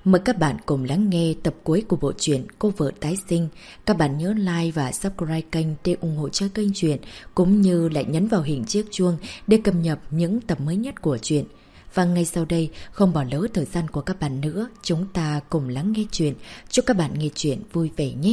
Mời các bạn cùng lắng nghe tập cuối của bộ truyện Cô vợ tái sinh. Các bạn nhớ like và subscribe kênh để ủng hộ cho kênh truyện, cũng như lại nhấn vào hình chiếc chuông để cập nhật những tập mới nhất của truyện. Và ngay sau đây, không bỏ lỡ thời gian của các bạn nữa, chúng ta cùng lắng nghe truyện. Chúc các bạn nghe truyện vui vẻ nhé.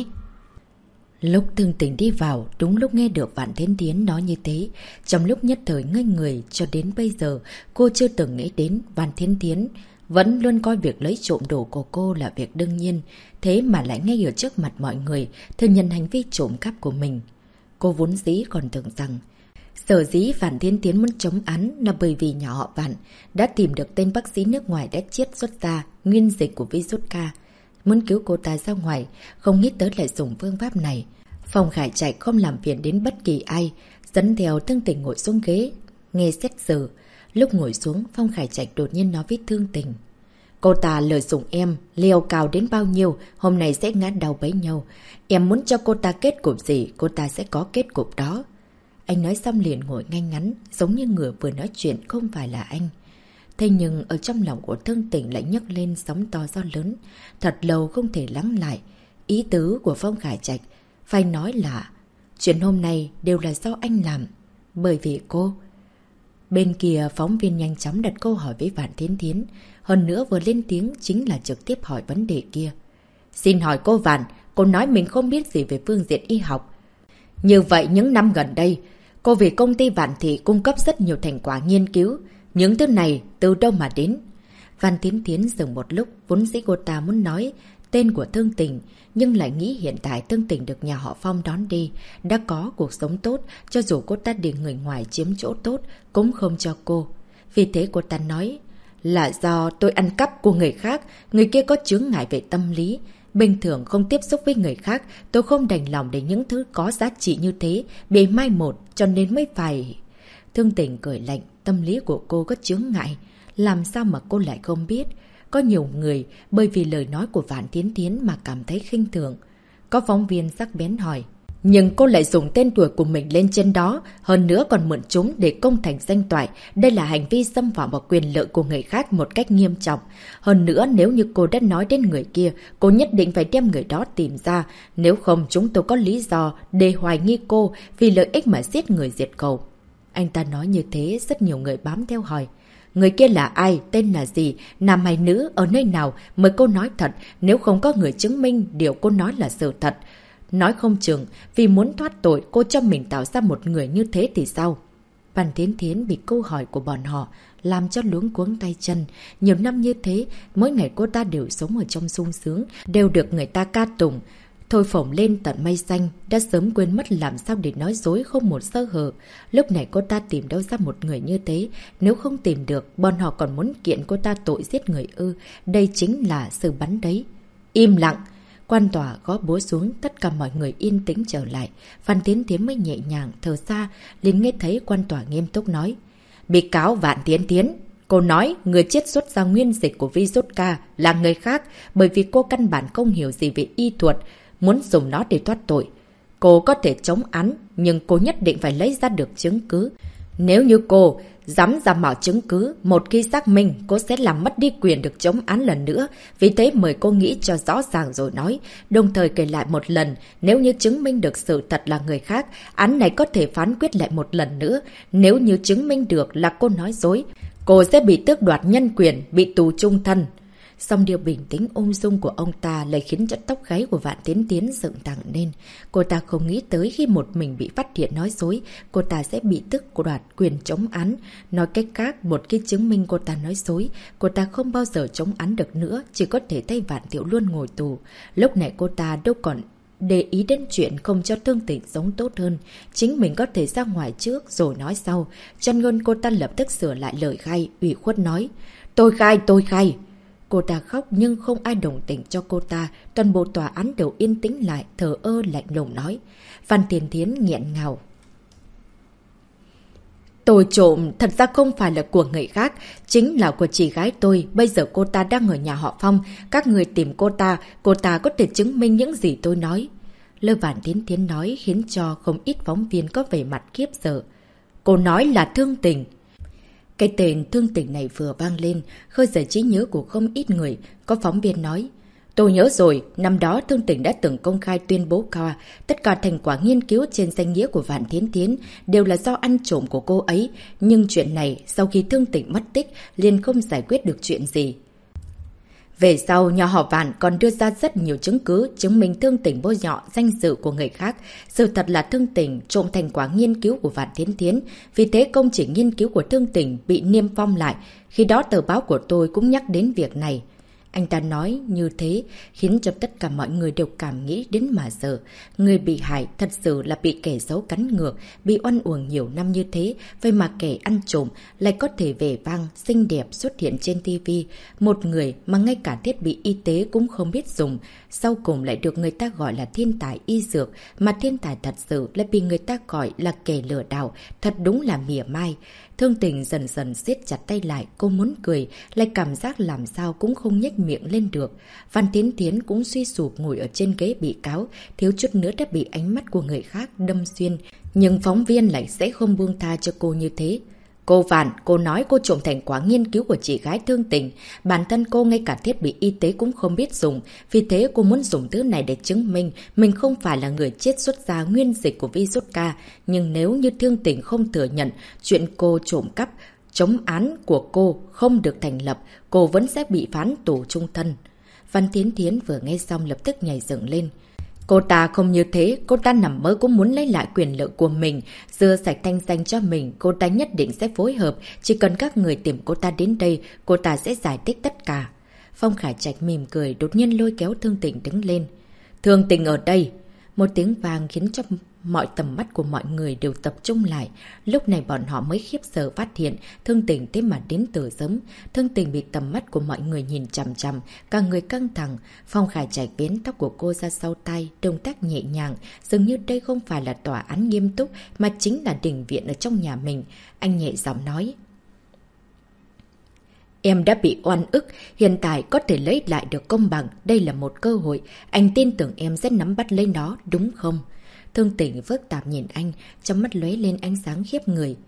Lúc Thương Tình đi vào, đúng lúc nghe được Vạn Thiến Thiến nói như thế. Trong lúc nhất thời ngây người, cho đến bây giờ, cô chưa từng nghĩ đến Vạn Thiến Thiến vẫn luôn coi việc lấy trộm đồ của cô là việc đương nhiên, thế mà lại ngay ở trước mặt mọi người thừa nhận hành vi trộm cắp của mình. Cô vốn dĩ còn tưởng rằng sở dĩ Vạn Thiến Thiến muốn chống án là bởi vì nhà họ Vạn đã tìm được tên bác sĩ nước ngoài đã chiết xuất ra nguyên dịch của virus K, muốn cứu cô ta ra ngoài, không nghĩ tới lại dùng phương pháp này. Phong Khải Trạch không làm phiền đến bất kỳ ai, dẫn theo Thương Tình ngồi xuống ghế nghe xét xử. Lúc ngồi xuống, Phong Khải Trạch đột nhiên nói với Thương Tình: cô ta lợi dụng em, liều cao đến bao nhiêu, hôm nay sẽ ngã đầu bấy nhiêu. Em muốn cho cô ta kết cục gì, cô ta sẽ có kết cục đó. Anh nói xong liền ngồi ngay ngắn, giống như người vừa nói chuyện không phải là anh. Thế nhưng ở trong lòng của Thương Tình lại nhấc lên sóng to gió lớn, thật lâu không thể lắng lại. Ý tứ của Phong Khải Trạch phải nói là chuyện hôm nay đều là do anh làm, bởi vì cô. Bên kia phóng viên nhanh chóng đặt câu hỏi với Vạn Thiến Thiến, hơn nữa vừa lên tiếng chính là trực tiếp hỏi vấn đề kia. Xin hỏi cô Vạn, cô nói mình không biết gì về phương diện y học. Như vậy những năm gần đây, cô vì công ty Vạn Thị cung cấp rất nhiều thành quả nghiên cứu, những thứ này từ đâu mà đến? Vạn Thiến Thiến dừng một lúc, vốn dĩ cô ta muốn nói tên của Thương Tình, nhưng lại nghĩ hiện tại Thương Tình được nhà họ Phong đón đi, đã có cuộc sống tốt, cho dù cô ta để người ngoài chiếm chỗ tốt, cũng không cho cô. Vì thế cô ta nói là do tôi ăn cắp của người khác, người kia có chướng ngại về tâm lý. Bình thường không tiếp xúc với người khác, tôi không đành lòng để những thứ có giá trị như thế bị mai một, cho nên mới phải... Thương Tình cười lạnh, tâm lý của cô có chướng ngại, làm sao mà cô lại không biết? Có nhiều người bởi vì lời nói của Vạn Thiến Thiến mà cảm thấy khinh thường. Có phóng viên sắc bén hỏi, nhưng cô lại dùng tên tuổi của mình lên trên đó, hơn nữa còn mượn chúng để công thành danh toại. Đây là hành vi xâm phạm vào quyền lợi của người khác một cách nghiêm trọng. Hơn nữa, nếu như cô đã nói đến người kia, cô nhất định phải đem người đó tìm ra. Nếu không, chúng tôi có lý do để hoài nghi cô vì lợi ích mà giết người diệt khẩu. Anh ta nói như thế, rất nhiều người bám theo hỏi. Người kia là ai? Tên là gì? Nam hay nữ? Ở nơi nào? Mời cô nói thật, nếu không có người chứng minh điều cô nói là sự thật. Nói không chừng, vì muốn thoát tội cô cho mình tạo ra một người như thế thì sao? Vạn Thiến Thiến bị câu hỏi của bọn họ làm cho luống cuống tay chân. Nhiều năm như thế, mỗi ngày cô ta đều sống ở trong sung sướng, đều được người ta ca tụng. Thôi phồng lên tận mây xanh, đã sớm quên mất làm sao để nói dối không một sơ hở. Lúc này cô ta tìm đâu ra một người như thế, nếu không tìm được, bọn họ còn muốn kiện cô ta tội giết người ư. Đây chính là sự bắn đấy. Im lặng! Quan tòa gõ búa xuống, tất cả mọi người yên tĩnh trở lại. Phan Thiến Thiến mới nhẹ nhàng thở ra, liền nghe thấy quan tòa nghiêm túc nói. Bị cáo Vạn Thiến Thiến, cô nói người chiết xuất ra nguyên dịch của virus K là người khác, bởi vì cô căn bản không hiểu gì về y thuật, muốn dùng nó để thoát tội. Cô có thể chống án, nhưng cô nhất định phải lấy ra được chứng cứ. Nếu như cô dám giả mạo chứng cứ, một khi xác minh, cô sẽ làm mất đi quyền được chống án lần nữa. Vì thế mời cô nghĩ cho rõ ràng rồi nói, đồng thời kể lại một lần, nếu như chứng minh được sự thật là người khác, án này có thể phán quyết lại một lần nữa. Nếu như chứng minh được là cô nói dối, cô sẽ bị tước đoạt nhân quyền, bị tù chung thân. Song điều bình tĩnh ung dung của ông ta lại khiến cho tóc gáy của Vạn Thiến Thiến dựng thẳng lên. Cô ta không nghĩ tới khi một mình bị phát hiện nói dối, cô ta sẽ bị tước đoạt quyền chống án. Nói cách khác, một khi chứng minh cô ta nói dối, cô ta không bao giờ chống án được nữa, chỉ có thể thay Vạn Tiểu Luân ngồi tù. Lúc này cô ta đâu còn để ý đến chuyện không cho Thương Tình sống tốt hơn. Chính mình có thể ra ngoài trước rồi nói sau. Cho nên cô ta lập tức sửa lại lời khai, ủy khuất nói. Tôi khai. Cô ta khóc nhưng không ai đồng tình cho cô ta. Toàn bộ tòa án đều yên tĩnh lại, thờ ơ lạnh lùng nói. Phan Thiến Thiến nghẹn ngào. Tôi trộm thật ra không phải là của người khác, chính là của chị gái tôi. Bây giờ cô ta đang ở nhà họ Phong. Các người tìm cô ta có thể chứng minh những gì tôi nói. Lời Vạn Thiến Thiến nói khiến cho không ít phóng viên có vẻ mặt khiếp sợ. Cô nói là Thương Tình. Cái tên Thương Tình này vừa vang lên, khơi dậy trí nhớ của không ít người. Có phóng viên nói, tôi nhớ rồi, năm đó Thương Tình đã từng công khai tuyên bố qua, tất cả thành quả nghiên cứu trên danh nghĩa của Vạn Thiến Thiến đều là do ăn trộm của cô ấy. Nhưng chuyện này, sau khi Thương Tình mất tích, liền không giải quyết được chuyện gì. Về sau, nhà họ Vạn còn đưa ra rất nhiều chứng cứ chứng minh Thương Tình bôi nhọ danh dự của người khác. Sự thật là Thương Tình trộm thành quả nghiên cứu của Vạn Thiến Thiến. Vì thế công trình nghiên cứu của Thương Tình bị niêm phong lại. Khi đó tờ báo của tôi cũng nhắc đến việc này. Anh ta nói như thế khiến cho tất cả mọi người đều cảm nghĩ đến mà sợ. Người bị hại thật sự là bị kẻ xấu cắn ngược, bị oan uổng nhiều năm như thế. Vậy mà kẻ ăn trộm lại có thể vẻ vang, xinh đẹp xuất hiện trên TV. Một người mà ngay cả thiết bị y tế cũng không biết dùng. Sau cùng lại được người ta gọi là thiên tài y dược. Mà thiên tài thật sự lại bị người ta gọi là kẻ lừa đảo. Thật đúng là mỉa mai. Thương Tình dần dần siết chặt tay lại, cô muốn cười, lại cảm giác làm sao cũng không nhếch miệng lên được. Văn Thiến Thiến cũng suy sụp ngồi ở trên ghế bị cáo, thiếu chút nữa đã bị ánh mắt của người khác đâm xuyên. Nhưng phóng viên lại sẽ không buông tha cho cô như thế. Cô Vạn, cô nói cô trộm thành quả nghiên cứu của chị gái Thương Tình. Bản thân cô ngay cả thiết bị y tế cũng không biết dùng. Vì thế cô muốn dùng thứ này để chứng minh mình không phải là người chiết xuất ra nguyên dịch của virus K. Nhưng nếu như Thương Tình không thừa nhận chuyện cô trộm cắp, chống án của cô không được thành lập, cô vẫn sẽ bị phán tù chung thân. Văn Thiến Thiến vừa nghe xong lập tức nhảy dựng lên. Cô ta không như thế, cô ta nằm mơ cũng muốn lấy lại quyền lợi của mình, rửa sạch thanh danh cho mình, cô ta nhất định sẽ phối hợp, chỉ cần các người tìm cô ta đến đây, cô ta sẽ giải thích tất cả. Phong Khải Trạch mỉm cười, đột nhiên lôi kéo Thương Tình đứng lên. Thương Tình ở đây! Một tiếng vang khiến cho mọi tầm mắt của mọi người đều tập trung lại. Lúc này bọn họ mới khiếp sợ phát hiện Thương Tình thế mà đến từ sớm. Thương Tình bị tầm mắt của mọi người nhìn chằm chằm, cả người căng thẳng. Phong Khải Trạch vén tóc của cô ra sau tay, động tác nhẹ nhàng, dường như đây không phải là tòa án nghiêm túc mà chính là đình viện ở trong nhà mình. Anh nhẹ giọng nói. Em đã bị oan ức, hiện tại có thể lấy lại được công bằng, đây là một cơ hội. Anh tin tưởng em sẽ nắm bắt lấy nó, đúng không? Thương Tình phức tạp nhìn anh, trong mắt lóe lên ánh sáng khiếp người.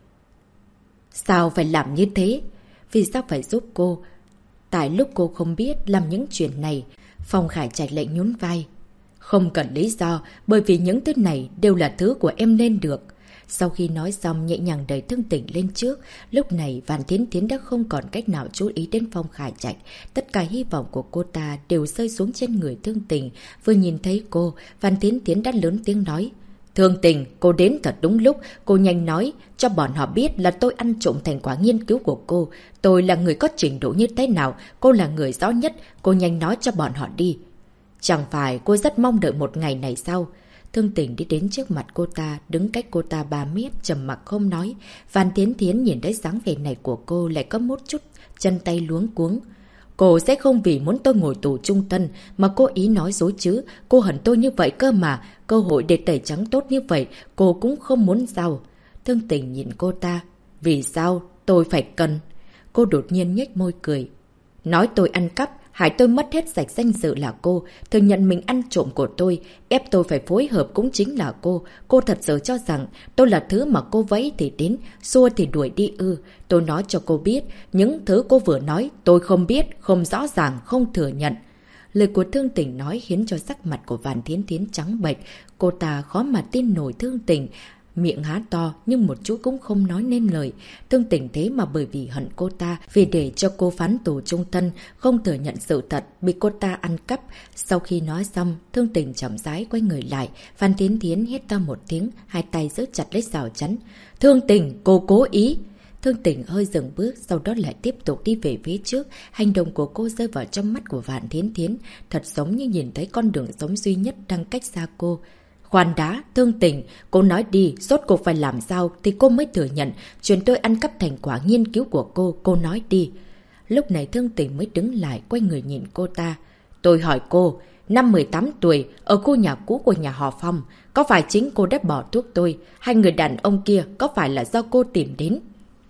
Sao phải làm như thế? Vì sao phải giúp cô? Tại lúc cô không biết làm những chuyện này, Phong Khải Trạch lại nhún vai. Không cần lý do, bởi vì những thứ này đều là thứ của em nên được. Sau khi nói xong nhẹ nhàng đẩy Thương Tình lên trước, lúc này Vạn Thiến Thiến đã không còn cách nào chú ý đến Phong Khải Trạch. Tất cả hy vọng của cô ta đều rơi xuống trên người Thương Tình. Vừa nhìn thấy cô, Vạn Thiến Thiến đã lớn tiếng nói. Thương Tình, cô đến thật đúng lúc, cô nhanh nói cho bọn họ biết là tôi ăn trộm thành quả nghiên cứu của cô. Tôi là người có trình độ như thế nào, cô là người rõ nhất, cô nhanh nói cho bọn họ đi. Chẳng phải cô rất mong đợi một ngày này sao? Thương Tình đi đến trước mặt cô ta, đứng cách cô ta 3 mét, trầm mặc không nói. Văn Thiến Thiến nhìn thấy dáng vẻ này của cô lại có một chút chân tay luống cuống. Cô sẽ không vì muốn tôi ngồi tù chung thân mà cố ý nói dối chứ. Cô hận tôi như vậy cơ mà. Cơ hội để tẩy trắng tốt như vậy, cô cũng không muốn sao. Thương Tình nhìn cô ta. Vì sao tôi phải cần? Cô đột nhiên nhếch môi cười. Nói tôi ăn cắp, hại tôi mất hết sạch danh dự là cô. Thừa nhận mình ăn trộm của tôi, ép tôi phải phối hợp cũng chính là cô. Cô thật sự cho rằng tôi là thứ mà cô vẫy thì đến, xua thì đuổi đi ư. Tôi nói cho cô biết, những thứ cô vừa nói tôi không biết, không rõ ràng, không thừa nhận. Lời của Thương Tình nói khiến cho sắc mặt của Vạn Thiến Thiến trắng bệch. Cô ta khó mà tin nổi Thương Tình. Miệng há to nhưng một chút cũng không nói nên lời. Thương Tình thế mà bởi vì hận cô ta, vì để cho cô phán tù chung thân, không thừa nhận sự thật, bị cô ta ăn cắp. Sau khi nói xong, Thương Tình chậm rãi quay người lại. Phan Thiến Thiến hét to một tiếng, hai tay giữ chặt lấy rào chắn. Thương Tình, cô cố ý! Thương Tình hơi dừng bước, sau đó lại tiếp tục đi về phía trước. Hành động của cô rơi vào trong mắt của Vạn Thiến Thiến, thật giống như nhìn thấy con đường sống duy nhất đang cách xa cô. Khoan đã, Thương Tình, cô nói đi, rốt cuộc phải làm sao thì cô mới thừa nhận chuyện tôi ăn cắp thành quả nghiên cứu của cô nói đi. Lúc này Thương Tình mới đứng lại, quay người nhìn cô ta. Tôi hỏi cô, năm 18 tuổi, ở khu nhà cũ của nhà họ Phong, có phải chính cô đã bỏ thuốc tôi, hay người đàn ông kia có phải là do cô tìm đến?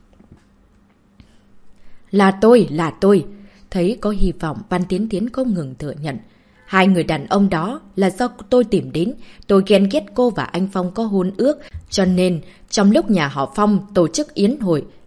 Là tôi. Thấy có hy vọng, Văn Thiến Thiến không ngừng thừa nhận. Hai người đàn ông đó là do tôi tìm đến. Tôi ghen ghét cô và anh Phong có hôn ước. Cho nên, trong lúc nhà họ Phong tổ chức yến hội,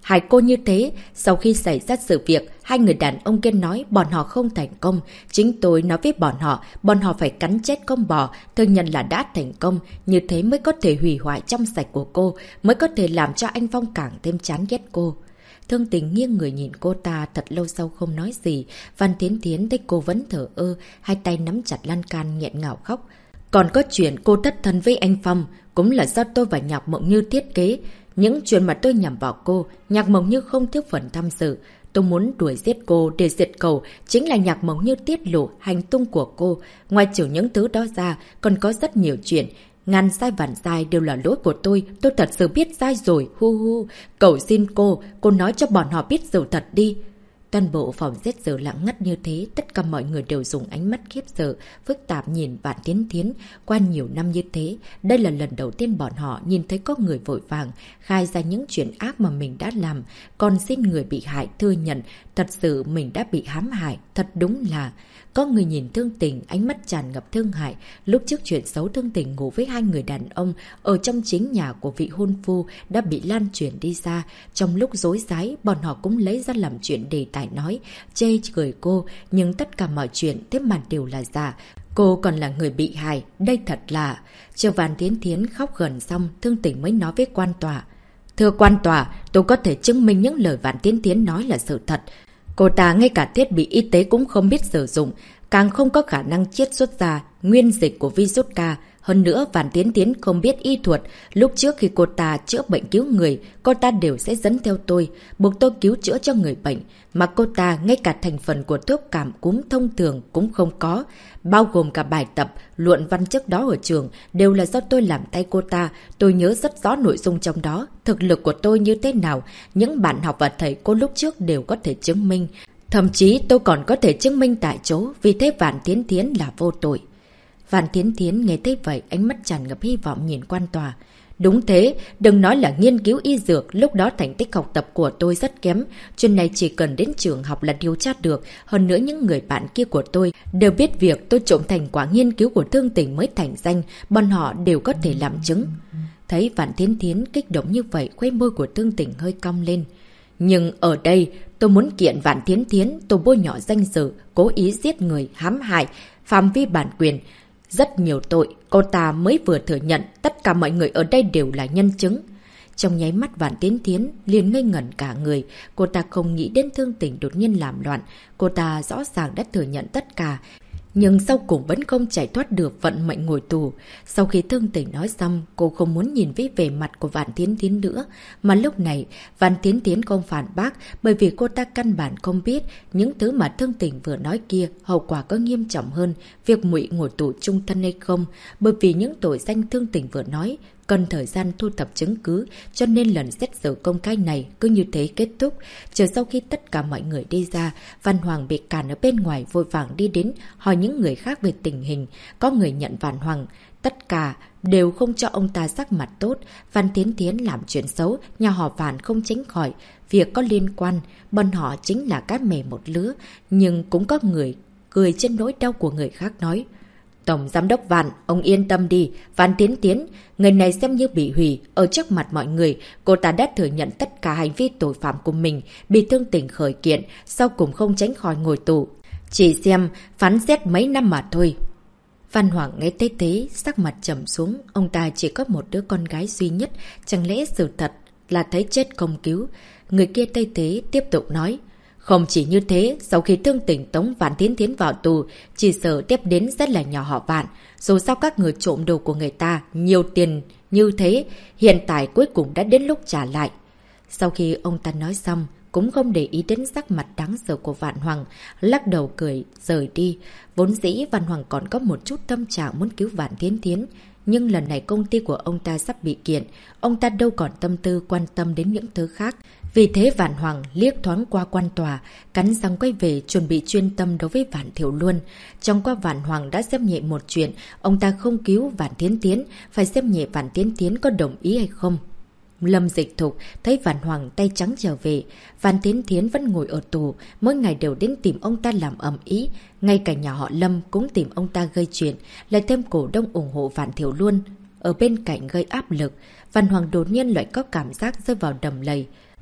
hại cô như thế. Sau khi xảy ra sự việc, hai người đàn ông kia nói bọn họ không thành công. Chính tôi nói với bọn họ phải cắn chết con bò, thừa nhận là đã thành công. Như thế mới có thể hủy hoại trong sạch của cô, mới có thể làm cho anh Phong càng thêm chán ghét cô. Thương Tình nghiêng người nhìn cô ta thật lâu sau không nói gì. Văn Thiến Thiến thấy cô vẫn thở ơ, hai tay nắm chặt lan can nghẹn ngào khóc. Còn có chuyện cô thất thân với anh Phong, cũng là do tôi và Nhạc Mộng Như thiết kế. Những chuyện mà tôi nhằm vào cô, Nhạc Mộng Như không thiếu phần tham dự. Tôi muốn đuổi giết cô để diệt khẩu, chính là Nhạc Mộng Như tiết lộ hành tung của cô. Ngoài trừ những thứ đó ra, còn có rất nhiều chuyện. Ngàn sai vạn sai đều là lỗi của tôi thật sự biết sai rồi, hu hu. Cầu xin cô nói cho bọn họ biết sự thật đi. Toàn bộ phòng xét xử lặng ngắt như thế, tất cả mọi người đều dùng ánh mắt khiếp sợ, phức tạp nhìn Vạn Thiến Thiến. Qua nhiều năm như thế, đây là lần đầu tiên bọn họ nhìn thấy có người vội vàng, khai ra những chuyện ác mà mình đã làm, còn xin người bị hại thừa nhận, thật sự mình đã bị hãm hại, thật đúng là... Có người nhìn Thương Tình, ánh mắt tràn ngập thương hại. Lúc trước chuyện xấu Thương Tình ngủ với hai người đàn ông ở trong chính nhà của vị hôn phu đã bị lan truyền đi ra. Trong lúc dối rái, bọn họ cũng lấy ra làm chuyện đề tài nói, chê cười cô. Nhưng tất cả mọi chuyện thế mà đều là giả. Cô còn là người bị hại, đây thật là... Chờ Vạn Thiến Thiến khóc gần xong, Thương Tình mới nói với quan tòa. Thưa quan tòa, tôi có thể chứng minh những lời Vạn Thiến Thiến nói là sự thật. Cô ta ngay cả thiết bị y tế cũng không biết sử dụng, càng không có khả năng chiết xuất ra nguyên dịch của virus K. Hơn nữa, Vạn Thiến Thiến không biết y thuật. Lúc trước khi cô ta chữa bệnh cứu người, cô ta đều sẽ dẫn theo tôi, buộc tôi cứu chữa cho người bệnh. Mà cô ta ngay cả thành phần của thuốc cảm cúm thông thường cũng không có. Bao gồm cả bài tập, luận văn trước đó ở trường đều là do tôi làm tay cô ta. Tôi nhớ rất rõ nội dung trong đó. Thực lực của tôi như thế nào, những bạn học và thầy cô lúc trước đều có thể chứng minh. Thậm chí tôi còn có thể chứng minh tại chỗ, vì thế Vạn Thiến Thiến là vô tội. Vạn Thiến Thiến nghe thấy vậy, ánh mắt tràn ngập hy vọng nhìn quan tòa. Đúng thế, đừng nói là nghiên cứu y dược, lúc đó thành tích học tập của tôi rất kém. Chuyện này chỉ cần đến trường học là điều tra được. Hơn nữa những người bạn kia của tôi đều biết việc tôi trộm thành quả nghiên cứu của Thương Tình mới thành danh, bọn họ đều có thể làm chứng. Thấy Vạn Thiến Thiến kích động như vậy, khóe môi của Thương Tình hơi cong lên. Nhưng ở đây, tôi muốn kiện Vạn Thiến Thiến, tôi bôi nhọ danh dự, cố ý giết người, hãm hại, phạm vi bản quyền. Rất nhiều tội, cô ta mới vừa thừa nhận, tất cả mọi người ở đây đều là nhân chứng. Trong nháy mắt Vạn Thiến Thiến liền ngây ngẩn cả người, cô ta không nghĩ đến Thương Tình đột nhiên làm loạn, cô ta rõ ràng đã thừa nhận tất cả. Nhưng sau cùng vẫn không chạy thoát được vận mệnh ngồi tù. Sau khi Thương Tình nói xong, cô không muốn nhìn với vẻ mặt của Vạn Thiến Thiến nữa. Mà lúc này, Vạn Thiến Thiến không phản bác, bởi vì cô ta căn bản không biết những thứ mà Thương Tình vừa nói kia hậu quả có nghiêm trọng hơn việc Mụy ngồi tù chung thân hay không. Bởi vì những tội danh Thương Tình vừa nói cần thời gian thu thập chứng cứ, cho nên lần xét xử công khai này cứ như thế kết thúc. Chờ sau khi tất cả mọi người đi ra, Văn Hoàng bị cản ở bên ngoài vội vàng đi đến hỏi những người khác về tình hình. Có người nhận Văn Hoàng, tất cả đều không cho ông ta sắc mặt tốt. Văn Thiến Thiến làm chuyện xấu, nhà họ Vạn không tránh khỏi việc có liên quan, bọn họ chính là cá mè một lứa. Nhưng cũng có người cười trên nỗi đau của người khác nói: Tổng Giám đốc Vạn, ông yên tâm đi, Vạn Thiến Thiến, người này xem như bị hủy. Ở trước mặt mọi người, cô ta đã thừa nhận tất cả hành vi tội phạm của mình, bị Thương Tình khởi kiện, sau cùng không tránh khỏi ngồi tù. Chỉ xem, phán xét mấy năm mà thôi. Văn Hoàng nghe thấy thế, sắc mặt trầm xuống, ông ta chỉ có một đứa con gái duy nhất, chẳng lẽ sự thật là thấy chết không cứu. Người kia Tây Tế tiếp tục nói: Không chỉ như thế, sau khi Thương Tình tống Vạn Thiến Thiến vào tù, chỉ sợ tiếp đến rất là nhỏ họ Vạn. Dù sao các người trộm đồ của người ta, nhiều tiền như thế, hiện tại cuối cùng đã đến lúc trả lại. Sau khi ông ta nói xong, cũng không để ý đến sắc mặt đáng sợ của Vạn Hoàng, lắc đầu cười, rời đi. Vốn dĩ Vạn Hoàng còn có một chút tâm trạng muốn cứu Vạn Thiến Thiến, nhưng lần này công ty của ông ta sắp bị kiện, ông ta đâu còn tâm tư quan tâm đến những thứ khác. Vì thế Vạn Hoàng liếc thoáng qua quan tòa, cắn răng quay về chuẩn bị chuyên tâm đối với Vạn Thiệu Luân. Trong qua Vạn Hoàng đã xem nhẹ một chuyện, ông ta không cứu Vạn Thiến Thiến, phải xem nhẹ Vạn Thiến Thiến có đồng ý hay không. Lâm Dịch Thục thấy Vạn Hoàng tay trắng trở về, Vạn Thiến Thiến vẫn ngồi ở tù, mỗi ngày đều đến tìm ông ta làm ầm ĩ, ngay cả nhà họ Lâm cũng tìm ông ta gây chuyện, lại thêm cổ đông ủng hộ Vạn Thiệu Luân ở bên cạnh gây áp lực. Vạn Hoàng đột nhiên lại có cảm giác rơi vào đầm lầy.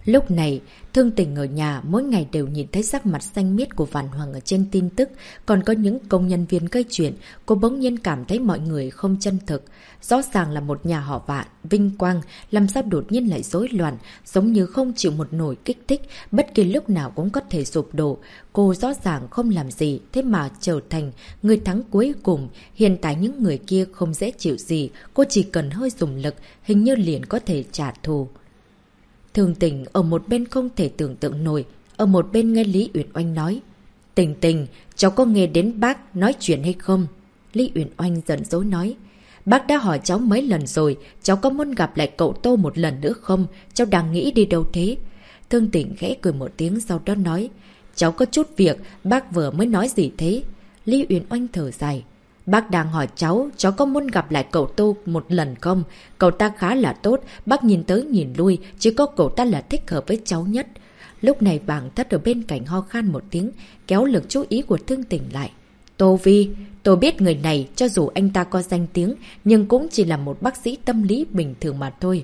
Lúc này, Thương Tình ở nhà mỗi ngày đều nhìn thấy sắc mặt xanh miết của Vạn Hoàng ở trên tin tức, còn có những công nhân viên gây chuyện, cô bỗng nhiên cảm thấy mọi người không chân thực. Rõ ràng là một nhà họ Vạn, vinh quang, làm sao đột nhiên lại rối loạn, giống như không chịu một nổi kích thích, bất kỳ lúc nào cũng có thể sụp đổ. Cô rõ ràng không làm gì, thế mà trở thành người thắng cuối cùng. Hiện tại những người kia không dễ chịu gì, cô chỉ cần hơi dùng lực, hình như liền có thể trả thù. Thương Tình ở một bên không thể tưởng tượng nổi, ở một bên nghe Lý Uyển Oanh nói. Tình Tình, cháu có nghe đến bác nói chuyện hay không? Lý Uyển Oanh giận dỗi nói. Bác đã hỏi cháu mấy lần rồi, cháu có muốn gặp lại cậu Tô một lần nữa không? Cháu đang nghĩ đi đâu thế? Thương Tình khẽ cười một tiếng sau đó nói. Cháu có chút việc, bác vừa mới nói gì thế? Lý Uyển Oanh thở dài. Bác đang hỏi cháu có muốn gặp lại cậu Tô một lần không? Cậu ta khá là tốt, bác nhìn tới nhìn lui, chỉ có cậu ta là thích hợp với cháu nhất. Lúc này Bàng Thất ở bên cạnh ho khan một tiếng, kéo lực chú ý của Thương Tình lại. Tô Vi, tôi biết người này, cho dù anh ta có danh tiếng, nhưng cũng chỉ là một bác sĩ tâm lý bình thường mà thôi.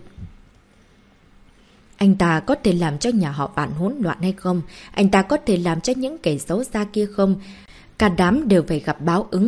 Anh ta có thể làm cho nhà họ Vạn hỗn loạn hay không? Anh ta có thể làm cho những kẻ xấu xa kia không? Cả đám đều phải gặp báo ứng.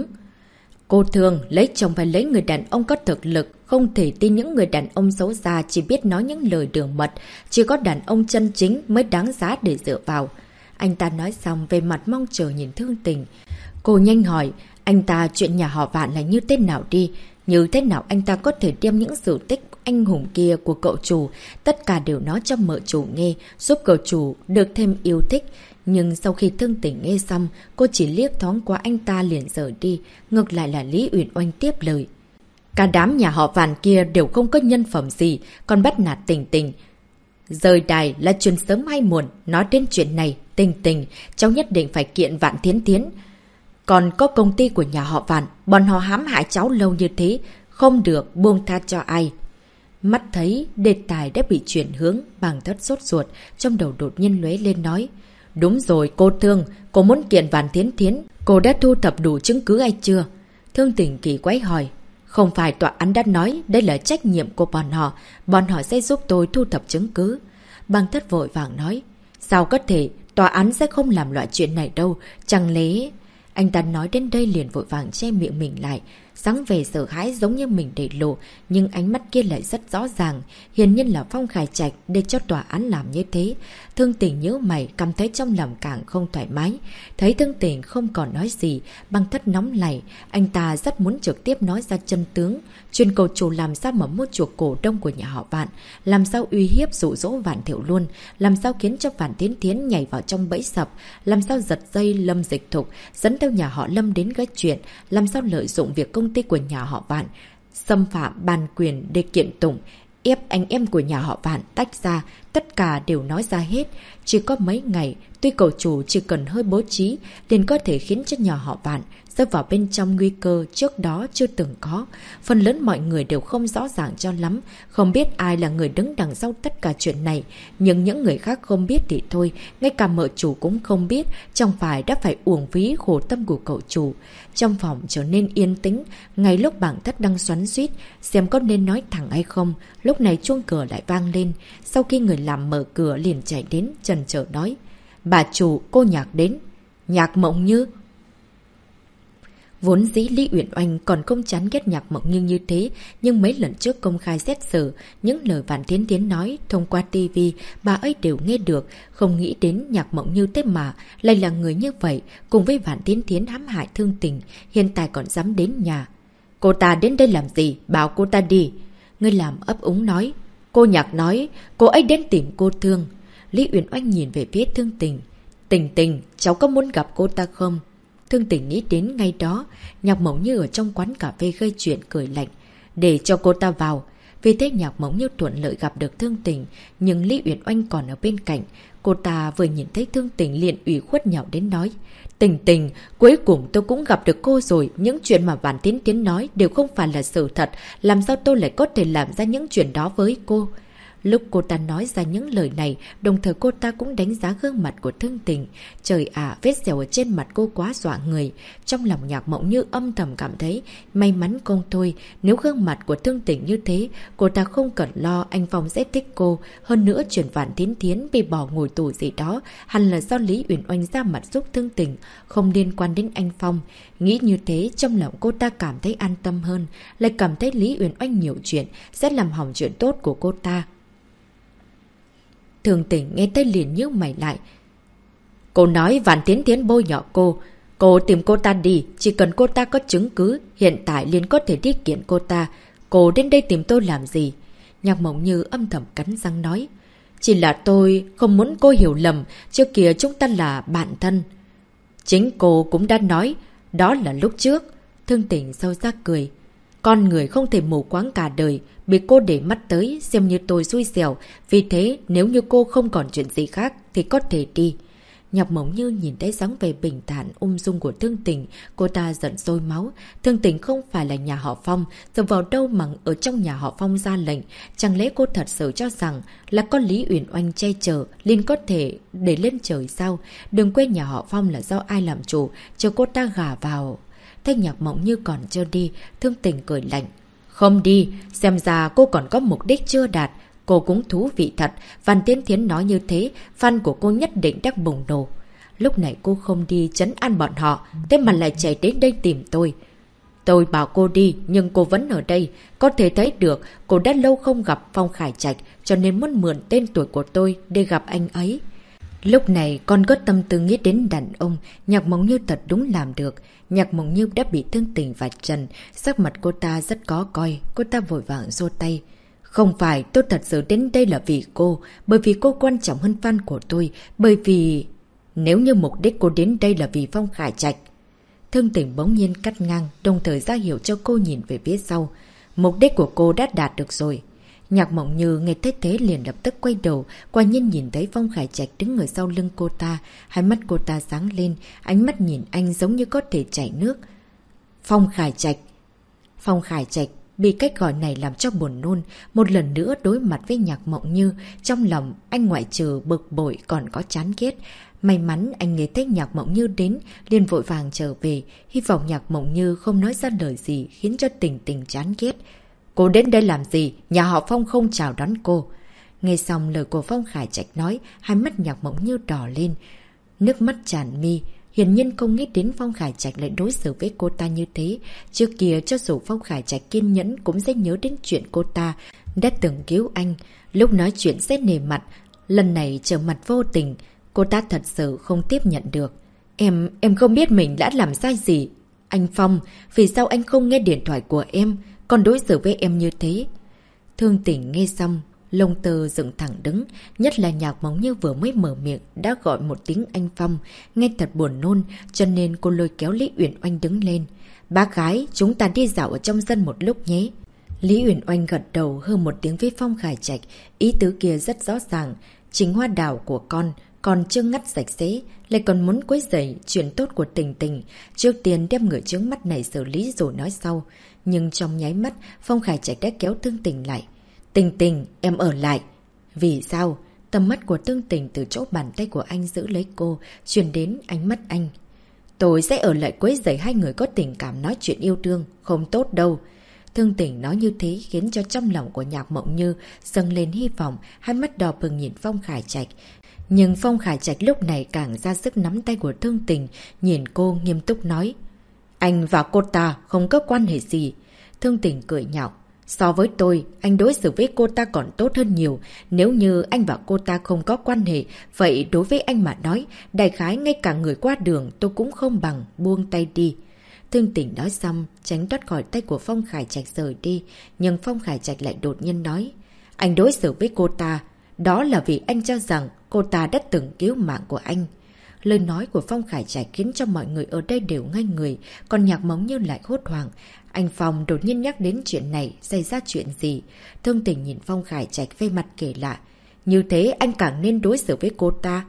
Cô thường lấy chồng phải lấy người đàn ông có thực lực, không thể tin những người đàn ông xấu xa chỉ biết nói những lời đường mật, chỉ có đàn ông chân chính mới đáng giá để dựa vào. Anh ta nói xong về mặt mong chờ nhìn Thương Tình. Cô nhanh hỏi, anh ta chuyện nhà họ Vạn là như thế nào đi? Như thế nào anh ta có thể đem những sự tích anh hùng kia của cậu chủ, tất cả đều nói cho mợ chủ nghe, giúp cậu chủ được thêm yêu thích. Nhưng sau khi Thương Tình nghe xong, cô chỉ liếc thoáng qua anh ta liền rời đi, ngược lại là Lý Uyển Oanh tiếp lời. Cả đám nhà họ Vạn kia đều không có nhân phẩm gì, còn bắt nạt Tình Tình. Rời đài là chuyện sớm hay muộn, nói đến chuyện này, Tình Tình, cháu nhất định phải kiện Vạn Thiến Thiến. Còn có công ty của nhà họ Vạn, bọn họ hãm hại cháu lâu như thế, không được buông tha cho ai. Mắt thấy đề tài đã bị chuyển hướng, Bàng Thất sốt ruột, trong đầu đột nhiên lóe lên nói. Đúng rồi cô Thương, cô muốn kiện Vạn Thiến Thiến, cô đã thu thập đủ chứng cứ hay chưa? Thương Tình kỳ quái hỏi. Không phải tòa án đã nói đây là trách nhiệm của bọn họ sẽ giúp tôi thu thập chứng cứ. Bàng Thất vội vàng nói. Sao có thể, tòa án sẽ không làm loại chuyện này đâu, chẳng lẽ... Anh ta nói đến đây liền vội vàng che miệng mình lại, dáng vẻ sợ hãi giống như mình để lộ, nhưng ánh mắt kia lại rất rõ ràng, hiển nhiên là Phong Khải Trạch để cho tòa án làm như thế. Thương Tình nhớ mày, cảm thấy trong lòng càng không thoải mái. Thấy Thương Tình không còn nói gì, Bàng Thất nóng lảy, anh ta rất muốn trực tiếp nói ra chân tướng. Chuyện cậu chủ làm sao mà mua chuộc cổ đông của nhà họ Vạn, làm sao uy hiếp dụ dỗ Vạn Thiệu Luân, làm sao khiến cho Vạn Thiến Thiến nhảy vào trong bẫy sập, làm sao giật dây Lâm Dịch Thục, dẫn theo nhà họ Lâm đến gây chuyện, làm sao lợi dụng việc công ty của nhà họ Vạn xâm phạm bản quyền để kiện tụng, ép anh em của nhà họ Vạn tách ra, tất cả đều nói ra hết. Chỉ có mấy ngày, tuy cậu chủ chỉ cần hơi bố trí, liền có thể khiến cho nhà họ Vạn rơi vào bên trong nguy cơ trước đó chưa từng có. Phần lớn mọi người đều không rõ ràng cho lắm, không biết ai là người đứng đằng sau tất cả chuyện này. Nhưng những người khác không biết thì thôi, ngay cả mợ chủ cũng không biết, chẳng phải đã phải uổng phí khổ tâm của cậu chủ. Trong phòng trở nên yên tĩnh, ngay lúc Bàng Thất đang xoắn xuýt xem có nên nói thẳng hay không, lúc này chuông cửa lại vang lên. Sau khi người làm mở cửa liền chạy đến, chần chờ nói. Bà chủ, cô Nhạc đến. Nhạc Mộng Như. Vốn dĩ Lý Uyển Oanh còn không chán ghét Nhạc Mộng Như như thế, nhưng mấy lần trước công khai xét xử, những lời Vạn Thiến Thiến nói thông qua tivi, bà ấy đều nghe được, không nghĩ đến Nhạc Mộng Như thế mà lại là người như vậy, cùng với Vạn Thiến Thiến hãm hại Thương Tình, hiện tại còn dám đến nhà. Cô ta đến đây làm gì? Bảo cô ta đi. Người làm ấp úng nói. Cô Nhạc nói, cô ấy đến tìm cô Thương. Lý Uyển Oanh nhìn về phía Thương Tình. Tình Tình, cháu có muốn gặp cô ta không? Thương Tình nghĩ đến ngay đó, Nhạc Mộng Như ở trong quán cà phê gây chuyện cười lạnh. Để cho cô ta vào. Vì thế Nhạc Mộng Như thuận lợi gặp được Thương Tình, nhưng Lý Uyển Oanh còn ở bên cạnh. Cô ta vừa nhìn thấy Thương Tình liền ủy khuất nhạo đến nói. Tình Tình, cuối cùng tôi cũng gặp được cô rồi, những chuyện mà Vạn Thiến Thiến nói đều không phải là sự thật, làm sao tôi lại có thể làm ra những chuyện đó với cô? Lúc cô ta nói ra những lời này, đồng thời cô ta cũng đánh giá gương mặt của Thương Tình. Trời ạ, vết sẹo ở trên mặt cô quá dọa người. Trong lòng Nhạc Mộng Như âm thầm cảm thấy may mắn không thôi. Nếu gương mặt của Thương Tình như thế, cô ta không cần lo anh Phong sẽ thích cô. Hơn nữa chuyện Vạn Thiến Thiến bị bỏ ngồi tù gì đó hẳn là do Lý Uyển Oanh ra mặt giúp Thương Tình, không liên quan đến anh Phong. Nghĩ như thế, trong lòng cô ta cảm thấy an tâm hơn, lại cảm thấy Lý Uyển Oanh nhiều chuyện sẽ làm hỏng chuyện tốt của cô ta. Thương Tình nghe tới liền nhíu mày lại. Cô nói Vạn Thiến Thiến bôi nhọ cô. Cô tìm cô ta đi, chỉ cần cô ta có chứng cứ, hiện tại liền có thể đi kiện cô ta. Cô đến đây tìm tôi làm gì? Nhạc Mộng Như âm thầm cắn răng nói. Chỉ là tôi không muốn cô hiểu lầm, trước kia chúng ta là bạn thân. Chính cô cũng đã nói, đó là lúc trước. Thương Tình sâu sắc cười. Con người không thể mù quáng cả đời, bị cô để mắt tới xem như tôi xui xẻo. Vì thế nếu như cô không còn chuyện gì khác thì có thể đi. Nhạc Mộng Như nhìn thấy dáng vẻ bình thản ung dung của Thương Tình, cô ta giận sôi máu. Thương Tình không phải là nhà họ Phong, giờ vào đâu mà ở trong nhà họ Phong ra lệnh. Chẳng lẽ cô thật sự cho rằng là có Lý Uyển Oanh che chở liền có thể để lên trời sao? Đừng quên nhà họ Phong là do ai làm chủ, chờ cô ta gả vào. Thấy Nhạc Mộng Như còn chưa đi, Thương Tình cười lạnh. Không đi, xem ra cô còn có mục đích chưa đạt. Cô cũng thú vị thật, Văn Tiến Thiến nói như thế, fan của cô nhất định đã bùng nổ. Lúc này cô không đi trấn an bọn họ, thế mà lại chạy đến đây tìm tôi. Tôi bảo cô đi, nhưng cô vẫn ở đây. Có thể thấy được, cô đã lâu không gặp Phong Khải Trạch, cho nên muốn mượn tên tuổi của tôi để gặp anh ấy. Lúc này con có tâm tư nghĩ đến đàn ông, Nhạc Mộng Như thật đúng làm được. Nhạc Mộng Như đã bị Thương Tình vạch trần, sắc mặt cô ta rất có coi, cô ta vội vàng giơ tay. Không phải, tôi thật sự đến đây là vì cô, bởi vì cô quan trọng hơn fan của tôi, bởi vì... Nếu như mục đích cô đến đây là vì Phong Khải Trạch. Thương Tình bỗng nhiên cắt ngang, đồng thời ra hiệu cho cô nhìn về phía sau. Mục đích của cô đã đạt được rồi. Nhạc Mộng Như nghe thấy thế liền lập tức quay đầu, quả nhiên nhìn thấy Phong Khải Trạch đứng ở sau lưng cô ta. Hai mắt cô ta sáng lên, ánh mắt nhìn anh giống như có thể chảy nước. Phong Khải Trạch. Phong Khải Trạch bị cách gọi này làm cho buồn nôn, một lần nữa đối mặt với Nhạc Mộng Như, trong lòng anh ngoại trừ bực bội còn có chán ghét. May mắn anh nghe thấy Nhạc Mộng Như đến, liền vội vàng trở về, hy vọng Nhạc Mộng Như không nói ra lời gì khiến cho Tình Tình chán ghét. Cô đến đây làm gì? Nhà họ Phong không chào đón cô. Nghe xong lời của Phong Khải Trạch nói, hai mắt Nhạc Mộng Như đỏ lên, nước mắt tràn mi. Hiển nhiên không nghĩ đến Phong Khải Trạch lại đối xử với cô ta như thế. Trước kia cho dù Phong Khải Trạch kiên nhẫn cũng sẽ nhớ đến chuyện cô ta đã từng cứu anh. Lúc nói chuyện sẽ nề mặt, lần này trở mặt vô tình, cô ta thật sự không tiếp nhận được. Em không biết mình đã làm sai gì. Anh Phong, vì sao anh không nghe điện thoại của em, còn đối xử với em như thế? Thương Tình nghe xong, lông tơ dựng thẳng đứng, nhất là Nhạc Mộng Như vừa mới mở miệng đã gọi một tiếng anh Phong, nghe thật buồn nôn, cho nên cô lôi kéo Lý Uyển Oanh đứng lên. Bác gái, chúng ta đi dạo ở trong sân một lúc nhé. Lý Uyển Oanh gật đầu hơ một tiếng với Phong Khải Trạch, ý tứ kia rất rõ ràng, chính hoa đào của con còn chưa ngắt sạch sẽ, lại còn muốn quấy rầy chuyện tốt của Tình Tình, trước tiên đem người chướng mắt này xử lý rồi nói sau. Nhưng trong nháy mắt, Phong Khải Trạch đã kéo Thương Tình lại. Tình Tình, em ở lại. Vì sao? Tầm mắt của Thương Tình từ chỗ bàn tay của anh giữ lấy cô, truyền đến ánh mắt anh. Tôi sẽ ở lại quấy rầy hai người có tình cảm nói chuyện yêu đương, không tốt đâu. Thương Tình nói như thế khiến cho trong lòng của Nhạc Mộng Như dâng lên hy vọng, hai mắt đỏ bừng nhìn Phong Khải Trạch. Nhưng Phong Khải Trạch lúc này càng ra sức nắm tay của Thương Tình, nhìn cô nghiêm túc nói. Anh và cô ta không có quan hệ gì. Thương Tình cười nhạo. So với tôi, anh đối xử với cô ta còn tốt hơn nhiều. Nếu như anh và cô ta không có quan hệ, vậy đối với anh mà nói, đại khái ngay cả người qua đường tôi cũng không bằng, buông tay đi. Thương Tình nói xong, tránh thoát khỏi tay của Phong Khải Trạch rời đi. Nhưng Phong Khải Trạch lại đột nhiên nói. Anh đối xử với cô ta, đó là vì anh cho rằng cô ta đã từng cứu mạng của anh. Lời nói của Phong Khải Trạch khiến cho mọi người ở đây đều ngây người, còn Nhạc Mộng Như lại hốt hoảng. Anh Phong đột nhiên nhắc đến chuyện này, xảy ra chuyện gì? Thương Tình nhìn Phong Khải Trạch về mặt kể lạ. Như thế anh càng nên đối xử với cô ta.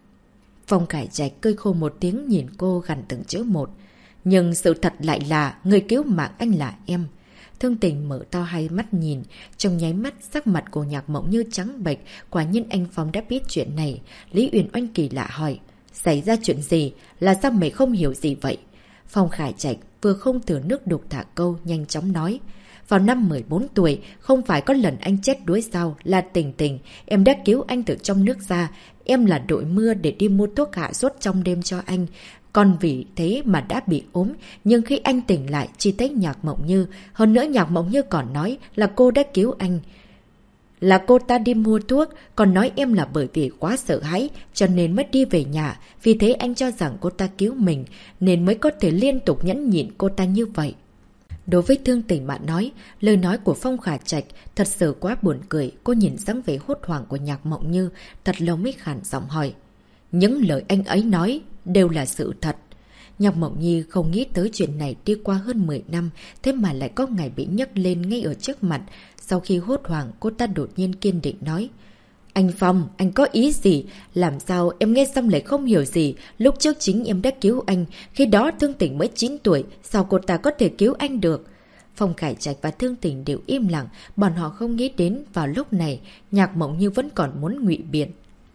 Phong Khải Trạch cười khô một tiếng nhìn cô gằn từng chữ một. Nhưng sự thật lại là người cứu mạng anh là em. Thương Tình mở to hai mắt nhìn, trong nháy mắt sắc mặt của Nhạc Mộng Như trắng bệch, quả nhiên anh Phong đã biết chuyện này. Lý Uyển Oanh kỳ lạ hỏi, xảy ra chuyện gì, là sao mày không hiểu gì vậy? Phong Khải Trạch vừa không thừa nước đục thả câu, nhanh chóng nói. Vào năm 14 tuổi, không phải có lần anh chết đuối sao, là Tình Tình, em đã cứu anh từ trong nước ra. Em là đội mưa để đi mua thuốc hạ sốt trong đêm cho anh. Còn vì thế mà đã bị ốm, nhưng khi anh tỉnh lại chỉ thấy Nhạc Mộng Như. Hơn nữa Nhạc Mộng Như còn nói là cô đã cứu anh. Là cô ta đi mua thuốc, còn nói em là bởi vì quá sợ hãi, cho nên mới đi về nhà. Vì thế anh cho rằng cô ta cứu mình, nên mới có thể liên tục nhẫn nhịn cô ta như vậy. Đối với Thương Tình mà nói, lời nói của Phong Khải Trạch thật sự quá buồn cười. Cô nhìn dáng vẻ hốt hoảng của Nhạc Mộng Như, thật lâu mới khản giọng hỏi. Những lời anh ấy nói đều là sự thật. Nhạc Mộng Nhi không nghĩ tới chuyện này đi qua hơn 10 năm, thế mà lại có ngày bị nhấc lên ngay ở trước mặt. Sau khi hốt hoảng, cô ta đột nhiên kiên định nói. Anh Phong, anh có ý gì? Làm sao em nghe xong lại không hiểu gì? Lúc trước chính em đã cứu anh, khi đó Thương Tình mới 9 tuổi, sao cô ta có thể cứu anh được? Phong Khải Trạch và Thương Tình đều im lặng, bọn họ không nghĩ đến vào lúc này, Nhạc Mộng Như vẫn còn muốn ngụy biện.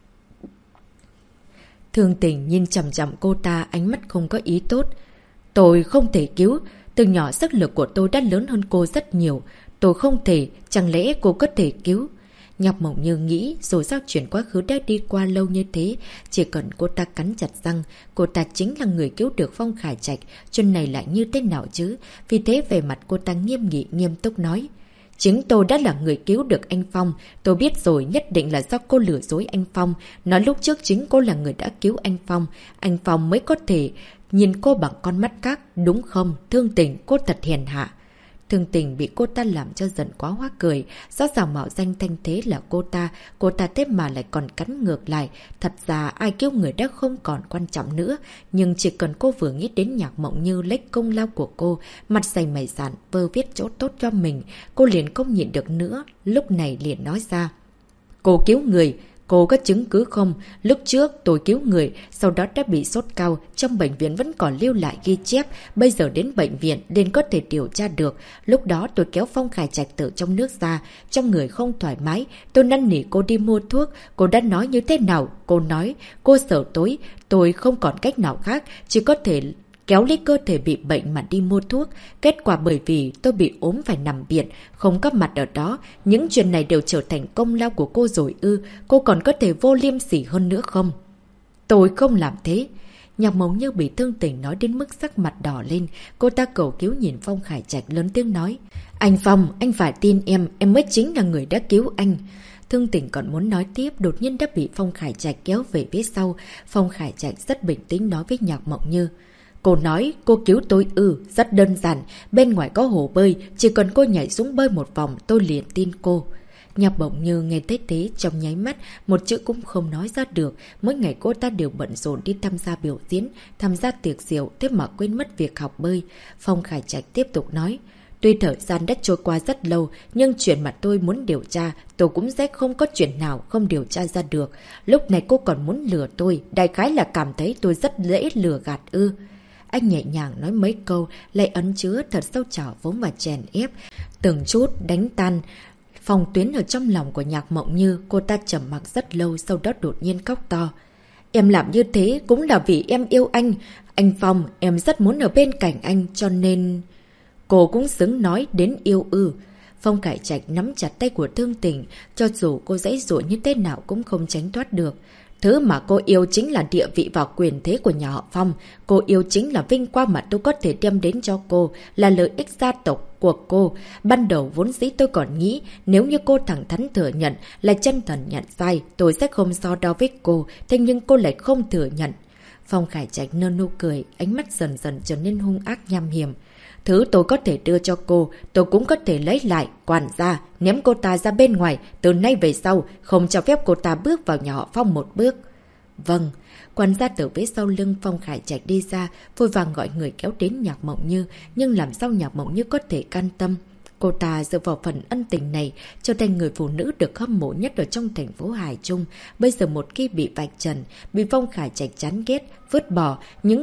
Thương Tình nhìn chằm chằm cô ta, ánh mắt không có ý tốt. Tôi không thể cứu, từ nhỏ sức lực của tôi đã lớn hơn cô rất nhiều. Tôi không thể, chẳng lẽ cô có thể cứu? Nhạc Mộng Như nghĩ rồi sao chuyện quá khứ đã đi qua lâu như thế. Chỉ cần cô ta cắn chặt răng, cô ta chính là người cứu được Phong Khải Trạch. Chuyện này lại như thế nào chứ? Vì thế về mặt cô ta nghiêm nghị nghiêm túc nói. Chính tôi đã là người cứu được anh Phong. Tôi biết rồi, nhất định là do cô lừa dối anh Phong. Nói lúc trước chính cô là người đã cứu anh Phong. Anh Phong mới có thể nhìn cô bằng con mắt khác, đúng không? Thương Tình, cô thật hiền hạ. Thương Tình bị cô ta làm cho giận quá hóa cười. Rõ ràng mạo danh thanh thế là cô ta thế mà lại còn cắn ngược lại. Thật ra ai cứu người đã không còn quan trọng nữa. Nhưng chỉ cần cô vừa nghĩ đến Nhạc Mộng Như lấy công lao của cô, mặt dày mày dạn, vơ viết chỗ tốt cho mình, cô liền không nhịn được nữa. Lúc này liền nói ra. Cô cứu người. Cô có chứng cứ không? Lúc trước tôi cứu người, sau đó đã bị sốt cao, trong bệnh viện vẫn còn lưu lại ghi chép, bây giờ đến bệnh viện nên có thể điều tra được. Lúc đó tôi kéo Phong Khải Trạch từ trong nước ra, trong người không thoải mái, tôi năn nỉ cô đi mua thuốc, cô đã nói như thế nào? Cô nói, cô sợ tối, tôi không còn cách nào khác, chỉ có thể kéo lấy cơ thể bị bệnh mà đi mua thuốc. Kết quả bởi vì tôi bị ốm phải nằm viện, không có mặt ở đó. Những chuyện này đều trở thành công lao của cô rồi ư? Cô còn có thể vô liêm sỉ hơn nữa không? Tôi không làm thế. Nhạc Mộng Như bị Thương Tình nói đến mức sắc mặt đỏ lên. Cô ta cầu cứu nhìn Phong Khải Trạch lớn tiếng nói. Anh Phong, anh phải tin em mới chính là người đã cứu anh. Thương Tình còn muốn nói tiếp, đột nhiên đã bị Phong Khải Trạch kéo về phía sau. Phong Khải Trạch rất bình tĩnh nói với Nhạc Mộng Như. Cô nói, cô cứu tôi rất đơn giản, bên ngoài có hồ bơi, chỉ cần cô nhảy xuống bơi một vòng tôi liền tin cô. Nhạc Mộng Như nghe thấy thế trong nháy mắt, một chữ cũng không nói ra được. Mỗi ngày cô ta đều bận rộn đi tham gia biểu diễn, tham gia tiệc rượu, thế mà quên mất việc học bơi. Phong Khải Trạch tiếp tục nói. Tuy thời gian đã trôi qua rất lâu, nhưng chuyện mà tôi muốn điều tra, tôi cũng sẽ không có chuyện nào không điều tra ra được. Lúc này cô còn muốn lừa tôi, đại khái là cảm thấy tôi rất dễ lừa gạt ư. Anh nhẹ nhàng nói mấy câu, lại ấn chứa thật sâu trào vốn và chèn ép, từng chút đánh tan phòng tuyến ở trong lòng của Nhạc Mộng Như. Cô ta trầm mặc rất lâu, sau đó đột nhiên khóc to. Em làm như thế cũng là vì em yêu anh. Anh Phong, em rất muốn ở bên cạnh anh, cho nên... Cô cũng xứng nói đến yêu ư. Phong Khải Trạch nắm chặt tay của Thương Tình, cho dù cô giãy giụa như thế nào cũng không tránh thoát được. Thứ mà cô yêu chính là địa vị và quyền thế của nhà họ Phong. Cô yêu chính là vinh quang mà tôi có thể đem đến cho cô, là lợi ích gia tộc của cô. Ban đầu vốn dĩ tôi còn nghĩ nếu như cô thẳng thắn thừa nhận, là chân thần nhận sai, tôi sẽ không so đo với cô. Thế nhưng cô lại không thừa nhận. Phong Khải Trạch nở nụ cười, ánh mắt dần dần trở nên hung ác nham hiểm. Thứ tôi có thể đưa cho cô, tôi cũng có thể lấy lại. Quản gia, ném cô ta ra bên ngoài, từ nay về sau, không cho phép cô ta bước vào nhà họ Phong một bước. Vâng, quản gia từ phía sau lưng Phong Khải Trạch đi ra, vội vàng gọi người kéo đến Nhạc Mộng Như, nhưng làm sao Nhạc Mộng Như có thể can tâm. Cô ta dựa vào phần ân tình này, trở thành người phụ nữ được hâm mộ nhất ở trong thành phố Hải Trung. Bây giờ một khi bị vạch trần, bị Phong Khải Trạch chán ghét, vứt bỏ, những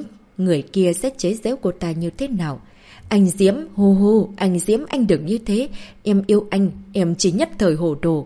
người kia sẽ chế giễu cô ta như thế nào. Anh Diễm, hù hù, anh Diễm, anh đừng như thế. Em yêu anh, em chỉ nhất thời hồ đồ.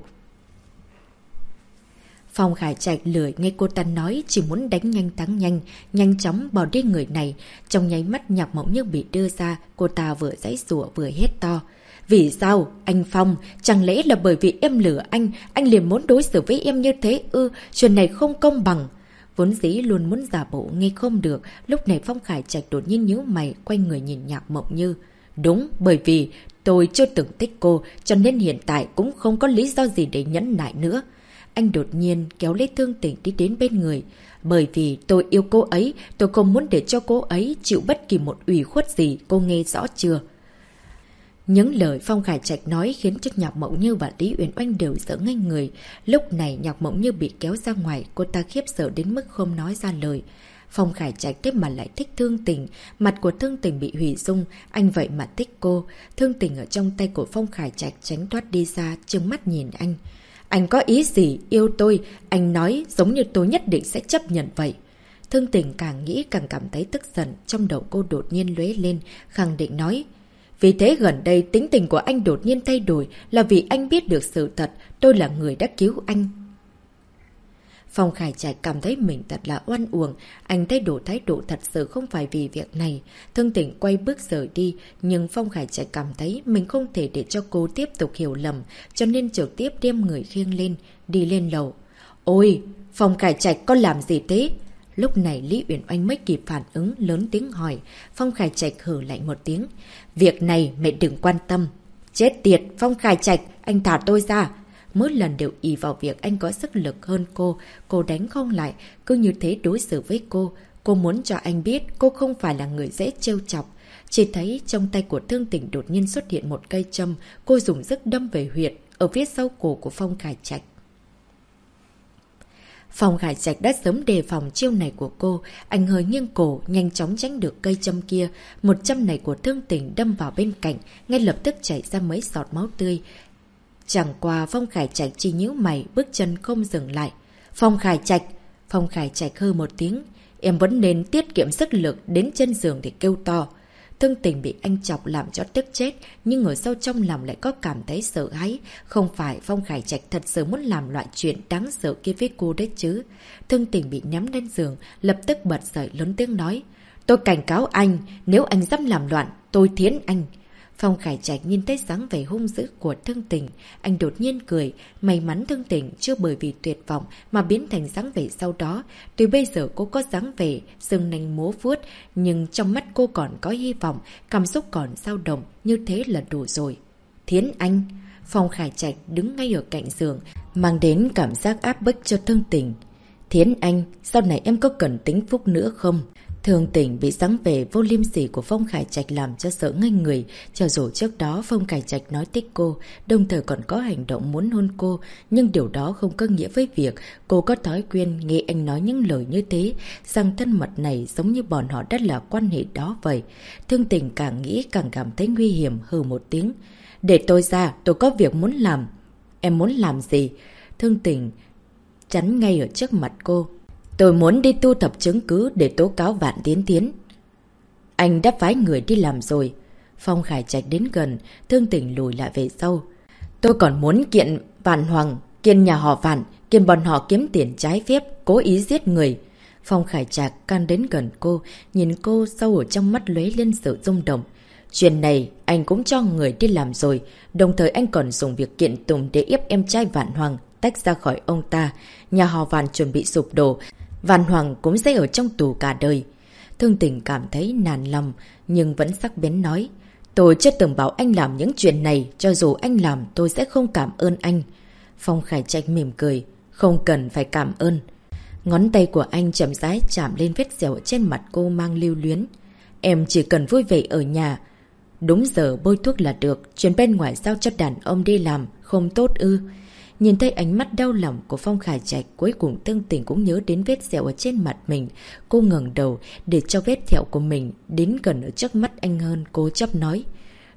Phong Khải Trạch lười nghe cô ta nói, chỉ muốn đánh nhanh thắng nhanh, nhanh chóng bỏ đi người này. Trong nháy mắt Nhạc Mộng Như bị đưa ra, cô ta vừa giãy giụa vừa hét to. Vì sao? Anh Phong, chẳng lẽ là bởi vì em lừa anh liền muốn đối xử với em như thế ư? Chuyện này không công bằng. Vốn dĩ luôn muốn giả bộ nghe không được, lúc này Phong Khải Trạch đột nhiên nhíu mày, quay người nhìn Nhạc Mộng Như. Đúng, bởi vì tôi chưa từng thích cô, cho nên hiện tại cũng không có lý do gì để nhẫn nại nữa. Anh đột nhiên kéo lấy Thương Tình đi đến bên người. Bởi vì tôi yêu cô ấy, tôi không muốn để cho cô ấy chịu bất kỳ một ủy khuất gì, cô nghe rõ chưa? Những lời Phong Khải Trạch nói khiến cho Nhạc Mộng Như và Lý Uyển Oanh đều sợ ngây người. Lúc này Nhạc Mộng Như bị kéo ra ngoài, cô ta khiếp sợ đến mức không nói ra lời. Phong Khải Trạch thế mà lại thích Thương Tình, mặt của Thương Tình bị hủy dung, anh vậy mà thích cô. Thương Tình ở trong tay của Phong Khải Trạch tránh thoát đi ra, trừng mắt nhìn anh. Anh có ý gì? Yêu tôi? Anh nói giống như tôi nhất định sẽ chấp nhận vậy. Thương Tình càng nghĩ càng cảm thấy tức giận, trong đầu cô đột nhiên lóe lên, khẳng định nói. Vì thế gần đây tính tình của anh đột nhiên thay đổi là vì anh biết được sự thật, tôi là người đã cứu anh. Phong Khải Trạch cảm thấy mình thật là oan uổng, anh thay đổi thái độ thật sự không phải vì việc này. Thương Tình quay bước rời đi, nhưng Phong Khải Trạch cảm thấy mình không thể để cho cô tiếp tục hiểu lầm, cho nên trực tiếp đem người khiêng lên, đi lên lầu. Ôi, Phong Khải Trạch có làm gì thế? Lúc này Lý Uyển Oanh mới kịp phản ứng, lớn tiếng hỏi. Phong Khải Trạch hử lạnh một tiếng. Việc này mẹ đừng quan tâm. Chết tiệt, Phong Khải Trạch, anh thả tôi ra. Mỗi lần đều ỷ vào việc anh có sức lực hơn cô đánh không lại, cứ như thế đối xử với cô. Cô muốn cho anh biết cô không phải là người dễ trêu chọc. Chỉ thấy trong tay của Thương Tình đột nhiên xuất hiện một cây châm, cô dùng sức đâm về huyệt ở phía sau cổ của Phong Khải Trạch. Phong Khải Trạch đã sớm đề phòng chiêu này của cô, anh hơi nghiêng cổ, nhanh chóng tránh được cây châm kia. Một châm này của Thương Tình đâm vào bên cạnh, ngay lập tức chảy ra mấy giọt máu tươi. Chẳng qua Phong Khải Trạch chỉ nhíu mày, bước chân không dừng lại. Phong Khải Trạch hư một tiếng. Em vẫn nên tiết kiệm sức lực đến chân giường để kêu to. Thương Tình bị anh chọc làm cho tức chết, nhưng ở sâu trong lòng lại có cảm thấy sợ hãi. Không phải Phong Khải Trạch thật sự muốn làm loại chuyện đáng sợ kia với cô đấy chứ. Thương Tình bị ném lên giường, lập tức bật dậy lớn tiếng nói. Tôi cảnh cáo anh, nếu anh dám làm loạn, tôi thiến anh. Phong Khải Trạch nhìn thấy dáng vẻ hung dữ của Thương Tình, anh đột nhiên cười. May mắn Thương Tình chưa bởi vì tuyệt vọng mà biến thành dáng vẻ sau đó. Tuy bây giờ cô có dáng vẻ sừng nanh múa vuốt, nhưng trong mắt cô còn có hy vọng, cảm xúc còn dao động, như thế là đủ rồi. Thiến anh! Phong Khải Trạch đứng ngay ở cạnh giường, mang đến cảm giác áp bức cho Thương Tình. Thiến anh, sau này em có cần tính phúc nữa không? Thương Tình bị dáng vẻ vô liêm sỉ của Phong Khải Trạch làm cho sợ ngây người. Cho dù trước đó Phong Khải Trạch nói thích cô, đồng thời còn có hành động muốn hôn cô, nhưng điều đó không có nghĩa với việc cô có thói quen nghe anh nói những lời như thế, rằng thân mật này giống như bọn họ đã là quan hệ đó vậy. Thương Tình càng nghĩ càng cảm thấy nguy hiểm, hừ một tiếng. Để tôi ra, tôi có việc muốn làm. Em muốn làm gì? Thương Tình chắn ngay ở trước mặt cô. Tôi muốn đi thu thập chứng cứ để tố cáo Vạn Tiến. Anh đã phái người đi làm rồi. Phong Khải Trạch đến gần, Thương Tình lùi lại về sau. Tôi còn muốn kiện Vạn Hoàng, kiện nhà họ Vạn, kiện bọn họ kiếm tiền trái phép, cố ý giết người. Phong Khải Trạch can đến gần cô, nhìn cô sâu ở trong mắt lóe lên sự rung động. Chuyện này anh cũng cho người đi làm rồi, đồng thời anh còn dùng việc kiện tụng để ép em trai Vạn Hoàng tách ra khỏi ông ta. Nhà họ Vạn chuẩn bị sụp đổ, Vạn Hoàng cũng sẽ ở trong tù cả đời. Thương Tình cảm thấy nản lòng, nhưng vẫn sắc bén nói. Tôi chưa từng bảo anh làm những chuyện này, cho dù anh làm tôi sẽ không cảm ơn anh. Phong Khải Trạch mỉm cười. Không cần phải cảm ơn. Ngón tay của anh chậm rãi chạm lên vết dẻo trên mặt cô mang lưu luyến. Em chỉ cần vui vẻ ở nhà, đúng giờ bôi thuốc là được, chuyện bên ngoài giao cho đàn ông đi làm, không tốt ư? Nhìn thấy ánh mắt đau lòng của Phong Khải Trạch, cuối cùng Thương Tình cũng nhớ đến vết sẹo ở trên mặt mình. Cô ngẩng đầu để cho vết sẹo của mình đến gần ở trước mắt anh hơn, cố chấp nói.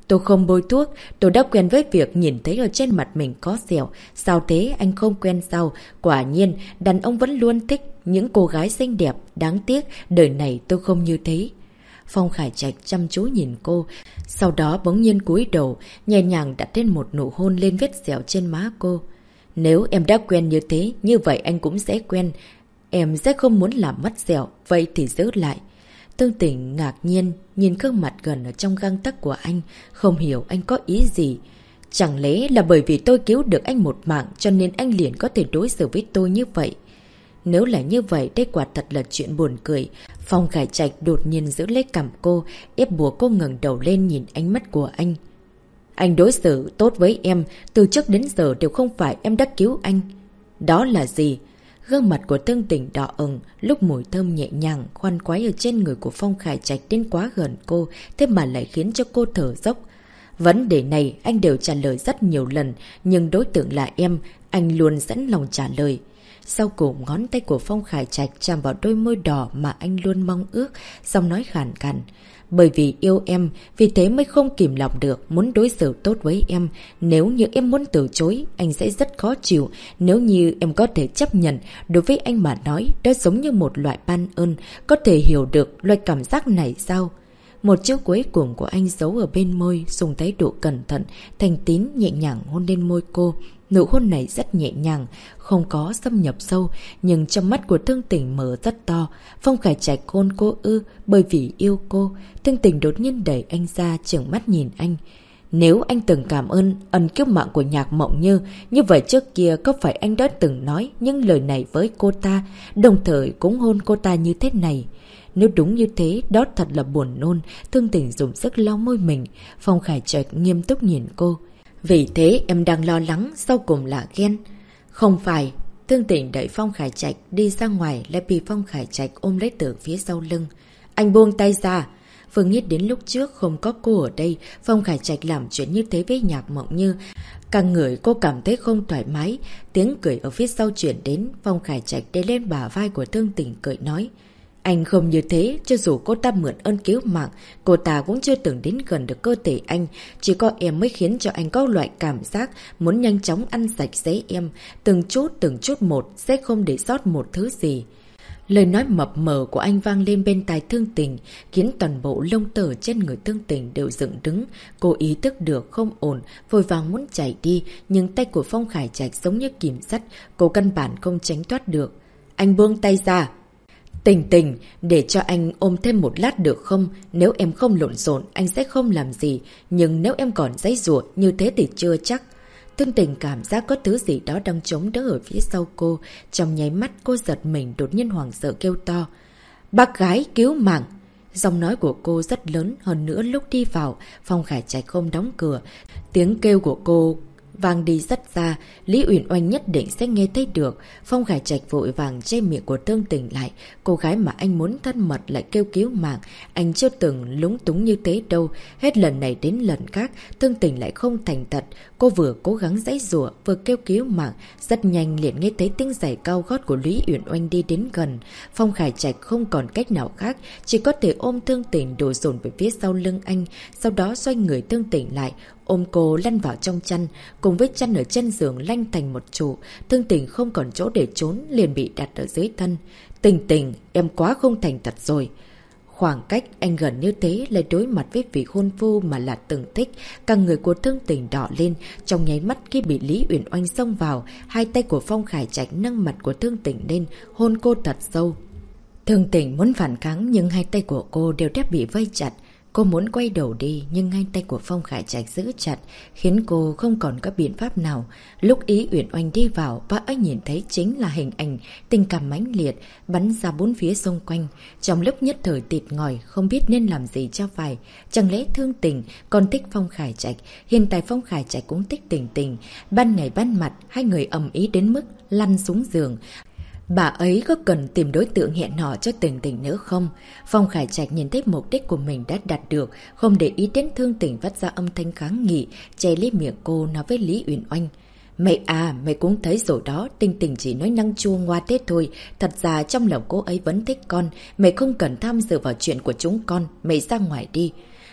Tôi không bôi thuốc, tôi đã quen với việc nhìn thấy ở trên mặt mình có sẹo. Sao thế, anh không quen sao? Quả nhiên, đàn ông vẫn luôn thích những cô gái xinh đẹp. Đáng tiếc, đời này tôi không như thế. Phong Khải Trạch chăm chú nhìn cô, sau đó bỗng nhiên cúi đầu, nhẹ nhàng đặt lên một nụ hôn lên vết sẹo trên má cô. Nếu em đã quen như thế, như vậy anh cũng sẽ quen. Em sẽ không muốn làm mất sẹo, vậy thì giữ lại. Tương Tình ngạc nhiên, nhìn gương mặt gần ở trong gang tấc của anh, không hiểu anh có ý gì. Chẳng lẽ là bởi vì tôi cứu được anh một mạng cho nên anh liền có thể đối xử với tôi như vậy? Nếu là như vậy, đây quả thật là chuyện buồn cười. Phong Khải Trạch đột nhiên giữ lấy cằm cô, ép buộc cô ngẩng đầu lên nhìn ánh mắt của anh. Anh đối xử tốt với em, từ trước đến giờ đều không phải em đã cứu anh. Đó là gì? Gương mặt của Tương Tình đỏ ửng, lúc mùi thơm nhẹ nhàng, khoan khoái ở trên người của Phong Khải Trạch đến quá gần cô, thế mà lại khiến cho cô thở dốc. Vấn đề này anh đều trả lời rất nhiều lần, nhưng đối tượng là em, anh luôn sẵn lòng trả lời. Sau cùng ngón tay của Phong Khải Trạch chạm vào đôi môi đỏ mà anh luôn mong ước, giọng nói khàn khàn. Bởi vì yêu em, vì thế mới không kìm lòng được, muốn đối xử tốt với em. Nếu như em muốn từ chối, anh sẽ rất khó chịu. Nếu như em có thể chấp nhận, đối với anh mà nói, đó giống như một loại ban ơn. Có thể hiểu được loại cảm giác này sao? Một chữ cuối cùng của anh giấu ở bên môi, dùng thái độ cẩn thận, thành tín nhẹ nhàng hôn lên môi cô. Nụ hôn này rất nhẹ nhàng, không có xâm nhập sâu, nhưng trong mắt của Tương Tình mở rất to. Phong Khải Trạch hôn cô ư, bởi vì yêu cô. Tương Tình đột nhiên đẩy anh ra, trợn mắt nhìn anh. Nếu anh từng cảm ơn ân cứu mạng của Nhạc Mộng như vậy trước kia có phải anh đã từng nói những lời này với cô ta, đồng thời cũng hôn cô ta như thế này? Nếu đúng như thế, đó thật là buồn nôn. Tương Tình dùng sức lau môi mình. Phong Khải Trạch nghiêm túc nhìn cô. Vì thế em đang lo lắng, sau cùng là ghen. Không phải. Tương Tình đẩy Phong Khải Trạch đi ra ngoài, lại bị Phong Khải Trạch ôm lấy từ phía sau lưng. Anh buông tay ra. Vừa nghĩ đến lúc trước không có cô ở đây, Phong Khải Trạch làm chuyện như thế với Nhạc Mộng Như. Càng người cô cảm thấy không thoải mái. Tiếng cười ở phía sau chuyển đến, Phong Khải Trạch đè lên bả vai của Tương Tình cười nói. Anh không như thế, cho dù cô ta mượn ơn cứu mạng, cô ta cũng chưa từng đến gần được cơ thể anh. Chỉ có em mới khiến cho anh có loại cảm giác muốn nhanh chóng ăn sạch giấy em. Từng chút một, sẽ không để sót một thứ gì. Lời nói mập mờ của anh vang lên bên tai Tương Tình, khiến toàn bộ lông tơ trên người Tương Tình đều dựng đứng. Cô ý thức được không ổn, vội vàng muốn chạy đi, nhưng tay của Phong Khải Trạch giống như kìm sắt, cô căn bản không tránh thoát được. Anh buông tay ra. Tình Tình, để cho anh ôm thêm một lát được không? Nếu em không lộn xộn, anh sẽ không làm gì. Nhưng nếu em còn giãy giụa như thế thì chưa chắc. Tương Tình cảm giác có thứ gì đó đang chống đỡ ở phía sau cô. Trong nháy mắt cô giật mình, đột nhiên hoảng sợ kêu to. Bác gái cứu mạng! Giọng nói của cô rất lớn, hơn nữa lúc đi vào, Phong Khải Trạch không đóng cửa. Tiếng kêu của cô vang đi rất xa, Lý Uyển Oanh nhất định sẽ nghe thấy được. Phong Khải Trạch vội vàng che miệng của Tương Tình lại. Cô gái mà anh muốn thân mật lại kêu cứu mạng, anh chưa từng lúng túng như thế đâu. Hết lần này đến lần khác, Tương Tình lại không thành thật. Cô vừa cố gắng giãy giụa, vừa kêu cứu mạng, rất nhanh liền nghe thấy tiếng giày cao gót của Lý Uyển Oanh đi đến gần. Phong Khải Trạch không còn cách nào khác, chỉ có thể ôm Tương Tình đổ dồn về phía sau lưng anh, sau đó xoay người Tương Tình lại, ôm cô lăn vào trong chăn, cùng với chăn ở chân giường lanh thành một trụ. Tương Tình không còn chỗ để trốn, liền bị đặt ở dưới thân. Tình Tình, em quá không thành thật rồi. Khoảng cách anh gần như thế lại đối mặt với vị hôn phu mà là từng thích, cả người của Tương Tình đỏ lên. Trong nháy mắt khi bị Lý Uyển Oanh xông vào, hai tay của Phong Khải Trạch nâng mặt của Tương Tình lên, hôn cô thật sâu. Tương Tình muốn phản kháng nhưng hai tay của cô đều đã bị vây chặt. Cô muốn quay đầu đi nhưng hai tay của Phong Khải Trạch giữ chặt, khiến cô không còn có biện pháp nào. Lúc Ý Uyển Oanh đi vào và ấy nhìn thấy chính là hình ảnh tình cảm mãnh liệt bắn ra bốn phía xung quanh. Trong lúc nhất thời tịt ngòi, không biết nên làm gì cho phải. Chẳng lẽ Thương Tình còn thích Phong Khải Trạch? Hiện tại Phong Khải Trạch cũng thích Tình Tình. Ban ngày ban mặt, hai người ầm ĩ đến mức lăn xuống giường. Bà ấy có cần tìm đối tượng hẹn hò cho Tình Tình nữa không? Phong Khải Trạch nhìn thấy mục đích của mình đã đạt được, không để ý đến Thương Tình vắt ra âm thanh kháng nghị, che lấy miệng cô nói với Lý Uyển Oanh. Mày à, mày cũng thấy rồi đó, Tình Tình chỉ nói năng chua ngoa thế thôi. Thật ra trong lòng cô ấy vẫn thích con, mày không cần tham dự vào chuyện của chúng con, mày ra ngoài đi.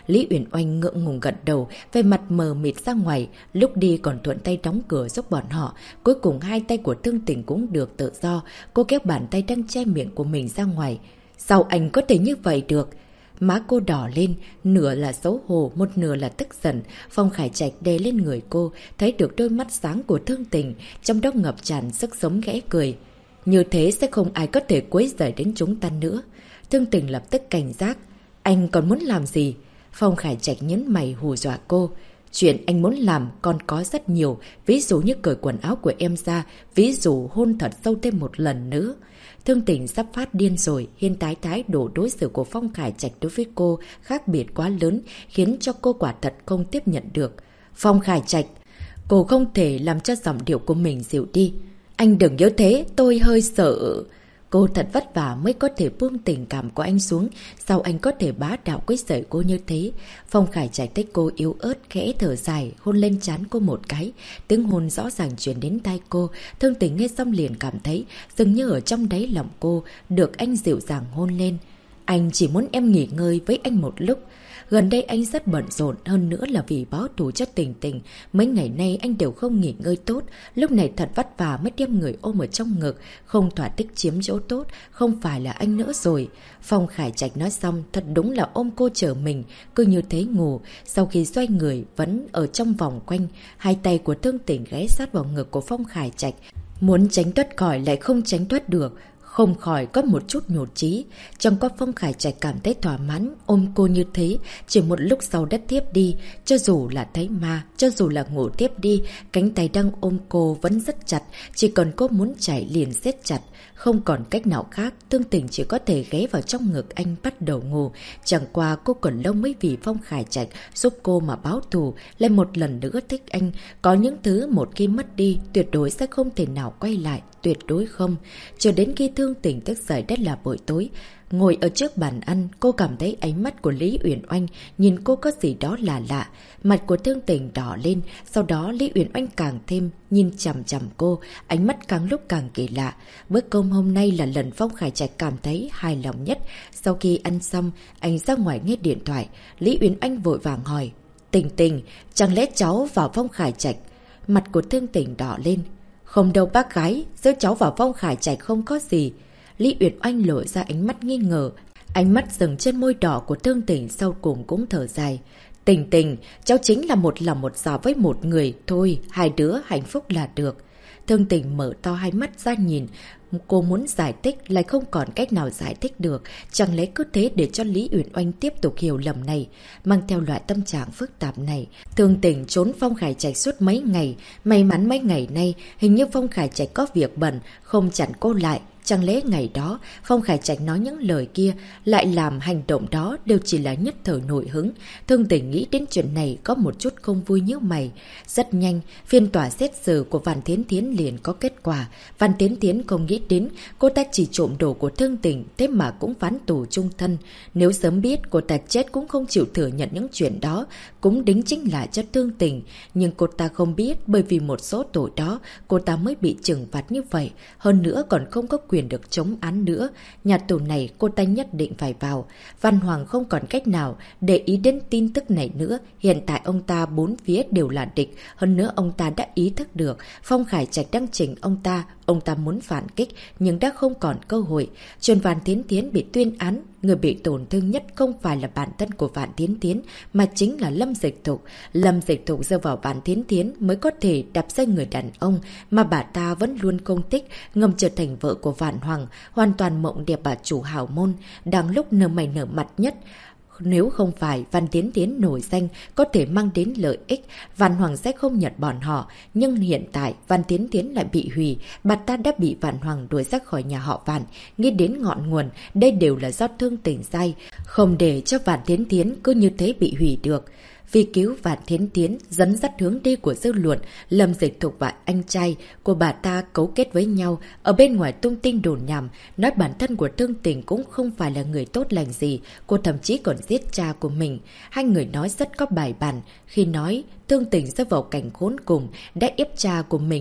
Lý Uyển Oanh ngượng ngùng gật đầu, về mặt mờ mịt ra ngoài, lúc đi còn thuận tay đóng cửa giúp bọn họ. Cuối cùng hai tay của Thương Tình cũng được tự do, cô kéo bàn tay đang che miệng của mình ra ngoài. Sao anh có thể như vậy được? Má cô đỏ lên, nửa là xấu hổ, một nửa là tức giận. Phong Khải Trạch đè lên người cô, thấy được đôi mắt sáng của Thương Tình, trong đó ngập tràn sức sống khẽ cười. Như thế sẽ không ai có thể quấy rầy đến chúng ta nữa. Thương Tình lập tức cảnh giác. Anh còn muốn làm gì? Phong Khải Trạch nhấn mày hù dọa cô. Chuyện anh muốn làm còn có rất nhiều, ví dụ như cởi quần áo của em ra, ví dụ hôn thật sâu thêm một lần nữa. Thương Tình sắp phát điên rồi, hiện tại thái độ đối xử của Phong Khải Trạch đối với cô khác biệt quá lớn, khiến cho cô quả thật không tiếp nhận được. Phong Khải Trạch, cô không thể làm cho giọng điệu của mình dịu đi. Anh đừng nhớ thế, tôi hơi sợ. Cô thật vất vả mới có thể buông tình cảm của anh xuống, sao anh có thể bá đạo quấy rầy cô như thế? Phong Khải Trạch thấy cô yếu ớt, khẽ thở dài, hôn lên trán cô một cái. Tiếng hôn rõ ràng truyền đến tai cô, Thương Tình nghe xong liền cảm thấy dường như ở trong đáy lòng cô được anh dịu dàng hôn lên. Anh chỉ muốn em nghỉ ngơi với anh một lúc. Gần đây anh rất bận rộn, hơn nữa là vì báo thù cho Tình Tình. Mấy ngày nay anh đều không nghỉ ngơi tốt, lúc này thật vất vả mới đem người ôm ở trong ngực, không thỏa thích chiếm chỗ tốt, không phải là anh nữa rồi. Phong Khải Trạch nói xong, thật đúng là ôm cô chờ mình, cứ như thế ngủ. Sau khi xoay người, vẫn ở trong vòng quanh, hai tay của Thương Tình ghé sát vào ngực của Phong Khải Trạch. Muốn tránh thoát khỏi lại không tránh thoát được. Không khỏi có một chút nhột trí. Trong có Phong Khải Trạch cảm thấy thỏa mãn, ôm cô như thế, chỉ một lúc sau đất tiếp đi. Cho dù là thấy ma, cho dù là ngủ tiếp đi, cánh tay đang ôm cô vẫn rất chặt, chỉ cần cô muốn chạy liền siết chặt. Không còn cách nào khác, Thương Tình chỉ có thể ghé vào trong ngực anh bắt đầu ngủ. Chẳng qua cô còn lâu mới vì Phong Khải Trạch giúp cô mà báo thù, lại một lần nữa thích anh. Có những thứ một khi mất đi, tuyệt đối sẽ không thể nào quay lại, tuyệt đối không. Cho đến khi Thương Tình thức dậy đã là buổi tối. Ngồi ở trước bàn ăn, cô cảm thấy ánh mắt của Lý Uyển Oanh nhìn cô có gì đó là lạ. Mặt của Thương Tình đỏ lên, sau đó Lý Uyển Oanh càng thêm nhìn chằm chằm cô, ánh mắt càng lúc càng kỳ lạ. Bữa cơm hôm nay là lần Phong Khải Trạch cảm thấy hài lòng nhất. Sau khi ăn xong, anh ra ngoài nghe điện thoại. Lý Uyển Oanh vội vàng hỏi, Tình Tình, chẳng lẽ cháu vào Phong Khải Trạch? Mặt của Thương Tình đỏ lên. Không đâu bác gái, giữa cháu và Phong Khải Trạch không có gì. Lý Uyển Oanh lộ ra ánh mắt nghi ngờ. Ánh mắt dừng trên môi đỏ của Thương Tình, sau cùng cũng thở dài. Tình Tình, cháu chính là một lòng một dạ với một người. Thôi, hai đứa hạnh phúc là được. Thương Tình mở to hai mắt ra nhìn. Cô muốn giải thích lại không còn cách nào giải thích được. Chẳng lẽ cứ thế để cho Lý Uyển Oanh tiếp tục hiểu lầm này. Mang theo loại tâm trạng phức tạp này, Thương Tình trốn Phong Khải Trạch suốt mấy ngày. May mắn mấy ngày nay hình như Phong Khải Trạch có việc bận, không chặn cô lại. Chẳng lẽ ngày đó Phong Khải Trạch nói những lời kia, lại làm hành động đó đều chỉ là nhất thời nổi hứng. Thương Tình nghĩ đến chuyện này có một chút không vui nhíu mày. Rất nhanh, phiên tòa xét xử của Vạn Thiến Thiến liền có kết quả. Vạn Thiến Thiến không nghĩ đến cô ta chỉ trộm đồ của Thương Tình, thế mà cũng phán tù chung thân. Nếu sớm biết cô ta chết cũng không chịu thừa nhận những chuyện đó, cũng đính chính lại cho Thương Tình. Nhưng cô ta không biết, bởi vì một số tội đó cô ta mới bị trừng phạt như vậy. Hơn nữa còn không có quyền được chống án nữa. Nhà tù này cô ta nhất định phải vào. Văn Hoàng không còn cách nào để ý đến tin tức này nữa. Hiện tại ông ta bốn phía đều là địch. Hơn nữa ông ta đã ý thức được Phong Khải Trạch đang chỉnh ông ta muốn phản kích nhưng đã không còn cơ hội. Chuyện Vạn Thiến Thiến bị tuyên án, người bị tổn thương nhất không phải là bản thân của Vạn Thiến Thiến mà chính là Lâm Dịch Thục. Lâm Dịch Thục dựa vào Vạn Thiến Thiến mới có thể đạp xây người đàn ông mà bà ta vẫn luôn không thích, ngầm trở thành vợ của Vạn Hoàng, hoàn toàn mộng đẹp bà chủ hào môn, đang lúc nở mày nở mặt nhất. Nếu không phải Vạn Thiến Thiến nổi danh có thể mang đến lợi ích, Vạn Hoàng sẽ không nhận bọn họ. Nhưng hiện tại Vạn Thiến Thiến lại bị hủy, bà ta đã bị Vạn Hoàng đuổi ra khỏi nhà họ Vạn. Nghĩ đến ngọn nguồn, đây đều là do Thương Tình sai, không để cho Vạn Thiến Thiến cứ như thế bị hủy được. Vì cứu Vạn Thiến Thiến, dẫn dắt hướng đi của dư luận, Lâm Dịch Thục và anh trai của bà ta cấu kết với nhau, ở bên ngoài tung tin đồn nhảm, nói bản thân của Thương Tình cũng không phải là người tốt lành gì, cô thậm chí còn giết cha của mình. Hai người nói rất có bài bản, khi nói Thương Tình rơi vào cảnh khốn cùng, đã ép cha của mình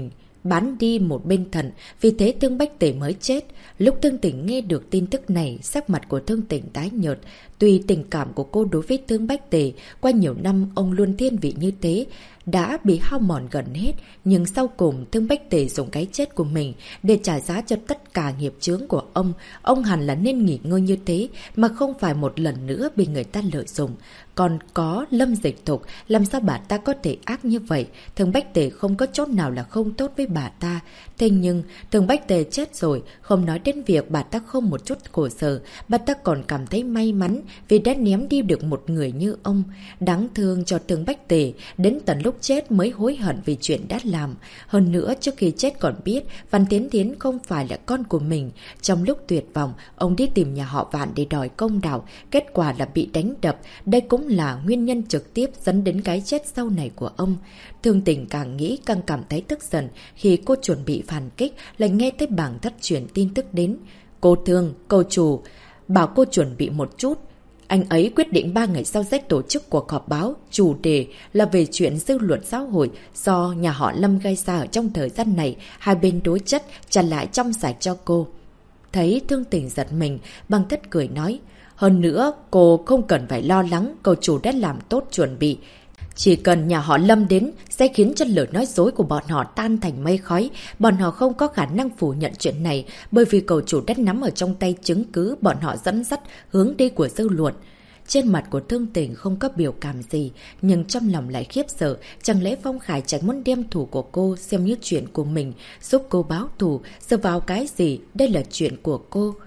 bán đi một bên thận, vì thế Thương Bách Tề mới chết. Lúc Thương Tỉnh nghe được tin tức này, sắc mặt của Thương Tỉnh tái nhợt. Tuy tình cảm của cô đối với Thương Bách Tề qua nhiều năm ông luôn thiên vị như thế đã bị hao mòn gần hết, nhưng sau cùng Thương Bách Tề dùng cái chết của mình để trả giá cho tất cả nghiệp chướng của ông. Ông hẳn là nên nghỉ ngơi như thế mà không phải một lần nữa bị người ta lợi dụng. Còn có Lâm Dịch Thục, làm sao bà ta có thể ác như vậy? Thương Bách Tề không có chỗ nào là không tốt với bà ta. Thế nhưng Thương Bách Tề chết rồi, không nói đến việc bà ta không một chút khổ sở, bà ta còn cảm thấy may mắn vì đã ném đi được một người như ông. Đáng thương cho Thương Bách Tề, đến tận lúc chết mới hối hận vì chuyện đã làm. Hơn nữa, trước khi chết còn biết Văn Tiến Tiến không phải là con của mình. Trong lúc tuyệt vọng, ông đi tìm nhà họ Vạn để đòi công đạo, kết quả là bị đánh đập. Đây cũng là nguyên nhân trực tiếp dẫn đến cái chết sau này của ông. Thương Tình càng nghĩ càng cảm thấy tức giận. Khi cô chuẩn bị phản kích, lại nghe thấy bảng thất truyền tin tức đến. Cô Thương, cô chủ, bảo cô chuẩn bị một chút. Anh ấy quyết định 3 ngày sau sẽ tổ chức cuộc họp báo, chủ đề là về chuyện dư luận xã hội do nhà họ Lâm gây ra ở trong thời gian này, hai bên đối chất, trả lại trong sạch cho cô. Thấy Thương Tình giật mình, Băng Thất cười nói, hơn nữa cô không cần phải lo lắng, cậu chủ đã làm tốt chuẩn bị. Chỉ cần nhà họ Lâm đến sẽ khiến cho lời nói dối của bọn họ tan thành mây khói. Bọn họ không có khả năng phủ nhận chuyện này bởi vì cậu chủ đất nắm ở trong tay chứng cứ bọn họ dẫn dắt hướng đi của dư luận. Trên mặt của Thương Tình không có biểu cảm gì, nhưng trong lòng lại khiếp sợ. Chẳng lẽ Phong Khải Trạch muốn đem thù của cô xem như chuyện của mình, giúp cô báo thù, dựa vào cái gì? Đây là chuyện của cô.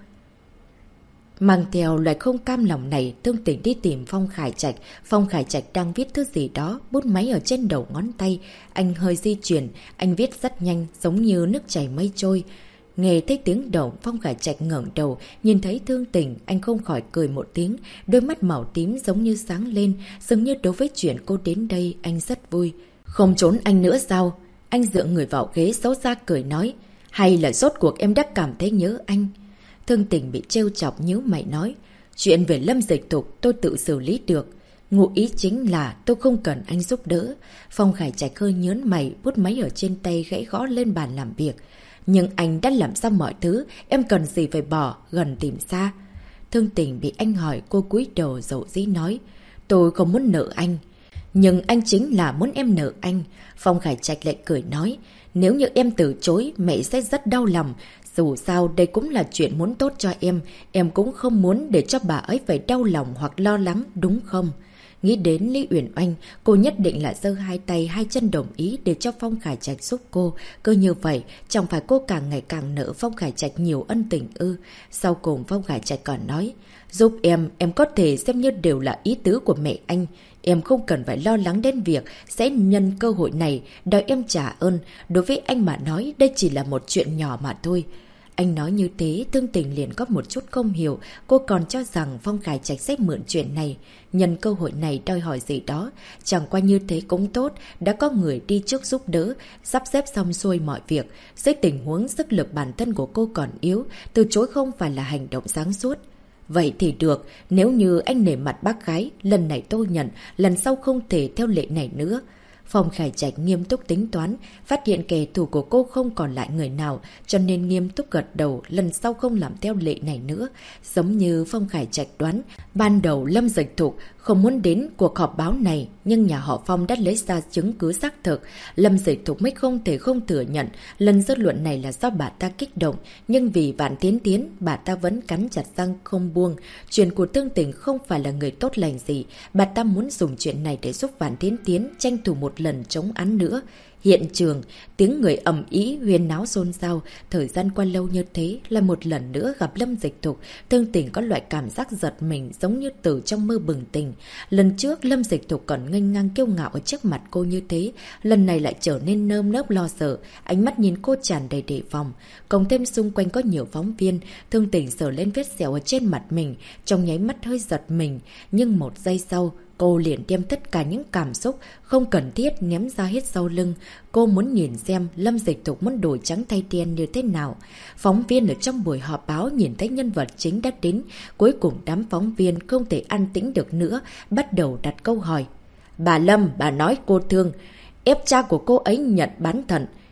Mang theo loại không cam lòng này, Thương Tình đi tìm Phong Khải Trạch. Phong Khải Trạch đang viết thứ gì đó, bút máy ở trên đầu ngón tay. Anh hơi di chuyển, anh viết rất nhanh, giống như nước chảy mây trôi. Nghe thấy tiếng động, Phong Khải Trạch ngẩng đầu, nhìn thấy Thương Tình, anh không khỏi cười một tiếng. Đôi mắt màu tím giống như sáng lên, dường như đối với chuyện cô đến đây, anh rất vui. Không trốn anh nữa sao? Anh dựa người vào ghế xấu xa cười nói. Hay là rốt cuộc em đã cảm thấy nhớ anh? Thương Tình bị trêu chọc nhíu mày nói. Chuyện về Lâm Dịch Thục tôi tự xử lý được. Ngụ ý chính là tôi không cần anh giúp đỡ. Phong Khải Trạch hơi nhớn mày, bút máy ở trên tay gãy gõ lên bàn làm việc. Nhưng anh đã làm xong mọi thứ, em cần gì phải bỏ, gần tìm xa. Thương Tình bị anh hỏi, cô cúi đầu dậu dĩ nói. Tôi không muốn nợ anh. Nhưng anh chính là muốn em nợ anh. Phong Khải Trạch lại cười nói. Nếu như em từ chối, mẹ sẽ rất đau lòng. Dù sao đây cũng là chuyện muốn tốt cho em cũng không muốn để cho bà ấy phải đau lòng hoặc lo lắng, đúng không? Nghĩ đến Lý Uyển Oanh, cô nhất định là giơ hai tay hai chân đồng ý để cho Phong Khải Trạch giúp cô. Cứ như vậy, chẳng phải cô càng ngày càng nợ Phong Khải Trạch nhiều ân tình ư? Sau cùng Phong Khải Trạch còn nói, giúp em có thể xem như đều là ý tứ của mẹ anh. Em không cần phải lo lắng đến việc sẽ nhân cơ hội này đòi em trả ơn. Đối với anh mà nói, đây chỉ là một chuyện nhỏ mà thôi. Anh nói như thế, Thương Tình liền có một chút không hiểu. Cô còn cho rằng Phong Khải Trạch sẽ mượn chuyện này, nhân cơ hội này đòi hỏi gì đó. Chẳng qua như thế cũng tốt, đã có người đi trước giúp đỡ, sắp xếp xong xuôi mọi việc. Dưới tình huống sức lực bản thân của cô còn yếu, từ chối không phải là hành động sáng suốt. Vậy thì được, nếu như anh nể mặt bác gái, lần này tôi nhận, lần sau không thể theo lệ này nữa. Phong Khải Trạch nghiêm túc tính toán, phát hiện kẻ thù của cô không còn lại người nào, cho nên nghiêm túc gật đầu, lần sau không làm theo lệ này nữa. Giống như Phong Khải Trạch đoán, ban đầu Lâm Dịch Thục không muốn đến cuộc họp báo này, nhưng nhà họ Phong đã lấy ra chứng cứ xác thực. Lâm Dịch Thục mới không thể không thừa nhận, lần dư luận này là do bà ta kích động, nhưng vì Vạn Tiến Tiến, bà ta vẫn cắn chặt răng không buông. Chuyện của Thương Tình không phải là người tốt lành gì, bà ta muốn dùng chuyện này để giúp Vạn Tiến Tiến tranh thủ một lần chống án nữa. Hiện trường, tiếng người ầm ĩ huyên náo xôn xao, thời gian qua lâu như thế, là một lần nữa gặp Lâm Dịch Thục, Thương Tình có loại cảm giác giật mình giống như từ trong mơ bừng tỉnh. Lần trước Lâm Dịch Thục còn nghênh ngang kiêu ngạo ở trước mặt cô như thế, lần này lại trở nên nơm nớp lo sợ, ánh mắt nhìn cô tràn đầy đề phòng. Cộng thêm xung quanh có nhiều phóng viên, Thương Tình sờ lên vết sẹo ở trên mặt mình, trong nháy mắt hơi giật mình, nhưng một giây sau, cô liền đem tất cả những cảm xúc không cần thiết ném ra hết sau lưng. Cô muốn nhìn xem Lâm Dịch Thục muốn đổi trắng thay đen như thế nào. Phóng viên ở trong buổi họp báo nhìn thấy nhân vật chính đã đến. Cuối cùng đám phóng viên không thể an tĩnh được nữa, bắt đầu đặt câu hỏi. Bà Lâm, bà nói cô Thương ép cha của cô ấy nhận bán thận.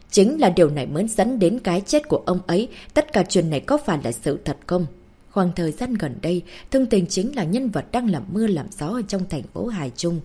Chính là điều này mới dẫn đến cái chết của ông ấy. Tất cả chuyện này có phải là sự thật không? Khoảng thời gian gần đây, Thương Tình chính là nhân vật đang làm mưa làm gió ở trong thành phố Hải Trung.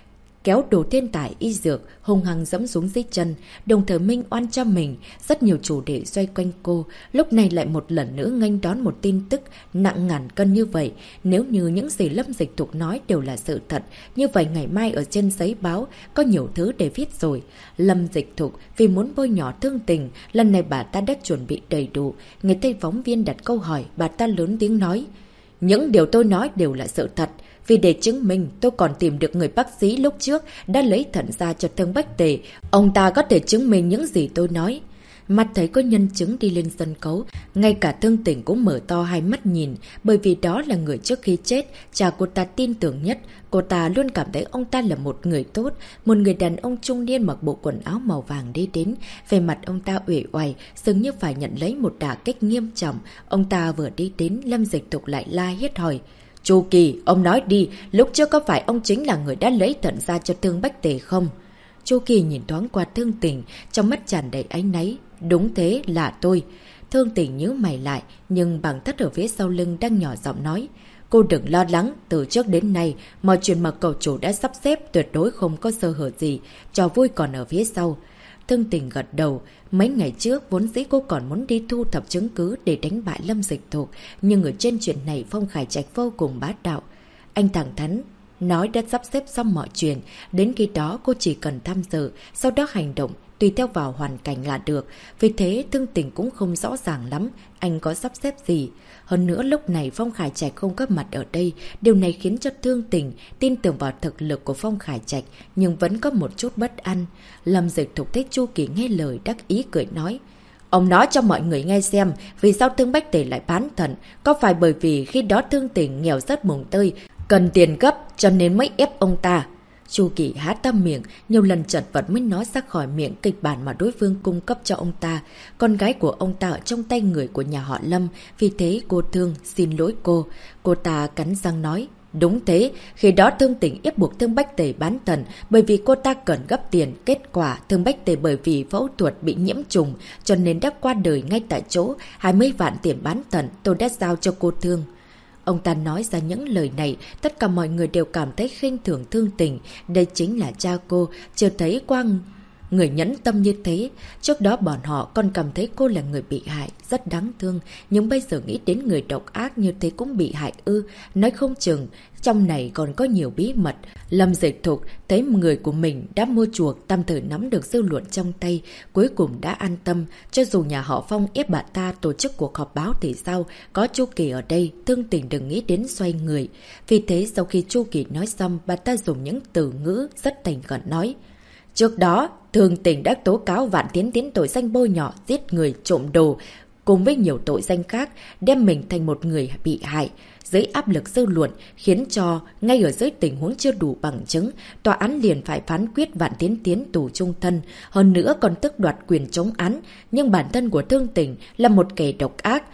Kéo đồ thiên tài y dược, hung hăng dẫm xuống dưới chân, đồng thời minh oan cho mình. Rất nhiều chủ đề xoay quanh cô, lúc này lại một lần nữa nghênh đón một tin tức nặng ngàn cân như vậy. Nếu như những gì Lâm Dịch Thục nói đều là sự thật, như vậy ngày mai ở trên giấy báo có nhiều thứ để viết rồi. Lâm Dịch Thục vì muốn bôi nhỏ Thương Tình, lần này bà ta đã chuẩn bị đầy đủ. Người Tây phóng viên đặt câu hỏi, bà ta lớn tiếng nói: những điều tôi nói đều là sự thật. Vì để chứng minh, tôi còn tìm được người bác sĩ lúc trước đã lấy thận ra cho Thương Bách Tề. Ông ta có thể chứng minh những gì tôi nói. Mắt thấy có nhân chứng đi lên sân khấu, ngay cả Thương Tình cũng mở to hai mắt nhìn, bởi vì đó là người trước khi chết, cha cô ta tin tưởng nhất. Cô ta luôn cảm thấy ông ta là một người tốt, một người đàn ông trung niên mặc bộ quần áo màu vàng đi đến. Về mặt ông ta uể oải, dường như phải nhận lấy một đả kích nghiêm trọng. Ông ta vừa đi đến, Lâm Dịch Thục lại la hét hỏi: Chu Kỳ, ông nói đi, lúc trước có phải ông chính là người đã lấy thận ra cho Thương Bách Tề không? Chu Kỳ nhìn thoáng qua Thương Tình, trong mắt tràn đầy áy náy. Đúng thế, là tôi. Thương Tình nhíu mày lại, nhưng bằng thất ở phía sau lưng đang nhỏ giọng nói: cô đừng lo lắng, từ trước đến nay, mọi chuyện mà cậu chủ đã sắp xếp tuyệt đối không có sơ hở gì, trò vui còn ở phía sau. Thương Tình gật đầu. Mấy ngày trước vốn dĩ cô còn muốn đi thu thập chứng cứ để đánh bại Lâm Dịch Thục, nhưng ở trên chuyện này Phong Khải Trạch vô cùng bá đạo. Anh thẳng thắn nói đã sắp xếp xong mọi chuyện, đến khi đó cô chỉ cần tham dự, sau đó hành động tùy theo vào hoàn cảnh là được. Vì thế Thương Tình cũng không rõ ràng lắm anh có sắp xếp gì. Hơn nữa lúc này Phong Khải Trạch không có mặt ở đây, điều này khiến cho Thương Tình tin tưởng vào thực lực của Phong Khải Trạch, nhưng vẫn có một chút bất an. Lâm Dịch Thục thấy Chu Kỳ nghe lời đắc ý cười nói: ông nói cho mọi người nghe xem, vì sao Thương Bách Tề lại bán thận? Có phải bởi vì khi đó Thương Tình nghèo rất mồng tơi, cần tiền gấp cho nên mới ép ông ta? Chu Kỳ há to miệng, nhiều lần chật vật mới nói ra khỏi miệng kịch bản mà đối phương cung cấp cho ông ta. Con gái của ông ta ở trong tay người của nhà họ Lâm, vì thế cô Thương xin lỗi cô. Cô ta cắn răng nói: đúng thế, khi đó Thương Tình ép buộc Thương Bách Tề bán thận bởi vì cô ta cần gấp tiền. Kết quả Thương Bách Tề bởi vì phẫu thuật bị nhiễm trùng cho nên đã qua đời ngay tại chỗ. 20 vạn tiền bán thận tôi đã giao cho cô Thương. Ông ta nói ra những lời này, tất cả mọi người đều cảm thấy khinh thường Thương Tình. Đây chính là cha cô, chưa thấy qua người nhẫn tâm như thế. Trước đó bọn họ còn cảm thấy cô là người bị hại, rất đáng thương. Nhưng bây giờ nghĩ đến người độc ác như thế cũng bị hại ư? Nói không chừng, trong này còn có nhiều bí mật. Lâm Dịch Thục thấy người của mình đã mua chuộc, tạm thời nắm được dư luận trong tay, cuối cùng đã an tâm. Cho dù nhà họ Phong ép bà ta tổ chức cuộc họp báo thì sao? Có Chu Kỳ ở đây, Thương Tình đừng nghĩ đến xoay người. Vì thế sau khi Chu Kỳ nói xong, bà ta dùng những từ ngữ rất thành khẩn nói: trước đó, Thương Tình đã tố cáo Vạn Tiến Tiến tội danh bôi nhọ, giết người, trộm đồ, cùng với nhiều tội danh khác, đem mình thành một người bị hại. Dưới áp lực dư luận, khiến cho, ngay ở dưới tình huống chưa đủ bằng chứng, tòa án liền phải phán quyết Vạn Tiến Tiến tù chung thân, hơn nữa còn tước đoạt quyền chống án. Nhưng bản thân của Thương Tình là một kẻ độc ác.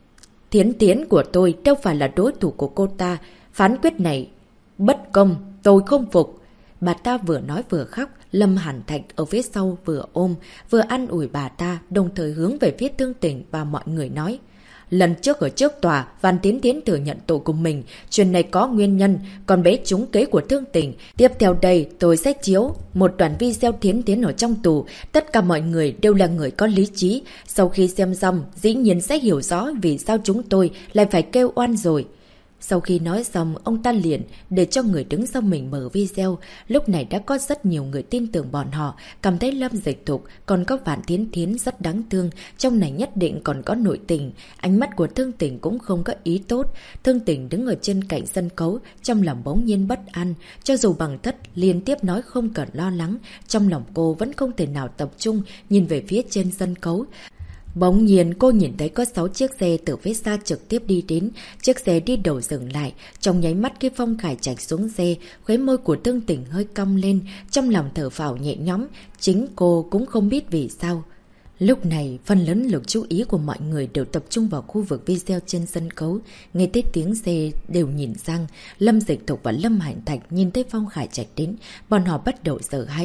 Tiến Tiến của tôi đâu phải là đối thủ của cô ta. Phán quyết này bất công, tôi không phục. Bà ta vừa nói vừa khóc. Lâm Hàn Thạch ở phía sau vừa ôm, vừa an ủi bà ta, đồng thời hướng về phía Thương Tình và mọi người nói: lần trước ở trước tòa, Văn Tiến Tiến thừa nhận tội của mình, chuyện này có nguyên nhân, còn bé trúng kế của Thương Tình. Tiếp theo đây, tôi sẽ chiếu một đoạn video Tiến Tiến ở trong tù. Tất cả mọi người đều là người có lý trí. Sau khi xem xong, dĩ nhiên sẽ hiểu rõ vì sao chúng tôi lại phải kêu oan rồi. Sau khi nói xong, ông ta liền để cho người đứng sau mình mở video. Lúc này đã có rất nhiều người tin tưởng bọn họ, cảm thấy Lâm Dịch Thục còn có Vạn Tiến Tiến rất đáng thương, trong này nhất định còn có nội tình. Ánh mắt của Thương Tình cũng không có ý tốt. Thương Tình đứng ở trên cạnh sân khấu, trong lòng bỗng nhiên bất an. Cho dù bằng thất liên tiếp nói không cần lo lắng, trong lòng cô vẫn không thể nào tập trung nhìn về phía trên sân khấu. Bỗng nhiên cô nhìn thấy có 6 chiếc xe từ phía xa trực tiếp đi đến. Chiếc xe đi đầu dừng lại. Trong nháy mắt khi Phong Khải Trạch xuống xe, khóe môi của Thương Tình hơi cong lên, trong lòng thở phào nhẹ nhõm. Chính cô cũng không biết vì sao. Lúc này, phần lớn lực chú ý của mọi người đều tập trung vào khu vực video trên sân khấu. Nghe thấy tiếng xe đều nhìn sang. Lâm Dịch Thục và Lâm Hải Thạch nhìn thấy Phong Khải Trạch đến, bọn họ bắt đầu sợ hãi.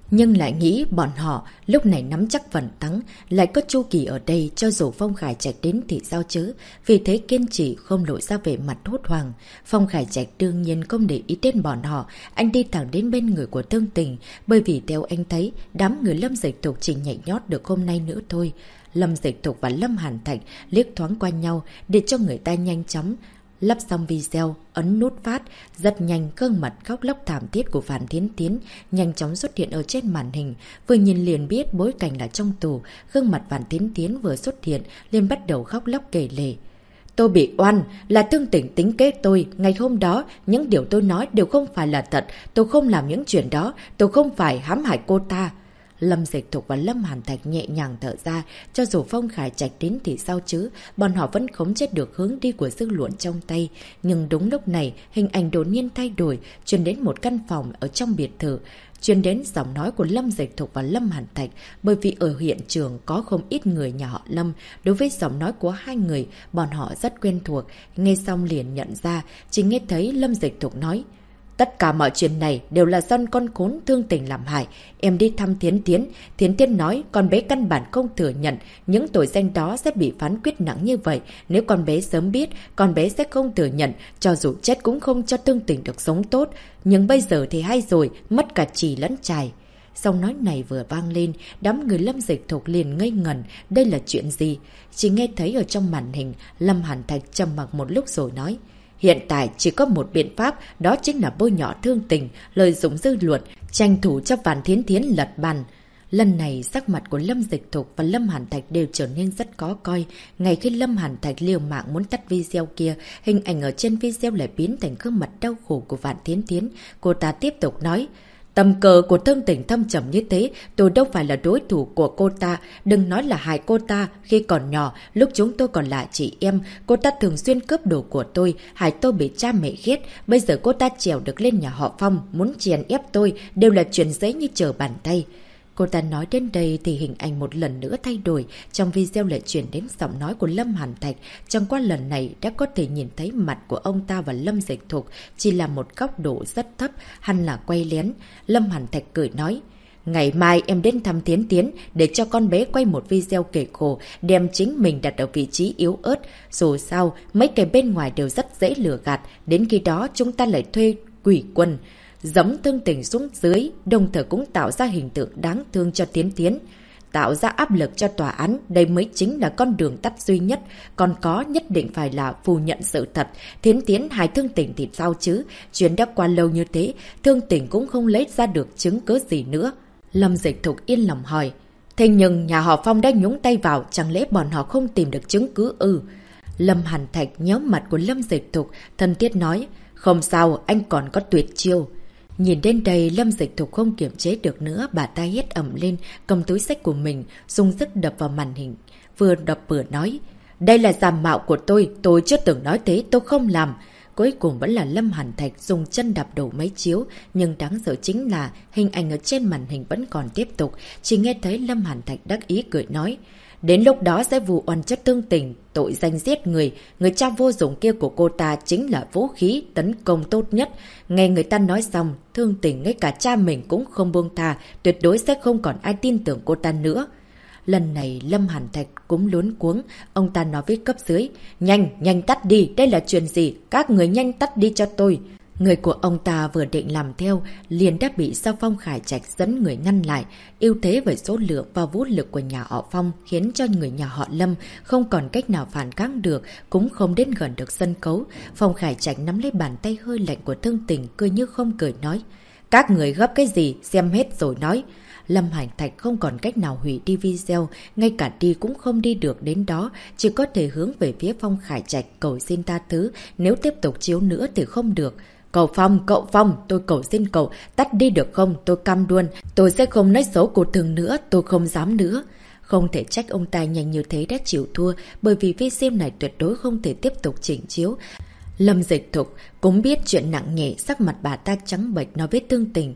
Nhưng lại nghĩ bọn họ lúc này nắm chắc phần thắng, lại có Chu Kỳ ở đây cho dù Phong Khải Trạch đến thì sao chứ, vì thế kiên trì không lộ ra vẻ mặt hốt hoảng. Phong Khải Trạch đương nhiên không để ý đến bọn họ, anh đi thẳng đến bên người của Thương Tình, bởi vì theo anh thấy đám người Lâm Dịch Thục chỉ nhảy nhót được hôm nay nữa thôi. Lâm Dịch Thục và Lâm Hàn Thạch liếc thoáng qua nhau để cho người ta nhanh chóng lắp xong video, ấn nút phát, rất nhanh gương mặt khóc lóc thảm thiết của Phan Thiến Thiến nhanh chóng xuất hiện ở trên màn hình. Vừa nhìn liền biết bối cảnh là trong tù, gương mặt Phan Thiến Thiến vừa xuất hiện liền bắt đầu khóc lóc kể lể. Tôi bị oan, là Thương Tình tính kế tôi. Ngày hôm đó, những điều tôi nói đều không phải là thật. Tôi không làm những chuyện đó, tôi không phải hãm hại cô ta. Lâm Dịch Thục và Lâm Hàn Thạch nhẹ nhàng thở ra, cho dù Phong Khải Trạch đến thì sao chứ, bọn họ vẫn khống chế được hướng đi của dư luận trong tay. Nhưng đúng lúc này, hình ảnh đột nhiên thay đổi, truyền đến một căn phòng ở trong biệt thự, truyền đến giọng nói của Lâm Dịch Thục và Lâm Hàn Thạch, bởi vì ở hiện trường có không ít người nhà họ Lâm, đối với giọng nói của hai người, bọn họ rất quen thuộc, nghe xong liền nhận ra, chỉ nghe thấy Lâm Dịch Thục nói: tất cả mọi chuyện này đều là do con khốn Thương Tình làm hại. Em đi thăm Thiến Thiến. Thiến Thiến nói con bé căn bản không thừa nhận những tội danh đó sẽ bị phán quyết nặng như vậy. Nếu con bé sớm biết, con bé sẽ không thừa nhận. Cho dù chết cũng không cho Thương Tình được sống tốt. Nhưng bây giờ thì hay rồi, mất cả chì lẫn chài. Giọng nói này vừa vang lên, đám người Lâm Dịch Thục liền ngây ngẩn. Đây là chuyện gì? Chỉ nghe thấy ở trong màn hình, Lâm Hàn Thạch trầm mặc một lúc rồi nói: hiện tại chỉ có một biện pháp, đó chính là bôi nhọ Thương Tình, lợi dụng dư luận, tranh thủ cho Phan Thiến Thiến lật bàn. Lần này sắc mặt của Lâm Dịch Thục và Lâm Hàn Thạch đều trở nên rất khó coi. Ngay khi Lâm Hàn Thạch liều mạng muốn tắt video kia, hình ảnh ở trên video lại biến thành gương mặt đau khổ của Phan Thiến Thiến. Cô ta tiếp tục nói: tầm cờ của Thương Tình thâm trầm như thế, tôi đâu phải là đối thủ của cô ta. Đừng nói là hại cô ta, khi còn nhỏ, lúc chúng tôi còn là chị em, cô ta thường xuyên cướp đồ của tôi, hại tôi bị cha mẹ ghét. Bây giờ cô ta trèo được lên nhà họ Phong, muốn chèn ép tôi, đều là chuyện dễ như trở bàn tay. Cô ta nói đến đây thì hình ảnh một lần nữa thay đổi, trong video lại chuyển đến giọng nói của Lâm Hàn Thạch. Chẳng qua lần này đã có thể nhìn thấy mặt của ông ta và Lâm Dịch Thục, chỉ là một góc độ rất thấp, hẳn là quay lén. Lâm Hàn Thạch cười nói: ngày mai em đến thăm Thiến Thiến để cho con bé quay một video kể khổ, đem chính mình đặt ở vị trí yếu ớt. Dù sao, mấy cái bên ngoài đều rất dễ lừa gạt, đến khi đó chúng ta lại thuê quỷ quân giẫm Thương Tình xuống dưới, đồng thời cũng tạo ra hình tượng đáng thương cho Thiến Thiến, tạo ra áp lực cho tòa án. Đây mới chính là con đường tắt duy nhất. Còn có nhất định phải là phủ nhận sự thật. Thiến Thiến hại Thương Tình thì sao chứ? Chuyện đã qua lâu như thế, Thương Tình cũng không lấy ra được chứng cứ gì nữa. Lâm Dịch Thục yên lòng hỏi: thế nhưng nhà họ Phong đã nhúng tay vào, chẳng lẽ bọn họ không tìm được chứng cứ ư? Lâm Hàn Thạch nhéo mặt của Lâm Dịch Thục, thân thiết nói: không sao, anh còn có tuyệt chiêu. Nhìn đến đây, Lâm Dịch Thục không kiềm chế được nữa, bà ta hét ầm lên, cầm túi xách của mình, dùng sức đập vào màn hình, vừa đập vừa nói: đây là giả mạo của tôi chưa từng nói thế, tôi không làm. Cuối cùng vẫn là Lâm Hàn Thạch dùng chân đạp đổ máy chiếu, nhưng đáng sợ chính là hình ảnh ở trên màn hình vẫn còn tiếp tục, chỉ nghe thấy Lâm Hàn Thạch đắc ý cười nói: đến lúc đó sẽ vụ oan chất Thương Tình, tội danh giết người, người cha vô dụng kia của cô ta chính là vũ khí tấn công tốt nhất. Nghe người ta nói xong, Thương Tình ngay cả cha mình cũng không buông tha, tuyệt đối sẽ không còn ai tin tưởng cô ta nữa. Lần này Lâm Hàn Thạch cũng luống cuống, ông ta nói với cấp dưới: nhanh tắt đi, đây là chuyện gì, các người nhanh tắt đi cho tôi. Người của ông ta vừa định làm theo, liền đã bị Sao Phong Khải Trạch dẫn người ngăn lại. Ưu thế về số lượng và vũ lực của nhà họ Phong khiến cho người nhà họ Lâm không còn cách nào phản kháng được, cũng không đến gần được sân khấu. Phong Khải Trạch nắm lấy bàn tay hơi lạnh của Thương Tình, cười như không cười nói: các người gấp cái gì, xem hết rồi nói. Lâm Hàn Thạch không còn cách nào hủy đi video, ngay cả đi cũng không đi được đến đó, chỉ có thể hướng về phía Phong Khải Trạch cầu xin tha thứ, nếu tiếp tục chiếu nữa thì không được. Cậu Phong, tôi cầu xin cậu, tắt đi được không? Tôi cam đoan, tôi sẽ không nói xấu cô thường nữa, tôi không dám nữa. Không thể trách ông ta nhanh như thế đã chịu thua, bởi vì video này tuyệt đối không thể tiếp tục chỉnh chiếu. Lâm Dịch Thục cũng biết chuyện nặng nhẹ, sắc mặt bà ta trắng bệch nói với Thương Tình: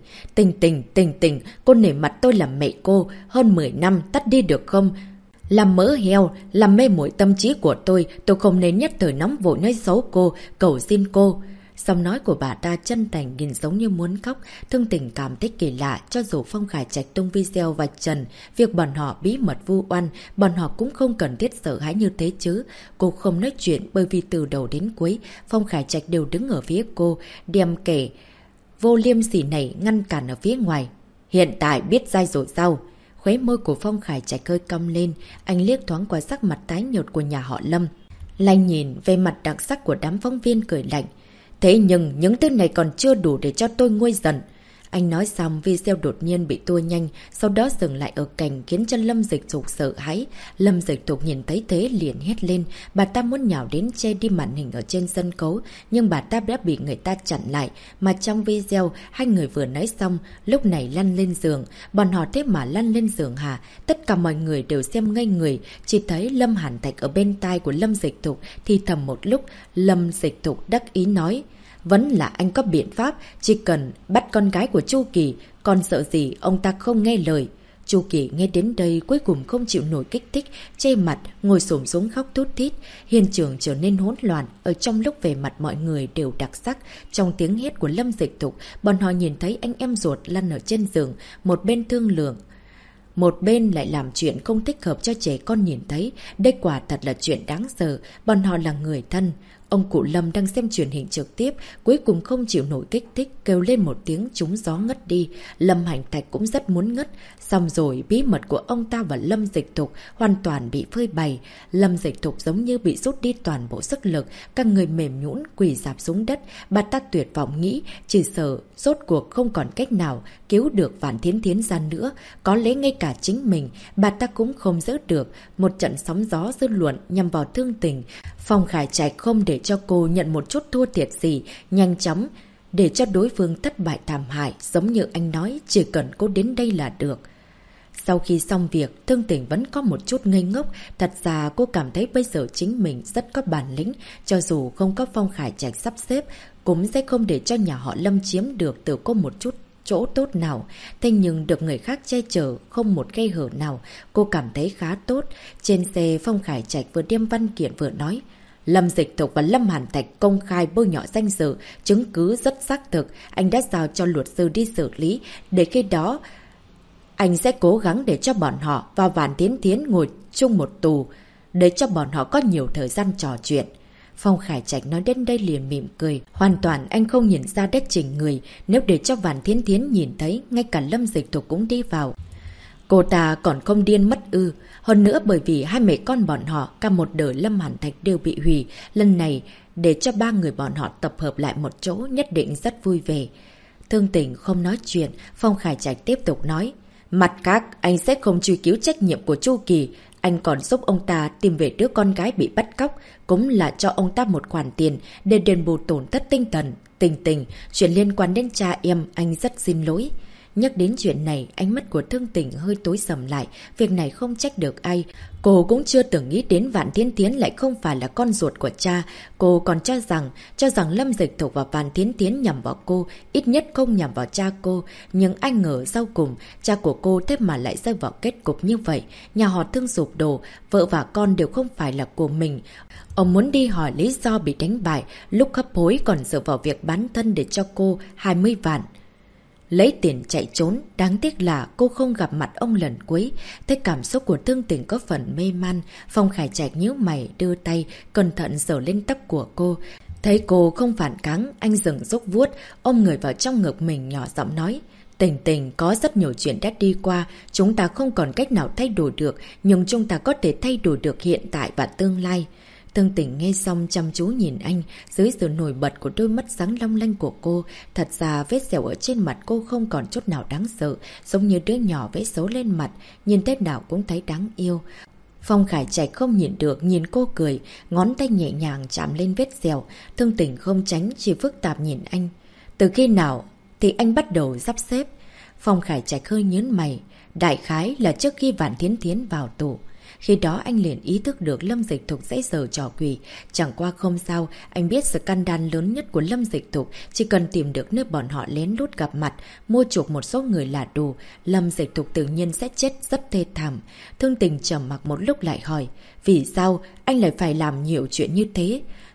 Tình, cô nể mặt tôi làm mẹ cô, hơn 10 năm, tắt đi được không? Làm mỡ heo, làm mê muội tâm trí của tôi không nên nhất thời nóng vội nói xấu cô, cầu xin cô. Giọng nói của bà ta chân thành nhìn giống như muốn khóc. Thương Tình cảm thấy kỳ lạ, cho dù Phong Khải Trạch tung video vạch trần việc bọn họ bí mật vu oan, bọn họ cũng không cần thiết sợ hãi như thế chứ. Cô không nói chuyện bởi vì từ đầu đến cuối Phong Khải Trạch đều đứng ở phía cô, đem kẻ vô liêm sỉ này ngăn cản ở phía ngoài. Hiện tại biết sai rồi sao? Khóe môi của Phong Khải Trạch hơi cong lên, anh liếc thoáng qua sắc mặt tái nhợt của nhà họ Lâm. Lanh nhìn về mặt đặc sắc của đám phóng viên cười lạnh. Thế nhưng những thứ này còn chưa đủ để cho tôi nguôi giận. Anh nói xong video đột nhiên bị tua nhanh, sau đó dừng lại ở cảnh khiến cho Lâm Dịch Thục sợ hãi. Lâm Dịch Thục nhìn thấy thế liền hét lên, bà ta muốn nhào đến che đi màn hình ở trên sân khấu, nhưng bà ta đã bị người ta chặn lại. Mà trong video, hai người vừa nói xong, lúc này lăn lên giường. Bọn họ thế mà lăn lên giường hả? Tất cả mọi người đều xem ngây người, chỉ thấy Lâm Hàn Thạch ở bên tai của Lâm Dịch Thục thì thầm một lúc. Lâm Dịch Thục đắc ý nói: Vẫn là anh có biện pháp, chỉ cần bắt con gái của Chu Kỳ, còn sợ gì ông ta không nghe lời. Chu Kỳ nghe đến đây cuối cùng không chịu nổi kích thích, che mặt, ngồi xổm xuống khóc thút thít. Hiện trường trở nên hỗn loạn, ở trong lúc về mặt mọi người đều đặc sắc. Trong tiếng hét của Lâm Dịch Thục, bọn họ nhìn thấy anh em ruột lăn ở trên giường, một bên thương lượng, một bên lại làm chuyện không thích hợp cho trẻ con nhìn thấy. Đây quả thật là chuyện đáng sợ, bọn họ là người thân. Ông cụ Lâm đang xem truyền hình trực tiếp, cuối cùng không chịu nổi kích thích, kêu lên một tiếng trúng gió ngất đi. Lâm Hành Thạch cũng rất muốn ngất. Xong rồi bí mật của ông ta và Lâm Dịch Thục hoàn toàn bị phơi bày. Lâm Dịch Thục giống như bị rút đi toàn bộ sức lực, các người mềm nhũn quỳ rạp xuống đất. Bà ta tuyệt vọng nghĩ, chỉ sợ rốt cuộc không còn cách nào cứu được Vạn Thiến Thiến ra nữa. Có lẽ ngay cả chính mình, bà ta cũng không giữ được. Một trận sóng gió dư luận nhằm vào Thương Tình. Phong Khải Trạch không để cho cô nhận một chút thua thiệt gì, nhanh chóng để cho đối phương thất bại thảm hại, giống như anh nói, chỉ cần cô đến đây là được. Sau khi xong việc, Thương Tình vẫn có một chút ngây ngốc. Thật ra cô cảm thấy bây giờ chính mình rất có bản lĩnh, cho dù không có Phong Khải Trạch sắp xếp, cũng sẽ không để cho nhà họ Lâm chiếm được từ cô một chút chỗ tốt nào. Thế nhưng được người khác che chở, không một khe hở nào, cô cảm thấy khá tốt. Trên xe, Phong Khải Trạch vừa đem văn kiện vừa nói: Lâm Dịch Thục và Lâm Hàn Thạch công khai bôi nhọ danh dự, chứng cứ rất xác thực, anh đã giao cho luật sư đi xử lý, để khi đó anh sẽ cố gắng để cho bọn họ và Vạn Thiến Thiến ngồi chung một tù, để cho bọn họ có nhiều thời gian trò chuyện. Phong Khải Trạch nói đến đây liền mỉm cười, hoàn toàn anh không nhìn ra đất chỉnh người, nếu để cho Vạn Thiến Thiến nhìn thấy, ngay cả Lâm Dịch Thục cũng đi vào. Cô ta còn không điên mất ư? Hơn nữa bởi vì hai mẹ con bọn họ, cả một đời Lâm Hàn Thạch đều bị hủy, lần này để cho ba người bọn họ tập hợp lại một chỗ nhất định rất vui vẻ. Thương Tình không nói chuyện, Phong Khải Trạch tiếp tục nói: Mặt khác, anh sẽ không truy cứu trách nhiệm của Chu Kỳ, anh còn giúp ông ta tìm về đứa con gái bị bắt cóc, cũng là cho ông ta một khoản tiền để đền bù tổn thất tinh thần. Tình, chuyện liên quan đến cha em, anh rất xin lỗi. Nhắc đến chuyện này, ánh mắt của Thương Tình hơi tối sầm lại. Việc này không trách được ai. Cô cũng chưa từng nghĩ đến Vạn Thiến Thiến lại không phải là con ruột của cha. Cô còn cho rằng Lâm Dịch Thục và Vạn Thiến Thiến nhằm vào cô, ít nhất không nhằm vào cha cô. Nhưng anh ngờ sau cùng, cha của cô thế mà lại rơi vào kết cục như vậy. Nhà họ Thương sụp đổ, vợ và con đều không phải là của mình. Ông muốn đi hỏi lý do bị đánh bại, lúc hấp hối còn dựa vào việc bán thân để cho cô 20 vạn. Lấy tiền chạy trốn, đáng tiếc là cô không gặp mặt ông lần cuối. Thấy cảm xúc của Thương Tình có phần mê man, Phong Khải Trạch nhíu mày đưa tay, cẩn thận sờ lên tóc của cô. Thấy cô không phản kháng, anh dừng rúc vuốt, ôm người vào trong ngực mình nhỏ giọng nói: Tình, có rất nhiều chuyện đã đi qua, chúng ta không còn cách nào thay đổi được, nhưng chúng ta có thể thay đổi được hiện tại và tương lai. Thương Tình nghe xong chăm chú nhìn anh, dưới sự nổi bật của đôi mắt sáng long lanh của cô. Thật ra vết sẹo ở trên mặt cô không còn chút nào đáng sợ, giống như đứa nhỏ vẽ xấu lên mặt, nhìn thế nào cũng thấy đáng yêu. Phong Khải Trạch không nhịn được, nhìn cô cười, ngón tay nhẹ nhàng chạm lên vết sẹo. Thương Tình không tránh, chỉ phức tạp nhìn anh. Từ khi nào thì anh bắt đầu sắp xếp? Phong Khải Trạch hơi nhớn mày, đại khái là trước khi Vạn Thiến Thiến vào tù. Khi đó anh liền ý thức được Lâm Dịch Thục sẽ giở trò quỷ. Chẳng qua không sao, anh biết scandal lớn nhất của Lâm Dịch Thục chỉ cần tìm được nơi bọn họ lén lút gặp mặt, mua chuộc một số người là đủ. Lâm Dịch Thục tự nhiên sẽ chết rất thê thảm. Thương Tình trầm mặc một lúc lại hỏi: Vì sao anh lại phải làm nhiều chuyện như thế?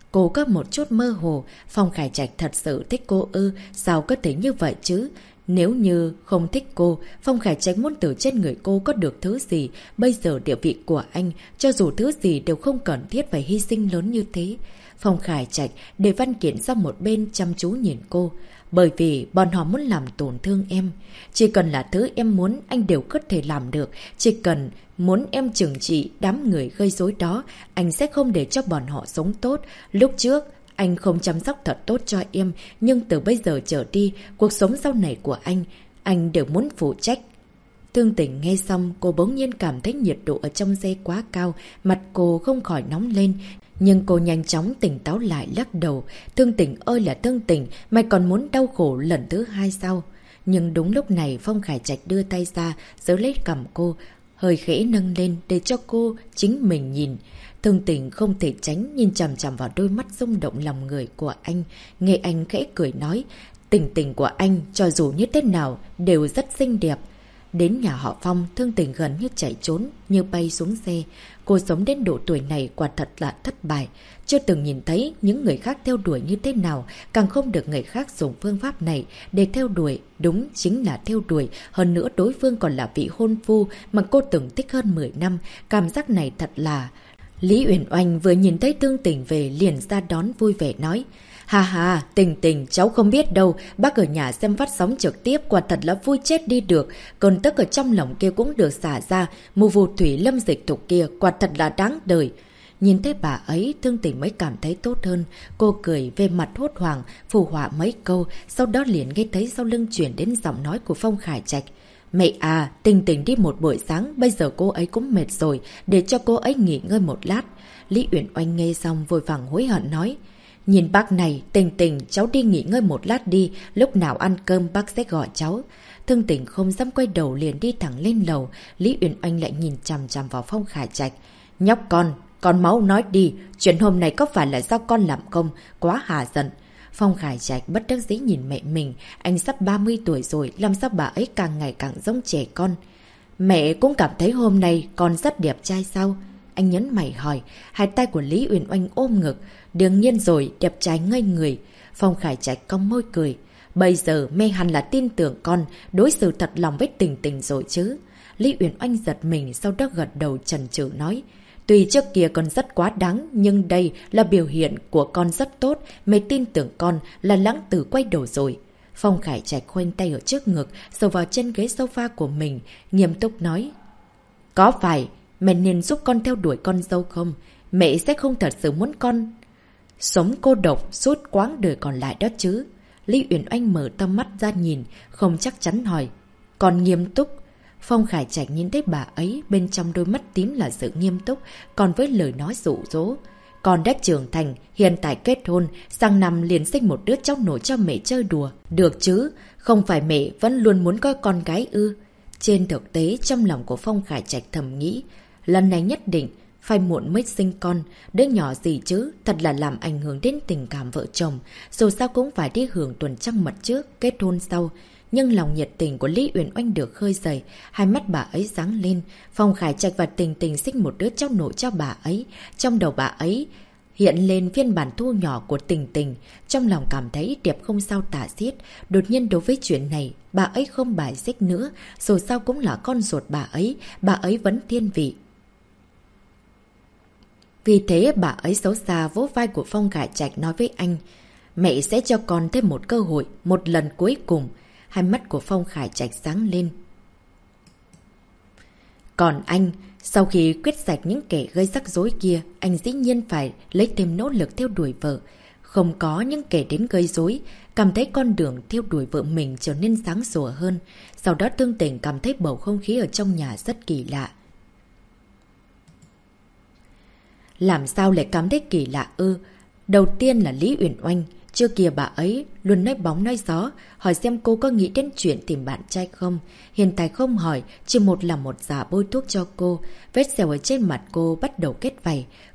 Cô có một chút mơ hồ, Phong Khải Trạch thật sự thích cô ư, sao có thể như vậy chứ? Nếu như không thích cô, Phong Khải Trạch muốn từ trên người cô có được thứ gì, bây giờ địa vị của anh, cho dù thứ gì đều không cần thiết phải hy sinh lớn như thế. Phong Khải Trạch để văn kiện sang một bên chăm chú nhìn cô, bởi vì bọn họ muốn làm tổn thương em. Chỉ cần là thứ em muốn, anh đều có thể làm được. Chỉ cần muốn em trừng trị đám người gây rối đó, anh sẽ không để cho bọn họ sống tốt. Lúc trước, anh không chăm sóc thật tốt cho em, nhưng từ bây giờ trở đi, cuộc sống sau này của anh đều muốn phụ trách. Thương Tình nghe xong, cô bỗng nhiên cảm thấy nhiệt độ ở trong xe quá cao, mặt cô không khỏi nóng lên. Nhưng cô nhanh chóng tỉnh táo lại lắc đầu. Thương Tình ơi là Thương Tình, mày còn muốn đau khổ lần thứ hai sao? Nhưng đúng lúc này Phong Khải Trạch đưa tay ra, giữ lấy cằm cô, hơi khẽ nâng lên để cho cô chính mình nhìn. Thương Tình không thể tránh nhìn chằm chằm vào đôi mắt rung động lòng người của anh. Nghe anh khẽ cười nói, Tình Tình của anh cho dù như thế nào đều rất xinh đẹp. Đến nhà họ Phong, Thương Tình gần như chạy trốn, như bay xuống xe. Cô sống đến độ tuổi này quả thật là thất bại. Chưa từng nhìn thấy những người khác theo đuổi như thế nào, càng không được người khác dùng phương pháp này để theo đuổi. Đúng chính là theo đuổi, hơn nữa đối phương còn là vị hôn phu mà cô từng thích hơn 10 năm. Cảm giác này thật là... Lý Uyển Oanh vừa nhìn thấy Thương Tình về liền ra đón vui vẻ nói, hà hà, Tình Tình, cháu không biết đâu, bác ở nhà xem phát sóng trực tiếp quả thật là vui chết đi được, cơn tức ở trong lòng kia cũng được xả ra, mù vù thủy lâm dịch tục kia quả thật là đáng đời. Nhìn thấy bà ấy, Thương Tình mới cảm thấy tốt hơn, cô cười về mặt hốt hoảng, phù họa mấy câu, sau đó liền nghe thấy sau lưng chuyển đến giọng nói của Phong Khải Trạch. Mẹ à, Tình Tình đi một buổi sáng, bây giờ cô ấy cũng mệt rồi, để cho cô ấy nghỉ ngơi một lát. Lý Uyển Oanh nghe xong vội vàng hối hận nói, nhìn bác này, Tình Tình, cháu đi nghỉ ngơi một lát đi, lúc nào ăn cơm bác sẽ gọi cháu. Thương Tình không dám quay đầu liền đi thẳng lên lầu, Lý Uyển Oanh lại nhìn chằm chằm vào Phong Khải Trạch. Nhóc con máu nói đi, chuyện hôm nay có phải là do con làm công, quá hà giận. Phong Khải Trạch bất đắc dĩ nhìn mẹ mình, anh sắp 30 tuổi rồi, làm sao bà ấy càng ngày càng giống trẻ con. Mẹ cũng cảm thấy hôm nay con rất đẹp trai sao? Anh nhấn mày hỏi, hai tay của Lý Uyển Oanh ôm ngực. Đương nhiên rồi, đẹp trai ngây người. Phong Khải Trạch cong môi cười. Bây giờ mẹ hẳn là tin tưởng con, đối xử thật lòng với Tình Tình rồi chứ. Lý Uyển Oanh giật mình, sau đó gật đầu chần chừ nói. Tuy trước kia con rất quá đáng, nhưng đây là biểu hiện của con rất tốt, mẹ tin tưởng con là lãng tử quay đầu rồi. Phong Khải Trạch khoanh tay ở trước ngực, sờ vào trên ghế sofa của mình, nghiêm túc nói. Có phải mẹ nên giúp con theo đuổi con dâu không? Mẹ sẽ không thật sự muốn con sống cô độc suốt quãng đời còn lại đó chứ. Lý Uyển Oanh mở tầm mắt ra nhìn, không chắc chắn hỏi. Con nghiêm túc? Phong Khải Trạch nhìn thấy bà ấy, bên trong đôi mắt tím là sự nghiêm túc, còn với lời nói dụ dỗ. Con đã trưởng thành, hiện tại kết hôn, sang năm liền sinh một đứa cháu nội cho mẹ chơi đùa. Được chứ, không phải mẹ vẫn luôn muốn coi con gái ư? Trên thực tế, trong lòng của Phong Khải Trạch thầm nghĩ, lần này nhất định phải muộn mới sinh con, đứa nhỏ gì chứ, thật là làm ảnh hưởng đến tình cảm vợ chồng. Dù sao cũng phải đi hưởng tuần trăng mật trước, kết hôn sau. Nhưng lòng nhiệt tình của Lý Uyển Oanh được khơi dậy, hai mắt bà ấy sáng lên. Phong Khải Trạch và Tình Tình sinh một đứa cháu nội cho bà ấy. Trong đầu bà ấy hiện lên phiên bản thu nhỏ của Tình Tình. Trong lòng cảm thấy đẹp không sao tả xiết. Đột nhiên đối với chuyện này, bà ấy không bài xích nữa. Dù sao cũng là con ruột bà ấy vẫn thiên vị. Vì thế bà ấy xấu xa vỗ vai của Phong Khải Trạch nói với anh, mẹ sẽ cho con thêm một cơ hội, một lần cuối cùng. Hai mắt của Phong Khải Trạch sáng lên. Còn anh, sau khi quyết sạch những kẻ gây rắc rối kia, anh dĩ nhiên phải lấy thêm nỗ lực theo đuổi vợ. Không có những kẻ đến gây rối, cảm thấy con đường theo đuổi vợ mình trở nên sáng sủa hơn. Sau đó Thương Tình cảm thấy bầu không khí ở trong nhà rất kỳ lạ. Làm sao lại cảm thấy kỳ lạ ư? Đầu tiên là Lý Uyển Oanh. Trước kia bà ấy luôn nói bóng nói gió, hỏi xem cô có nghĩ đến chuyện tìm bạn trai không. Hiện tại không hỏi, chỉ một là một giả bôi thuốc cho cô. Vết sẹo ở trên mặt cô bắt đầu kết vảy.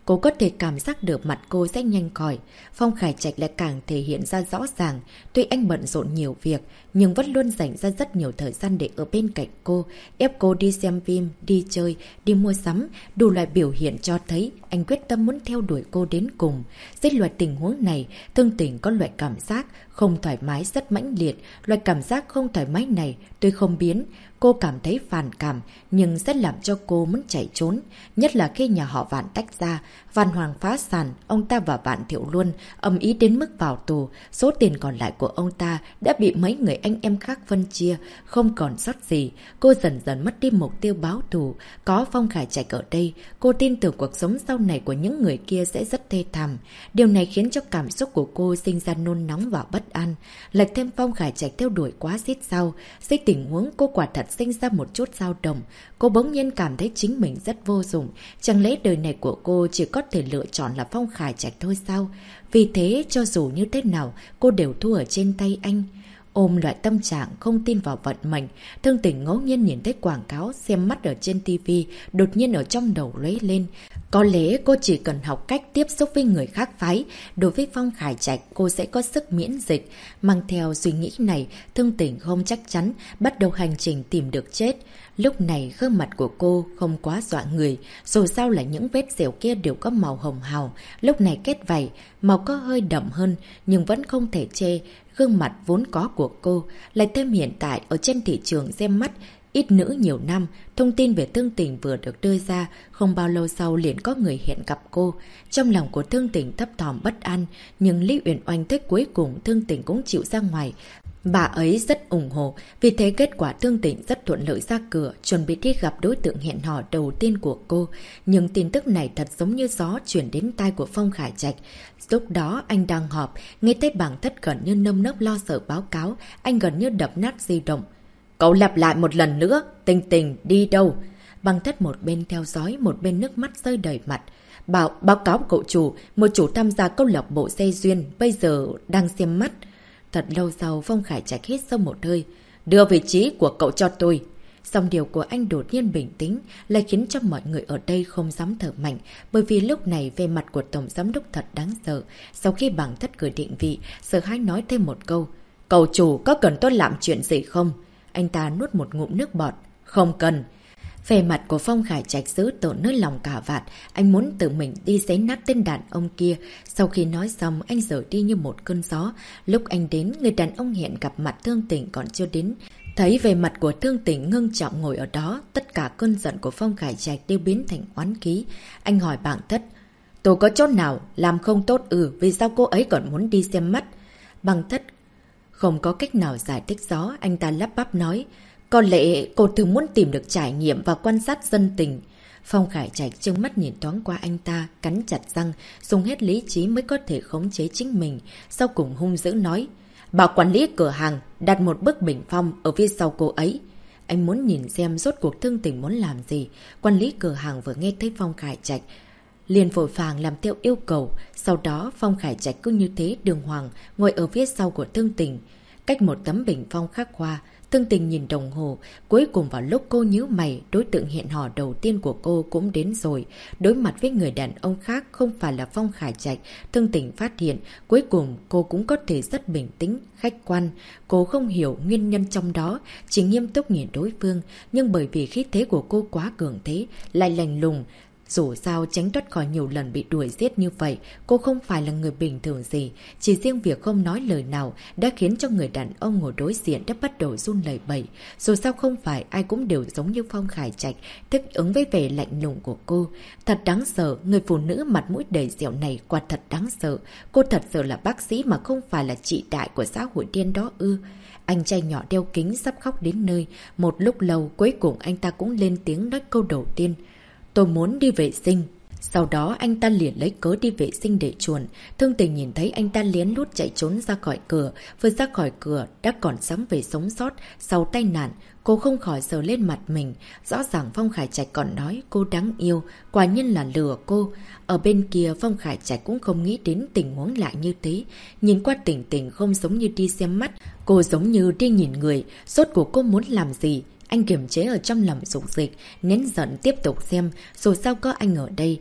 Cô có thể cảm giác được mặt cô sẽ nhanh còi. Phong Khải Trạch lại càng thể hiện ra rõ ràng. Tuy anh bận rộn nhiều việc, nhưng vẫn luôn dành ra rất nhiều thời gian để ở bên cạnh cô, ép cô đi xem phim, đi chơi, đi mua sắm. Đủ loại biểu hiện cho thấy anh quyết tâm muốn theo đuổi cô đến cùng. Dưới loại tình huống này, Thương Tình có loại cảm giác không thoải mái rất mãnh liệt. Loại cảm giác không thoải mái này tuy không biến cô cảm thấy phản cảm, nhưng sẽ làm cho cô muốn chạy trốn. Nhất là khi nhà họ Vạn tách ra, Vạn Hoàng phá sản, ông ta và Vạn Thiệu Luân ầm ĩ đến mức vào tù. Số tiền còn lại của ông ta đã bị mấy người anh em khác phân chia, không còn sót gì. Cô dần dần mất đi mục tiêu báo thù. Có Phong Khải Trạch ở đây, cô tin tưởng cuộc sống sau này của những người kia sẽ rất thê thảm. Điều này khiến cho cảm xúc của cô sinh ra nôn nóng và bất an. Lại thêm Phong Khải Trạch theo đuổi quá xít sao. Dưới tình huống cô quả thật sinh ra một chút dao động. Cô bỗng nhiên cảm thấy chính mình rất vô dụng. Chẳng lẽ đời này của cô chỉ có thể lựa chọn là Phong Khải Trạch thôi sao? Vì thế cho dù như thế nào cô đều thua ở trên tay anh. Ôm loại tâm trạng không tin vào vận mệnh, Thương Tình ngẫu nhiên nhìn thấy quảng cáo xem mắt ở trên tivi, đột nhiên ở trong đầu lóe lên. Có lẽ cô chỉ cần học cách tiếp xúc với người khác phái, đối với Phong Khải Trạch cô sẽ có sức miễn dịch. Mang theo suy nghĩ này, Thương Tình không chắc chắn bắt đầu hành trình tìm được chết. Lúc này gương mặt của cô không quá dọa người, dù sao là những vết dẻo kia đều có màu hồng hào. Lúc này kết vảy, màu có hơi đậm hơn nhưng vẫn không thể chê gương mặt vốn có của cô. Lại thêm hiện tại ở trên thị trường xem mắt ít nữ nhiều năm, thông tin về Thương Tình vừa được đưa ra, không bao lâu sau liền có người hẹn gặp cô. Trong lòng của Thương Tình thấp thỏm bất an, nhưng Lý Uyển Oanh thấy cuối cùng Thương Tình cũng chịu ra ngoài. Bà ấy rất ủng hộ, vì thế kết quả Thương Tình rất thuận lợi ra cửa, chuẩn bị đi gặp đối tượng hẹn hò đầu tiên của cô. Nhưng tin tức này thật giống như gió chuyển đến tai của Phong Khải Trạch. Lúc đó anh đang họp, nghe thấy Bàng Thất gần như nơm nớp lo sợ báo cáo, anh gần như đập nát di động. Cậu lặp lại một lần nữa, Tình Tình đi đâu? Bàng Thất một bên theo dõi, một bên nước mắt rơi đầy mặt. Báo cáo cậu chủ, một chủ tham gia câu lạc bộ xe duyên, bây giờ đang xem mắt. Thật lâu sau, Phong Khải Trạch hít sâu một hơi. Đưa vị trí của cậu cho tôi. Song điều của anh đột nhiên bình tĩnh lại khiến cho mọi người ở đây không dám thở mạnh, bởi vì lúc này về mặt của Tổng Giám đốc thật đáng sợ. Sau khi Bàng Thất gửi định vị, sợ hãi nói thêm một câu. Cậu chủ có cần tôi làm chuyện gì không? Anh ta nuốt một ngụm nước bọt. Không cần. Về mặt của Phong Khải Trạch giữ tổn nơi lòng cả vạt, anh muốn tự mình đi xé nát tên đàn ông kia. Sau khi nói xong, anh rời đi như một cơn gió. Lúc anh đến, người đàn ông hẹn gặp mặt Thương Tình còn chưa đến. Thấy về mặt của Thương Tình ngưng trọng ngồi ở đó, tất cả cơn giận của Phong Khải Trạch đều biến thành oán khí. Anh hỏi Bàng Thất, tôi có chỗ nào làm không tốt vì sao cô ấy còn muốn đi xem mắt? Bàng Thất không có cách nào giải thích rõ, anh ta lắp bắp nói. Có lẽ cô thường muốn tìm được trải nghiệm và quan sát dân tình. Phong Khải Trạch trừng mắt nhìn thoáng qua anh ta, cắn chặt răng, dùng hết lý trí mới có thể khống chế chính mình. Sau cùng hung dữ nói, bảo quản lý cửa hàng đặt một bức bình phong ở phía sau cô ấy. Anh muốn nhìn xem rốt cuộc Thương Tình muốn làm gì. Quản lý cửa hàng vừa nghe thấy Phong Khải Trạch liền vội vàng làm theo yêu cầu. Sau đó Phong Khải Trạch cứ như thế đường hoàng ngồi ở phía sau của Thương Tình, cách một tấm bình phong khắc hoa. Thương Tình nhìn đồng hồ, cuối cùng vào lúc cô nhíu mày, đối tượng hẹn hò đầu tiên của cô cũng đến rồi. Đối mặt với người đàn ông khác không phải là Phong Khải Trạch, Thương Tình phát hiện cuối cùng cô cũng có thể rất bình tĩnh, khách quan. Cô không hiểu nguyên nhân trong đó, chỉ nghiêm túc nhìn đối phương, nhưng bởi vì khí thế của cô quá cường thế, lại lạnh lùng. Dù sao tránh thoát khỏi nhiều lần bị đuổi giết như vậy, cô không phải là người bình thường gì. Chỉ riêng việc không nói lời nào đã khiến cho người đàn ông ngồi đối diện đã bắt đầu run lẩy bẩy. Dù sao không phải ai cũng đều giống như Phong Khải Trạch, thích ứng với vẻ lạnh lùng của cô. Thật đáng sợ, người phụ nữ mặt mũi đầy dẻo này quả thật đáng sợ. Cô thật sự là bác sĩ mà không phải là chị đại của xã hội điên đó ư. Anh trai nhỏ đeo kính sắp khóc đến nơi. Một lúc lâu cuối cùng anh ta cũng lên tiếng nói câu đầu tiên. Tôi muốn đi vệ sinh. Sau đó anh ta liền lấy cớ đi vệ sinh để chuồn. Thương Tình nhìn thấy anh ta lén lút chạy trốn ra khỏi cửa. Vừa ra khỏi cửa đã còn sống về sống sót sau tai nạn. Cô không khỏi sờ lên mặt mình. Rõ ràng Phong Khải Trạch còn nói cô đáng yêu. Quả nhiên là lừa cô. Ở bên kia Phong Khải Trạch cũng không nghĩ đến tình huống lại như thế. Nhìn qua Tình Tình không giống như đi xem mắt. Cô giống như đi nhìn người. Rốt cuộc cô muốn làm gì? Anh kiềm chế ở trong lòng dục dịch, nén giận tiếp tục xem, dù sao có anh ở đây.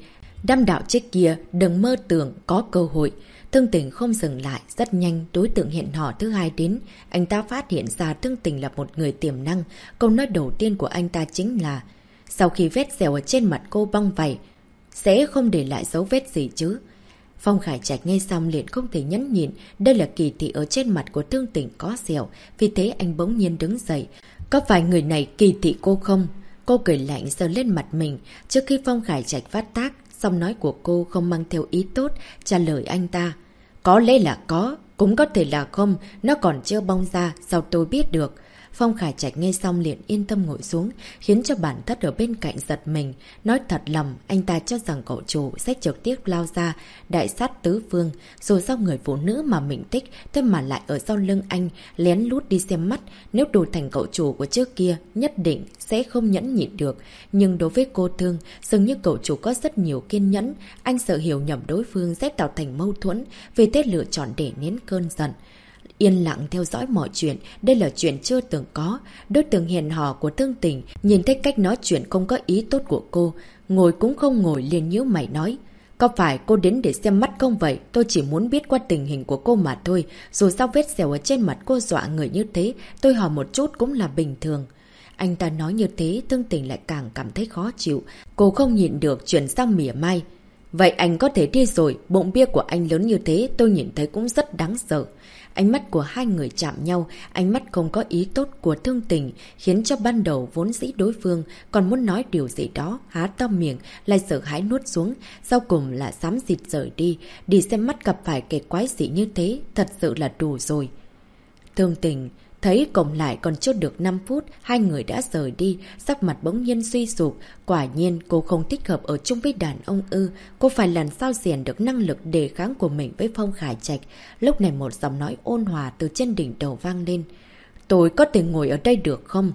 Đám đạo trích kia đừng mơ tưởng có cơ hội. Thương Tình không dừng lại, rất nhanh đối tượng hẹn hò thứ hai đến. Anh ta phát hiện ra Thương Tình là một người tiềm năng. Câu nói đầu tiên của anh ta chính là: sau khi vết sẹo ở trên mặt cô bong vảy, sẽ không để lại dấu vết gì chứ. Phong Khải Trạch nghe xong liền không thể nhẫn nhịn, đây là kỳ thị ở trên mặt của Thương Tình có sẹo, vì thế anh bỗng nhiên đứng dậy. Có phải người này kỳ thị cô không? Cô cười lạnh sờ lên mặt mình, trước khi Phong Khải Trạch phát tác, giọng nói của cô không mang theo ý tốt, trả lời anh ta. Có lẽ là có, cũng có thể là không, nó còn chưa bong ra, sao tôi biết được. Phong Khải Trạch nghe xong liền yên tâm ngồi xuống, khiến cho bản thất ở bên cạnh giật mình. Nói thật lòng, anh ta cho rằng cậu chủ sẽ trực tiếp lao ra, đại sát tứ phương. Rồi sau người phụ nữ mà mình thích, thế mà lại ở sau lưng anh, lén lút đi xem mắt. Nếu đổi thành cậu chủ của trước kia, nhất định sẽ không nhẫn nhịn được. Nhưng đối với cô Thương, dường như cậu chủ có rất nhiều kiên nhẫn. Anh sợ hiểu nhầm đối phương sẽ tạo thành mâu thuẫn, vì thế lựa chọn để nén cơn giận. Yên lặng theo dõi mọi chuyện, đây là chuyện chưa từng có. Đối tượng hẹn hò của Thương Tình nhìn thấy cách nói chuyện không có ý tốt của cô, ngồi cũng không ngồi liền nhíu mày nói: có phải cô đến để xem mắt không vậy? Tôi chỉ muốn biết qua tình hình của cô mà thôi. Dù sao vết sẹo ở trên mặt cô dọa người như thế, tôi hỏi một chút cũng là bình thường. Anh ta nói như thế, Thương Tình lại càng cảm thấy khó chịu. Cô không nhịn được chuyển sang mỉa mai: vậy anh có thể đi rồi, bụng bia của anh lớn như thế tôi nhìn thấy cũng rất đáng sợ. Ánh mắt của hai người chạm nhau, ánh mắt không có ý tốt của Thương Tình, khiến cho ban đầu vốn dĩ đối phương còn muốn nói điều gì đó, há to miệng, lại sợ hãi nuốt xuống, sau cùng là xám xịt rời đi. Đi xem mắt gặp phải kẻ quái dị như thế, thật sự là đủ rồi. Thương Tình thấy cộng lại còn chưa được 5 phút, hai người đã rời đi, sắc mặt bỗng nhiên suy sụp. Quả nhiên cô không thích hợp ở chung với đàn ông ư, cô phải làm sao rèn được năng lực đề kháng của mình với Phong Khải Trạch. Lúc này một giọng nói ôn hòa từ trên đỉnh đầu vang lên: tôi có thể ngồi ở đây được không?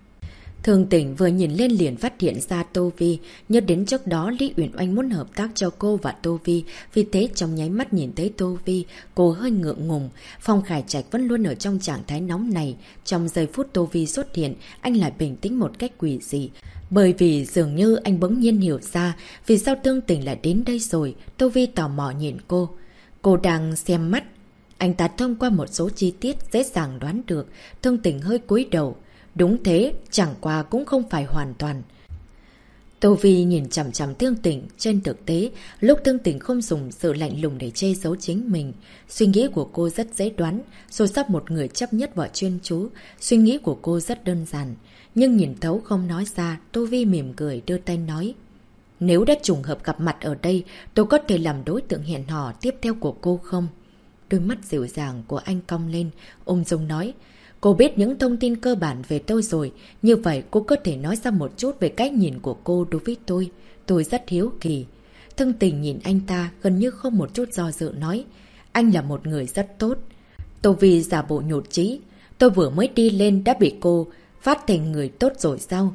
Thương Tình vừa nhìn lên liền phát hiện ra Tô Vi, nhớ đến trước đó Lý Uyển Oanh muốn hợp tác cho cô và Tô Vi, vì thế trong nháy mắt nhìn thấy Tô Vi, cô hơi ngượng ngùng. Phong Khải Trạch vẫn luôn ở trong trạng thái nóng này, trong giây phút Tô Vi xuất hiện, anh lại bình tĩnh một cách quỷ dị. Bởi vì dường như anh bỗng nhiên hiểu ra vì sao Thương Tình lại đến đây rồi. Tô Vi tò mò nhìn cô. Cô đang xem mắt. Anh ta thông qua một số chi tiết dễ dàng đoán được. Thương Tình hơi cúi đầu. Đúng thế, chẳng qua cũng không phải hoàn toàn. Tô Vi nhìn chằm chằm Thương Tình. Trên thực tế, lúc Thương Tình không dùng sự lạnh lùng để che giấu chính mình. Suy nghĩ của cô rất dễ đoán, rồi sắp một người chấp nhất và chuyên chú. Suy nghĩ của cô rất đơn giản. Nhưng nhìn thấu không nói ra, Tô Vi mỉm cười đưa tay nói: nếu đã trùng hợp gặp mặt ở đây, tôi có thể làm đối tượng hẹn hò tiếp theo của cô không? Đôi mắt dịu dàng của anh cong lên, ung dung nói: cô biết những thông tin cơ bản về tôi rồi, như vậy cô có thể nói ra một chút về cách nhìn của cô đối với tôi rất hiếu kỳ. Thương Tình nhìn anh ta gần như không một chút do dự nói: anh là một người rất tốt. Tô Vi giả bộ nhụt chí: tôi vừa mới đi lên đã bị cô phát thành người tốt rồi sao?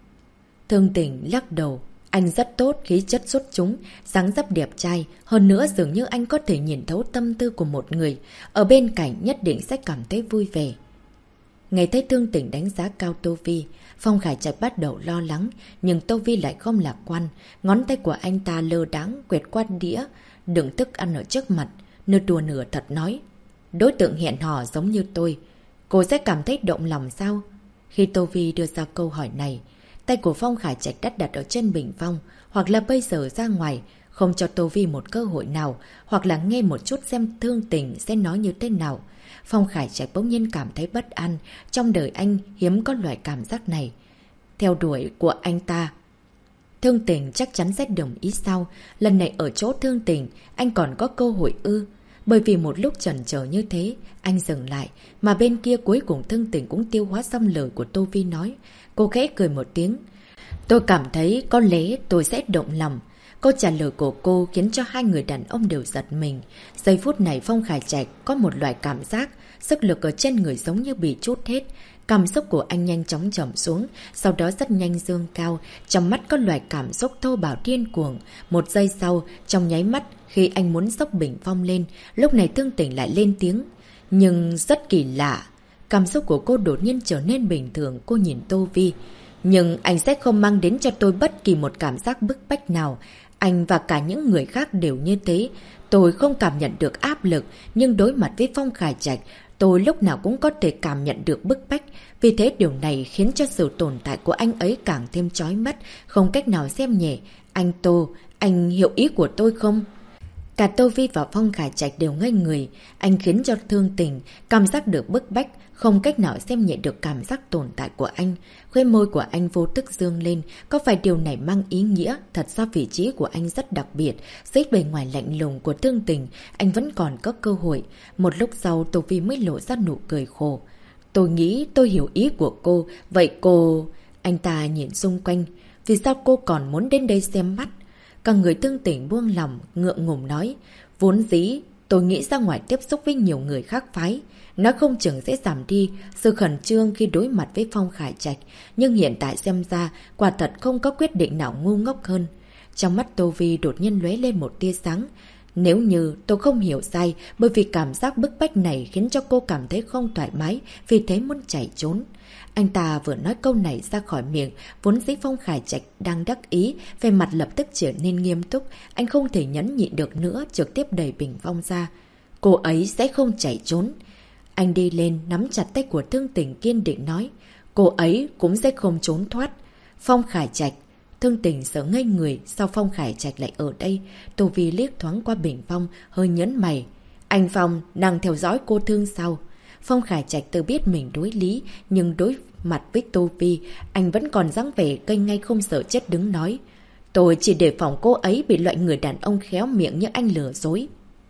Thương Tình lắc đầu: anh rất tốt, khí chất xuất chúng, dáng dấp đẹp trai. Hơn nữa dường như anh có thể nhìn thấu tâm tư của một người. Ở bên cạnh nhất định sẽ cảm thấy vui vẻ. Nghe thấy Thương Tình đánh giá cao Tô Vi, Phong Khải Trạch bắt đầu lo lắng. Nhưng Tô Vi lại không lạc quan. Ngón tay của anh ta lơ đãng quẹt qua đĩa đựng thức ăn ở trước mặt, nửa đùa nửa thật nói: đối tượng hẹn hò giống như tôi, cô sẽ cảm thấy động lòng sao? Khi Tô Vi đưa ra câu hỏi này, tay của Phong Khải Trạch đã đặt ở trên bình phong, hoặc là bây giờ ra ngoài, không cho Tô Vi một cơ hội nào, hoặc là nghe một chút xem Thương Tình sẽ nói như thế nào. Phong Khải Trạch bỗng nhiên cảm thấy bất an, trong đời anh hiếm có loại cảm giác này. Theo đuổi của anh ta, Thương Tình chắc chắn sẽ đồng ý sao? Lần này ở chỗ Thương Tình, anh còn có cơ hội ư? Bởi vì một lúc chần chờ như thế, anh dừng lại, mà bên kia cuối cùng Thương Tình cũng tiêu hóa xong lời của Tô Vi nói. Cô khẽ cười một tiếng: tôi cảm thấy có lẽ tôi sẽ động lòng. Câu trả lời của cô khiến cho hai người đàn ông đều giật mình. Giây phút này Phong Khải Trạch có một loại cảm giác, sức lực ở trên người giống như bị trút hết. Cảm xúc của anh nhanh chóng trầm xuống, sau đó rất nhanh dương cao, trong mắt có loại cảm xúc thô bạo điên cuồng. Một giây sau, trong nháy mắt, khi anh muốn xốc bình phong lên, lúc này Thương Tình lại lên tiếng. Nhưng rất kỳ lạ, cảm xúc của cô đột nhiên trở nên bình thường. Cô nhìn Tô Vi: nhưng anh sẽ không mang đến cho tôi bất kỳ một cảm giác bức bách nào. Anh và cả những người khác đều như thế. Tôi không cảm nhận được áp lực, nhưng đối mặt với Phong Khải Trạch, tôi lúc nào cũng có thể cảm nhận được bức bách. Vì thế điều này khiến cho sự tồn tại của anh ấy càng thêm chói mắt, không cách nào xem nhẹ. Anh Tô, anh hiểu ý của tôi không? Cả Tô Vi và Phong Khải Trạch đều ngây người. Anh khiến cho Thương Tình cảm giác được bức bách, không cách nào xem nhẹ được cảm giác tồn tại của anh. Khóe môi của anh vô thức dương lên. Có phải điều này mang ý nghĩa? Thật ra vị trí của anh rất đặc biệt. Dưới bề ngoài lạnh lùng của Thương Tình, anh vẫn còn có cơ hội. Một lúc sau Tô Vi mới lộ ra nụ cười khổ. Tôi nghĩ tôi hiểu ý của cô. Vậy cô... Anh ta nhìn xung quanh. Vì sao cô còn muốn đến đây xem mắt? Cả người Thương Tình buông lòng, ngượng ngùng nói. Vốn dĩ, tôi nghĩ ra ngoài tiếp xúc với nhiều người khác phái. Nó không chừng sẽ giảm đi sự khẩn trương khi đối mặt với Phong Khải Trạch. Nhưng hiện tại xem ra, quả thật không có quyết định nào ngu ngốc hơn. Trong mắt Tô Vi đột nhiên lóe lên một tia sáng. Nếu như tôi không hiểu sai, bởi vì cảm giác bức bách này khiến cho cô cảm thấy không thoải mái, vì thế muốn chạy trốn. Anh ta vừa nói câu này ra khỏi miệng, vốn dĩ Phong Khải Trạch đang đắc ý, về mặt lập tức trở nên nghiêm túc. Anh không thể nhẫn nhịn được nữa, trực tiếp đẩy bình phong ra. Cô ấy sẽ không chạy trốn. Anh đi lên, nắm chặt tay của Thương Tình kiên định nói. Cô ấy cũng sẽ không trốn thoát. Phong Khải Trạch. Thương Tình sợ ngây người, sao Phong Khải Trạch lại ở đây? Tô Vi liếc thoáng qua bình phong, hơi nhấn mày. Anh Phong đang theo dõi cô Thương sao? Phong Khải Trạch tự biết mình đối lý, nhưng đối mặt với Tô Vi, anh vẫn còn dáng vẻ cây ngay không sợ chết đứng nói. Tôi chỉ đề phòng cô ấy bị loại người đàn ông khéo miệng như anh lừa dối.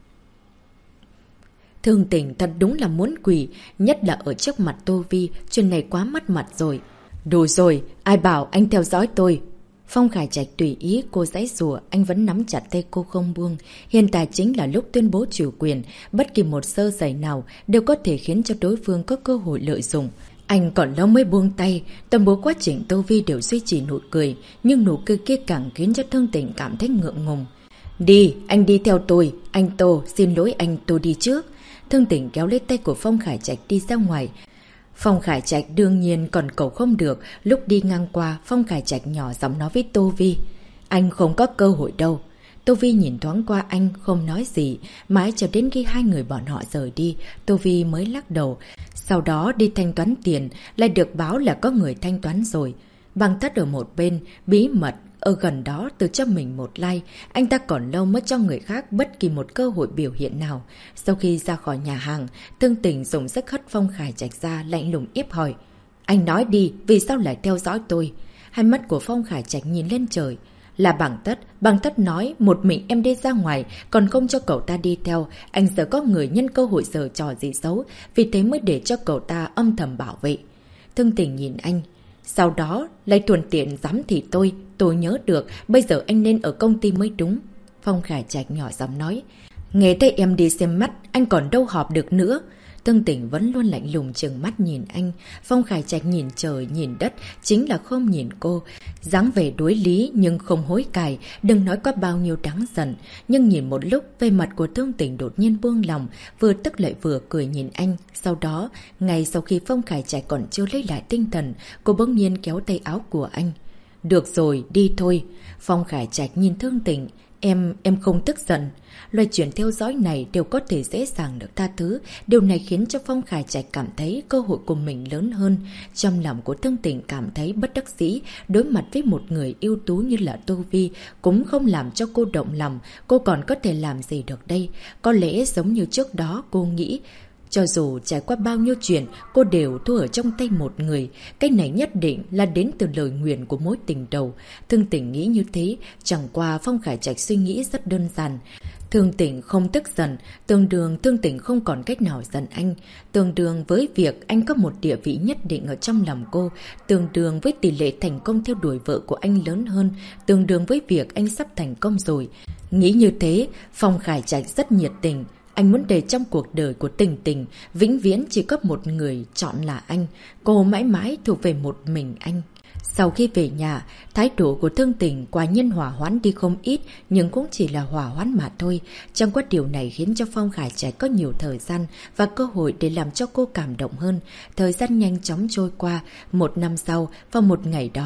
Thương Tình thật đúng là muốn quỳ, nhất là ở trước mặt Tô Vi, chuyện này quá mất mặt rồi. Đủ rồi, ai bảo anh theo dõi tôi? Phong Khải Trạch tùy ý cô giãy giụa, anh vẫn nắm chặt tay cô không buông. Hiện tại chính là lúc tuyên bố chủ quyền, bất kỳ một sơ sẩy nào đều có thể khiến cho đối phương có cơ hội lợi dụng. Anh còn lâu mới buông tay, toàn bộ quá trình Tô Vi đều duy trì nụ cười, nhưng nụ cười kia càng khiến cho Thương Tình cảm thấy ngượng ngùng. Đi, anh đi theo tôi, anh Tô, xin lỗi anh, tôi đi trước. Thương Tình kéo lấy tay của Phong Khải Trạch đi ra ngoài. Phong Khải Trạch đương nhiên còn cầu không được, lúc đi ngang qua, Phong Khải Trạch nhỏ giọng nói với Tô Vi. Anh không có cơ hội đâu. Tô Vi nhìn thoáng qua anh, không nói gì, mãi cho đến khi hai người bọn họ rời đi, Tô Vi mới lắc đầu. Sau đó đi thanh toán tiền, lại được báo là có người thanh toán rồi. Băng Tất ở một bên, bí mật, ở gần đó từ cho mình một like, anh ta còn lâu mới cho người khác bất kỳ một cơ hội biểu hiện nào. Sau khi ra khỏi nhà hàng, Thương Tình dùng sức hất Phong Khải Trạch ra, lạnh lùng ép hỏi. Anh nói đi, vì sao lại theo dõi tôi? Hai mắt của Phong Khải Trạch nhìn lên trời. Là Băng Tất nói một mình em đi ra ngoài, còn không cho cậu ta đi theo. Anh sợ có người nhân cơ hội giở trò gì xấu, vì thế mới để cho cậu ta âm thầm bảo vệ. Thương Tình nhìn anh. Sau đó lại thuận tiện giám thị tôi nhớ được, bây giờ anh nên ở công ty mới đúng. Phong Khải Trạch nhỏ giọng nói. Nghe thấy em đi xem mắt, anh còn đâu họp được nữa. Thương Tình vẫn luôn lạnh lùng trừng mắt nhìn anh. Phong Khải Trạch nhìn trời nhìn đất, chính là không nhìn cô. Dáng vẻ đối lý nhưng không hối cải, đừng nói có bao nhiêu đáng giận. Nhưng nhìn một lúc, về mặt của Thương Tình đột nhiên buông lòng, vừa tức lại vừa cười nhìn anh. Sau đó, ngay sau khi Phong Khải Trạch còn chưa lấy lại tinh thần, cô bỗng nhiên kéo tay áo của anh. Được rồi, đi thôi. Phong Khải Trạch nhìn Thương Tình. Em không tức giận. Loại chuyện theo dõi này đều có thể dễ dàng được tha thứ. Điều này khiến cho Phong Khải Trạch cảm thấy cơ hội của mình lớn hơn. Trong lòng của Thương Tình cảm thấy bất đắc dĩ. Đối mặt với một người ưu tú như là Tô Vi cũng không làm cho cô động lòng. Cô còn có thể làm gì được đây? Có lẽ giống như trước đó cô nghĩ, cho dù trải qua bao nhiêu chuyện, cô đều thua ở trong tay một người. Cái này nhất định là đến từ lời nguyền của mối tình đầu. Thương Tình nghĩ như thế, chẳng qua Phong Khải Trạch suy nghĩ rất đơn giản. Thương Tình không tức giận, tương đương Thương Tình không còn cách nào giận anh. Tương đương với việc anh có một địa vị nhất định ở trong lòng cô. Tương đương với tỷ lệ thành công theo đuổi vợ của anh lớn hơn. Tương đương với việc anh sắp thành công rồi. Nghĩ như thế, Phong Khải Trạch rất nhiệt tình. Anh muốn để trong cuộc đời của Tình Tình vĩnh viễn chỉ có một người chọn là anh. Cô mãi mãi thuộc về một mình anh. Sau khi về nhà, thái độ của Thương Tình quả nhiên hỏa hoãn đi không ít, nhưng cũng chỉ là hỏa hoãn mà thôi. Chẳng qua điều này khiến cho Phong Khải Trạch có nhiều thời gian và cơ hội để làm cho cô cảm động hơn. Thời gian nhanh chóng trôi qua, một năm sau, vào một ngày đó,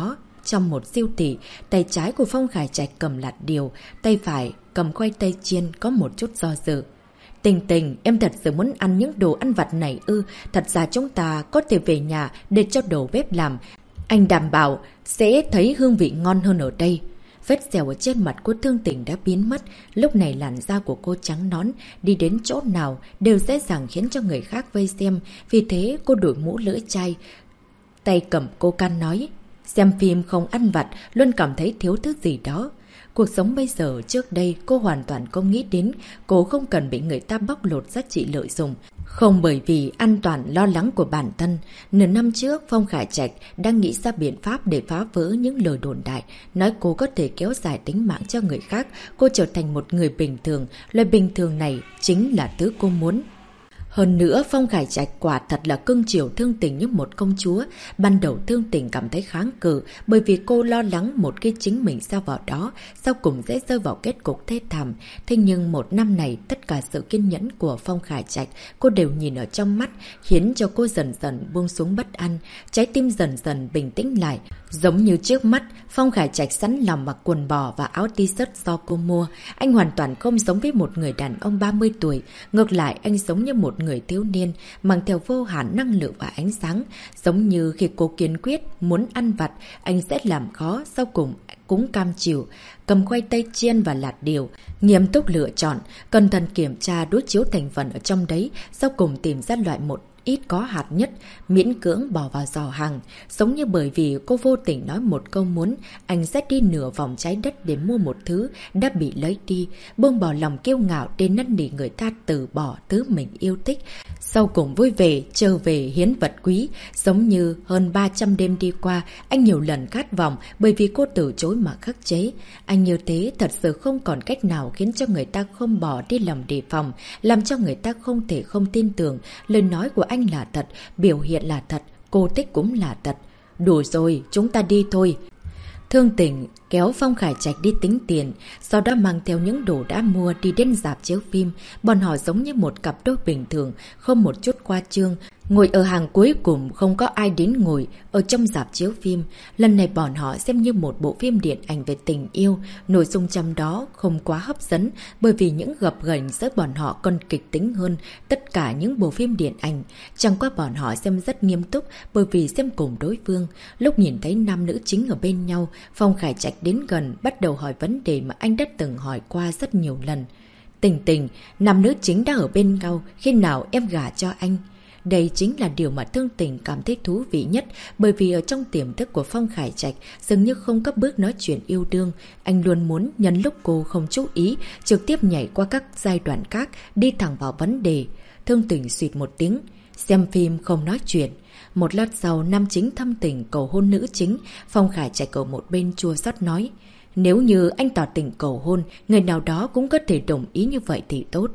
trong một siêu thị. Tay trái của Phong Khải Trạch cầm lạt điều, tay phải cầm khoai tây chiên có một chút do dự. Tình Tình, em thật sự muốn ăn những đồ ăn vặt này ư? Thật ra chúng ta có thể về nhà để cho đầu bếp làm. Anh đảm bảo sẽ thấy hương vị ngon hơn ở đây. Vết sẹo ở trên mặt của Thương Tình đã biến mất. Lúc này làn da của cô trắng nõn, đi đến chỗ nào đều dễ dàng khiến cho người khác vây xem. Vì thế cô đổi mũ lưỡi chai, tay cầm cô can nói: xem phim không ăn vặt, luôn cảm thấy thiếu thứ gì đó. Cuộc sống bây giờ, trước đây cô hoàn toàn không nghĩ đến. Cô không cần bị người ta bóc lột giá trị lợi dụng. Không bởi vì an toàn lo lắng của bản thân. Nửa năm trước, Phong Khải Trạch đang nghĩ ra biện pháp để phá vỡ những lời đồn đại, nói cô có thể kéo dài tính mạng cho người khác. Cô trở thành một người bình thường. Loại bình thường này chính là thứ cô muốn. Hơn nữa, Phong Khải Trạch quả thật là cưng chiều Thương Tình như một công chúa. Ban đầu Thương Tình cảm thấy kháng cự bởi vì cô lo lắng một khi chính mình sao vào đó, sau cùng sẽ rơi vào kết cục thê thảm. Thế nhưng một năm này, tất cả sự kiên nhẫn của Phong Khải Trạch cô đều nhìn ở trong mắt, khiến cho cô dần dần buông xuống bất an, trái tim dần dần bình tĩnh lại. Giống như trước mắt, Phong Khải Trạch sẵn lòng mặc quần bò và áo t-shirt do cô mua. Anh hoàn toàn không giống với một người đàn ông 30 tuổi. Ngược lại, anh giống như một người thiếu niên, mang theo vô hạn năng lượng và ánh sáng. Giống như khi cô kiên quyết muốn ăn vặt, anh sẽ làm khó, sau cùng cũng cam chịu. Cầm khoai tây chiên và lạt điều, nghiêm túc lựa chọn, cẩn thận kiểm tra đối chiếu thành phần ở trong đấy, sau cùng tìm ra loại một ít có hạt nhất, miễn cưỡng bỏ vào giỏ hàng. Giống như bởi vì cô vô tình nói một câu muốn, anh sẽ đi nửa vòng trái đất để mua một thứ đã bị lấy đi, buông bỏ lòng kiêu ngạo để năn nỉ người ta từ bỏ thứ mình yêu thích. Sau cùng vui vẻ trở về hiến vật quý. Giống như hơn 300 đêm đi qua, anh nhiều lần khát vọng bởi vì cô từ chối mà khắc chế. Anh như thế thật sự không còn cách nào khiến cho người ta không bỏ đi lòng đề phòng, làm cho người ta không thể không tin tưởng. Lời nói của anh là thật, biểu hiện là thật, cô thích cũng là thật. Đủ rồi, chúng ta đi thôi. Thương Tình kéo Phong Khải Trạch đi tính tiền, sau đó mang theo những đồ đã mua đi đến rạp chiếu phim. Bọn họ giống như một cặp đôi bình thường, không một chút khoa trương. Ngồi ở hàng cuối cùng, không có ai đến ngồi ở trong rạp chiếu phim. Lần này bọn họ xem như một bộ phim điện ảnh về tình yêu. Nội dung trong đó không quá hấp dẫn, bởi vì những gập ghềnh giữa bọn họ còn kịch tính hơn tất cả những bộ phim điện ảnh. Chẳng qua bọn họ xem rất nghiêm túc, bởi vì xem cùng đối phương. Lúc nhìn thấy nam nữ chính ở bên nhau, Phong Khải Trạch đến gần, bắt đầu hỏi vấn đề mà anh đã từng hỏi qua rất nhiều lần. Tình Tình, nam nữ chính đang ở bên nhau, khi nào em gả cho anh? Đây chính là điều mà Thương Tình cảm thấy thú vị nhất, bởi vì ở trong tiềm thức của Phong Khải Trạch dường như không có bước nói chuyện yêu đương. Anh luôn muốn nhân lúc cô không chú ý, trực tiếp nhảy qua các giai đoạn khác, đi thẳng vào vấn đề. Thương Tình suýt một tiếng, xem phim không nói chuyện. Một lát sau, nam chính thâm tình cầu hôn nữ chính. Phong Khải Trạch ở một bên chua xót nói: nếu như anh tỏ tình cầu hôn, người nào đó cũng có thể đồng ý như vậy thì tốt.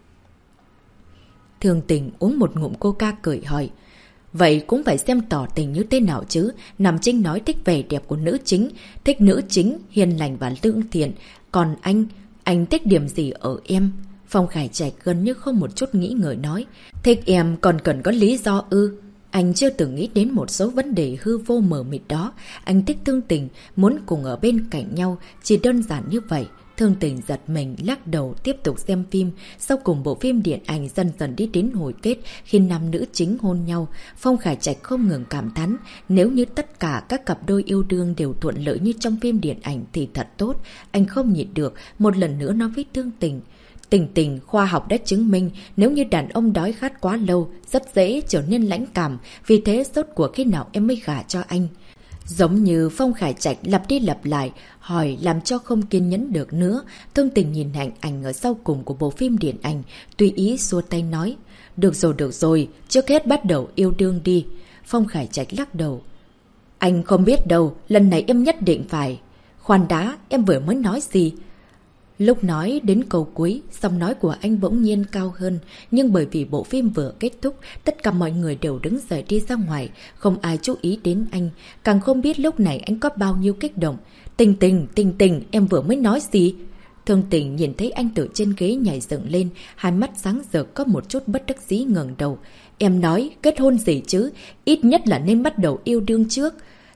Thương Tình uống một ngụm coca cười hỏi: vậy cũng phải xem tỏ tình như thế nào chứ. Nam chính nói thích vẻ đẹp của nữ chính, thích nữ chính hiền lành và lương thiện. Còn anh thích điểm gì ở em? Phong Khải Trạch gần như không một chút nghĩ ngợi nói: thích em còn cần có lý do ư? Anh chưa từng nghĩ đến một số vấn đề hư vô mờ mịt đó. Anh thích Thương Tình, muốn cùng ở bên cạnh nhau, chỉ đơn giản như vậy. Thương Tình giật mình lắc đầu tiếp tục xem phim. Sau cùng bộ phim điện ảnh dần dần đi đến hồi kết khi nam nữ chính hôn nhau. Phong Khải Trạch không ngừng cảm thán, nếu như tất cả các cặp đôi yêu đương đều thuận lợi như trong phim điện ảnh thì thật tốt. Anh không nhịn được, một lần nữa nói với Thương Tình: Tình Tình, khoa học đã chứng minh nếu như đàn ông đói khát quá lâu rất dễ trở nên lãnh cảm, vì thế rốt cuộc khi nào em mới gả cho anh? Giống như Phong Khải Trạch lặp đi lặp lại hỏi làm cho không kiên nhẫn được nữa. Thương Tình nhìn hình ảnh ở sau cùng của bộ phim điện ảnh, tùy ý xua tay nói: được rồi, trước hết bắt đầu yêu đương đi. Phong Khải Trạch lắc đầu: anh không biết đâu, lần này em nhất định phải. Khoan đã, em vừa mới nói gì? Lúc nói đến câu cuối, giọng nói của anh bỗng nhiên cao hơn. Nhưng bởi vì bộ phim vừa kết thúc, tất cả mọi người đều đứng dậy đi ra ngoài, không ai chú ý đến anh, càng không biết lúc này anh có bao nhiêu kích động. Tình Tình, em vừa mới nói gì? Thương Tình nhìn thấy anh từ trên ghế nhảy dựng lên, hai mắt sáng rực có một chút bất đắc dĩ ngẩng đầu. Em nói kết hôn gì chứ, ít nhất là nên bắt đầu yêu đương trước.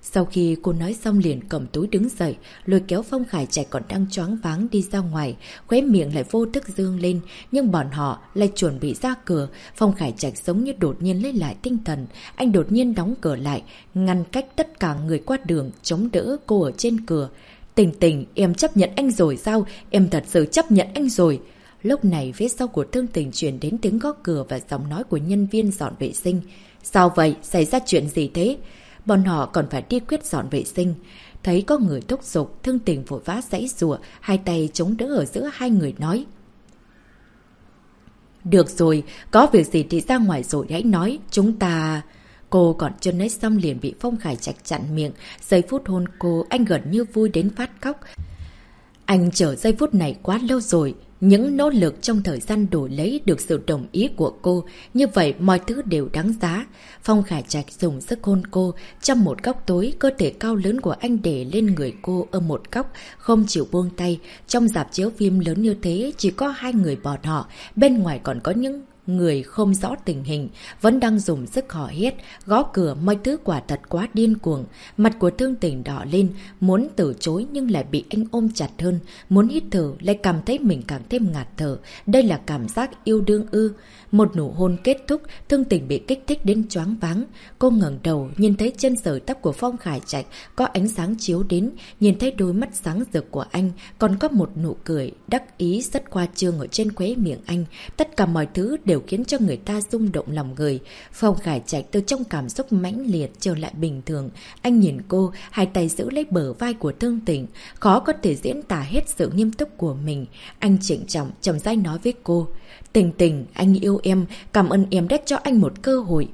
Sau khi cô nói xong liền cầm túi đứng dậy, lôi kéo Phong Khải Trạch còn đang choáng váng đi ra ngoài, khóe miệng lại vô thức dương lên, nhưng bọn họ lại chuẩn bị ra cửa. Phong Khải Trạch giống như đột nhiên lấy lại tinh thần, anh đột nhiên đóng cửa lại, ngăn cách tất cả người qua đường, chống đỡ cô ở trên cửa. Tình Tình, em chấp nhận anh rồi sao? Em thật sự chấp nhận anh rồi. Lúc này phía sau của Thương Tình truyền đến tiếng gõ cửa và giọng nói của nhân viên dọn vệ sinh. Sao vậy? Xảy ra chuyện gì thế? Bọn họ còn phải đi quyết dọn vệ sinh. Thấy có người thúc giục, Thương Tình vội vã giãy giụa, hai tay chống đỡ ở giữa hai người nói. Được rồi, có việc gì thì ra ngoài rồi hãy nói, chúng ta... Cô còn chưa nói xong liền bị Phong Khải Trạch chặn miệng. Giây phút hôn cô, anh gần như vui đến phát khóc. Anh chờ giây phút này quá lâu rồi. Những nỗ lực trong thời gian đổi lấy được sự đồng ý của cô. Như vậy mọi thứ đều đáng giá. Phong Khải Trạch dùng sức hôn cô. Trong một góc tối, cơ thể cao lớn của anh để lên người cô ở một góc, không chịu buông tay. Trong rạp chiếu phim lớn như thế, chỉ có hai người bọn họ. Bên ngoài còn có những người không rõ tình hình, vẫn đang dùng sức hò hét, gõ cửa, mọi thứ quả thật quá điên cuồng. Mặt của Thương Tình đỏ lên, muốn từ chối nhưng lại bị anh ôm chặt hơn, muốn hít thở lại cảm thấy mình càng thêm ngạt thở. Đây là cảm giác yêu đương ư? Một nụ hôn kết thúc, Thương Tình bị kích thích đến choáng váng. Cô ngẩng đầu, nhìn thấy trên sợi tóc của Phong Khải Trạch có ánh sáng chiếu đến, nhìn thấy đôi mắt sáng rực của anh, còn có một nụ cười đắc ý rất khoa trương ở trên khóe miệng anh. Tất cả mọi thứ đều khiến cho người ta rung động lòng người. Phong Khải Trạch từ trong cảm xúc mãnh liệt trở lại bình thường. Anh nhìn cô, hai tay giữ lấy bờ vai của Thương Tình, khó có thể diễn tả hết sự nghiêm túc của mình. Anh trịnh trọng, chậm rãi nói với cô. Tình Tình, anh yêu em, cảm ơn em đã cho anh một cơ hội.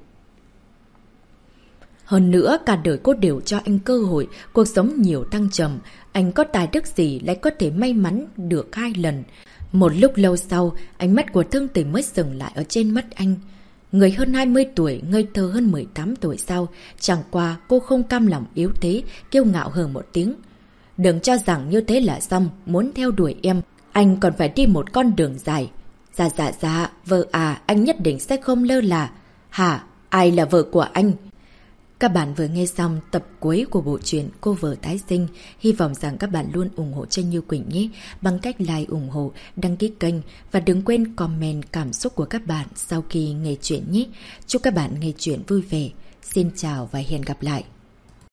Hơn nữa, cả đời cô đều cho anh cơ hội, cuộc sống nhiều thăng trầm. Anh có tài đức gì lại có thể may mắn được 2 lần. Một lúc lâu sau, ánh mắt của Thương Tình mới dừng lại ở trên mắt anh. Người hơn 20 tuổi, ngây thơ hơn 18 tuổi sau, chẳng qua cô không cam lòng yếu thế, kiêu ngạo hừ một tiếng. Đừng cho rằng như thế là xong, muốn theo đuổi em, anh còn phải đi một con đường dài. Dạ, vợ à, anh nhất định sẽ không lơ là. Hả? Ai là vợ của anh? Các bạn vừa nghe xong tập cuối của bộ truyện Cô Vợ Tái Sinh. Hy vọng rằng các bạn luôn ủng hộ cho Như Quỳnh nhé, bằng cách like, ủng hộ, đăng ký kênh và đừng quên comment cảm xúc của các bạn sau khi nghe chuyện nhé. Chúc các bạn nghe chuyện vui vẻ. Xin chào và hẹn gặp lại.